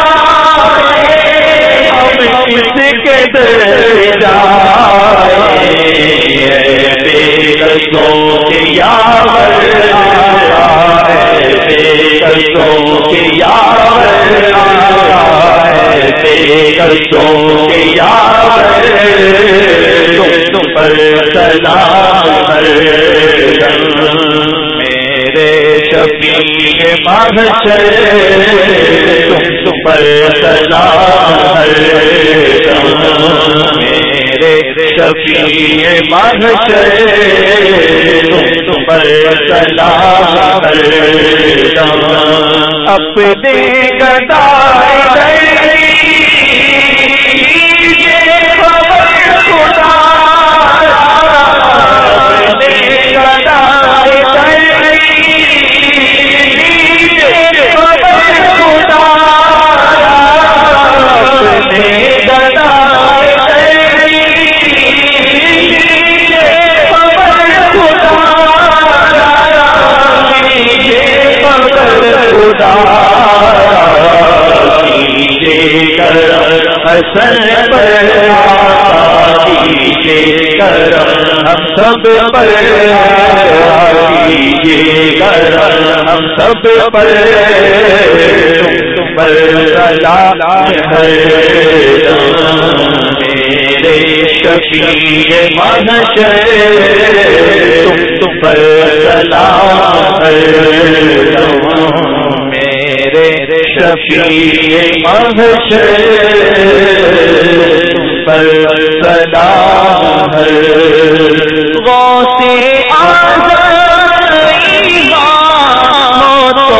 جائیں ہم کس کے در جائیں بے کسوں کے یاور آیا ہے بے کسوں کے یاور آیا ہے بے کسوں کے یاور تم پر سلام ہر دم میرے شفیع محشر تم پر سلام ہر دم میرے شفیع محشر تم پر سلام ہر دم اپنے گدائے حسن پر کیجیے کرم ہم سب پر کیجیے کرم ہم سب پر تم پر سلام ہے میرے شفیع محشر تم پر سلام ہے میرے شفیع محشر پر سلام ہے غوث اعظم امام تو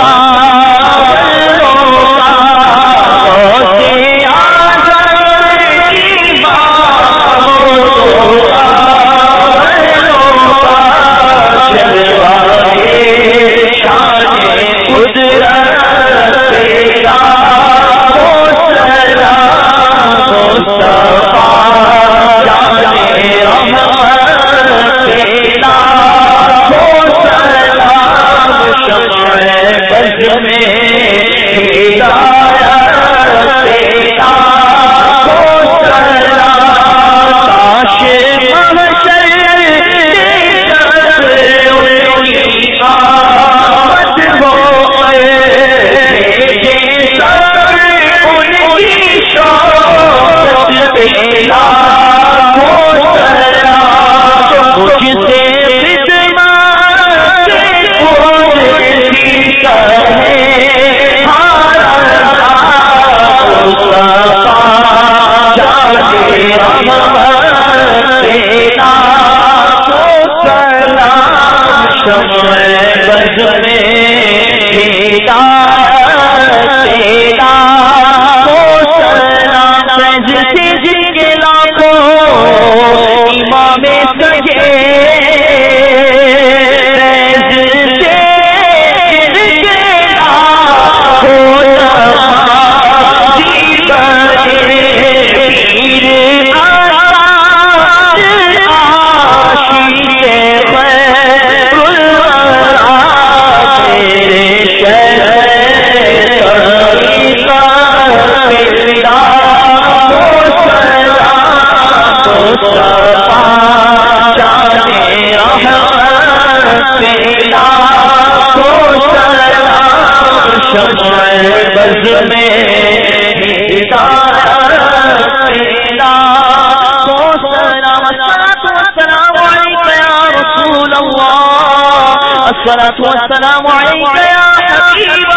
والسلام عليك يا حبيب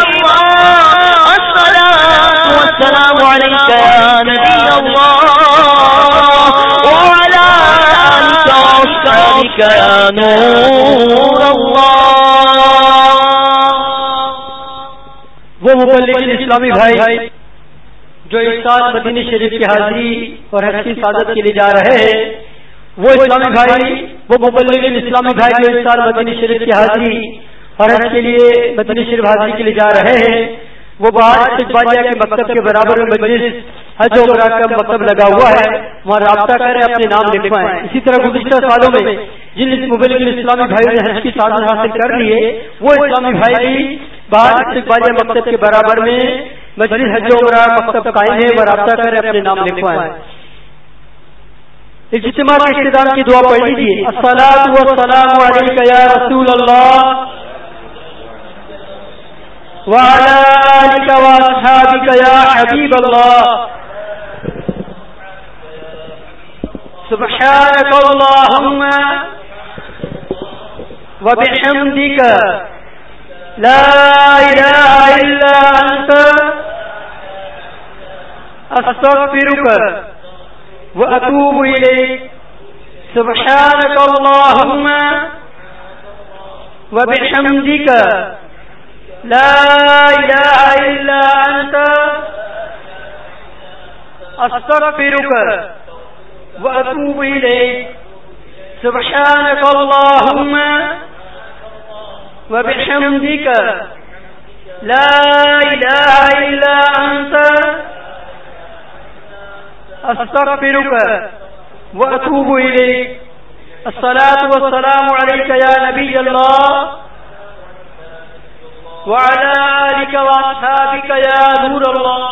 الله الصلاة والسلام عليك يا نبي الله وعلى آلك وأصحابك يا نور الله. وہ مبلغین اسلامی بھائی جو اس سال مدینہ شریف کی حاضری اور حج کی سعادت کے لیے جا رہے ہیں، وہ اسلامی بھائی وہ مبلغین اسلامی بھائی جو اس سال مدینہ شریف کی حاضری اور حج کے لیے مدینہ شریف حاضری کے لیے جا رہے ہیں، وہ باہر استقبالیہ کے مکتب کے برابر میں مجلس حج و عمرہ کا مکتب لگا ہوا ہے، وہاں رابطہ کریں، اپنے نام لکھوائیں۔ اسی طرح گزشتہ سالوں میں جن مبلغ اسلامی بھائیوں نے حج کی تعداد حاصل کر لی ہے، وہ اسلامی بھائی بھی باہر استقبالیہ مکتب کے برابر میں مجلس حج و عمرہ مکتب قائم ہے، وہ رابطہ کریں، اپنے نام لکھوائیں۔ اجتماع کے اختتام کی دعا پڑھ لیجیے۔ الصلاۃ والسلام علیک یا رسول اللہ وعلی آلک واصحابک یا حبیب اللہ، سبحانک اللہم وبحمدک لا الہ الا انت استغفرک وأتوب إليك، سبحانك اللهم وبحمدك لا إله إلا أنت أستغفرك وأتوب إليك، سبحانك اللهم وبحمدك لا إله إلا أنت استغفرك واتوب اليك۔ الصلاة والسلام عليك يا نبي الله وعلى آلك واصحابك يا نور الله۔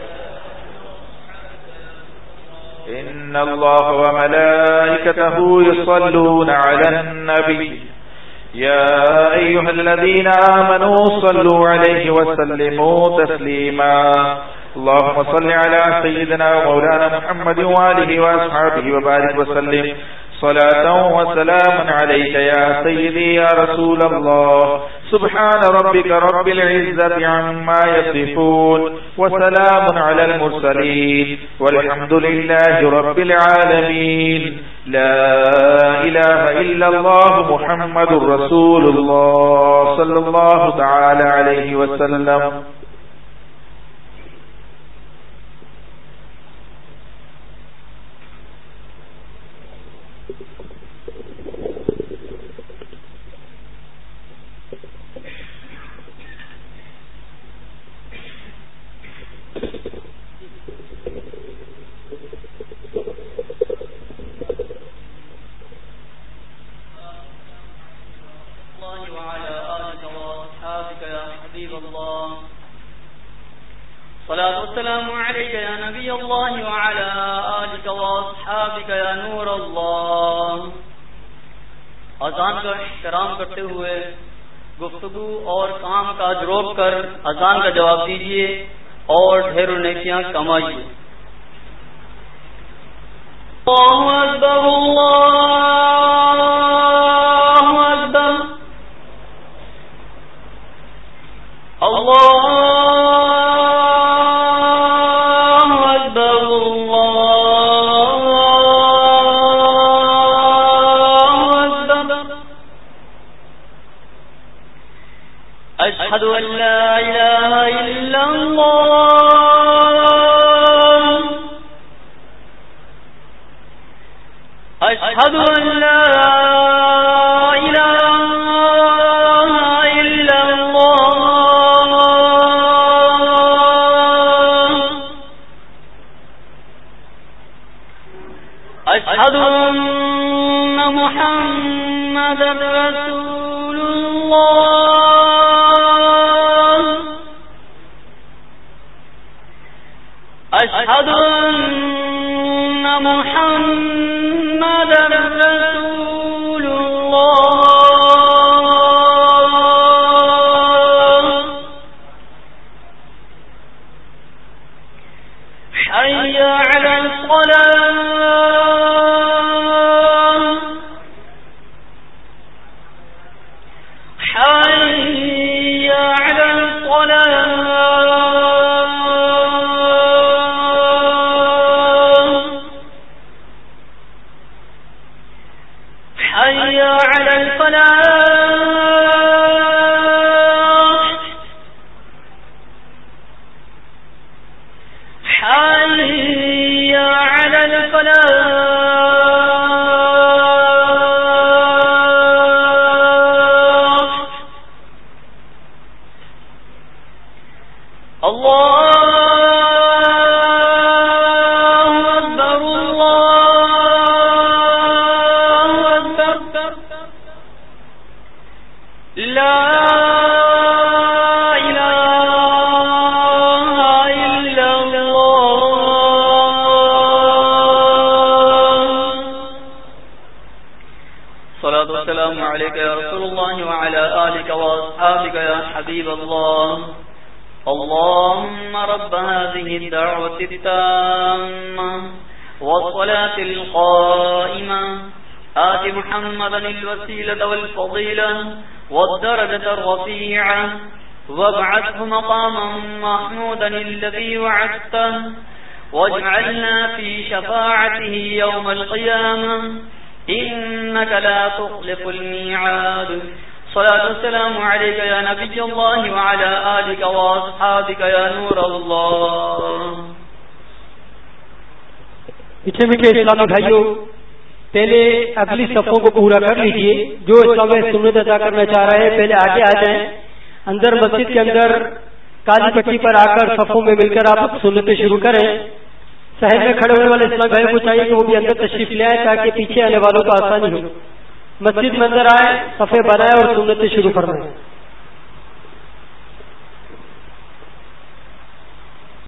إن الله وملائكته يصلون على النبي يا أيها الذين آمنوا صلوا عليه وسلموا تسليما۔ اللهم صل على سيدنا ومولانا محمد وآله وأصحابه وبارك وسلم صلاة وسلام عليك يا سيدي يا رسول الله۔ سبحان ربك رب العزة عما يصفون وسلام على المرسلين والحمد لله رب العالمين۔ لا إله إلا الله محمد رسول الله صلى الله تعالى عليه وسلم۔ الصلاة والسلام عليك يا نبي الله وعلى آلك واصحابك يا نور الله۔ اذان کا احترام کرتے ہوئے گفتگو اور کام کاج روک کر اذان کا جواب دیجیے اور ڈھیروں نیکیاں کمائیے۔ اللہ اکبر اللہ اکبر اللہ أشهد أن لا إله إلا الله أشهد أن لا إله إلا الله أشهد أن محمدا رسول الله أشهد أن محمدا رسول الله حي على الصلاة حي على الصلاة لا السلام عليك يا رسول الله وعلى آلك وأصحابك يا حبيب الله. اللهم رب هذه الدعوة التامة والصلاة القائمة آت محمدا الوسيلة والفضيلة والدرجة الرفيعة وابعثه مقاما محمودا الذي وعدته واجعلنا في شفاعته يوم القيامة إنك لا تخلف الميعاد. صلاة والسلام عليك يا نبي الله وعلى آلك وأصحابك يا نور الله. پیچھے میٹھے اسلامی بھائیوں، پہلے اگلی صفوں کو پورا کر لیجئے. جو اسلام سنت ادا کرنا چاہ رہے ہیں پہلے آگے آ جائیں. اندر مسجد کے اندر کالی پٹی پر آ کر صفوں میں مل کر آپ سنتیں شروع کریں. شہر میں کھڑے ہونے والے اسلام بھائی کو چاہیے کہ وہ بھی اندر تشریف لے آئے تاکہ پیچھے آنے والوں کو آسانی ہو. مسجد میں اندر آئے، صفیں بنائے اور سنتیں شروع فرمائیں.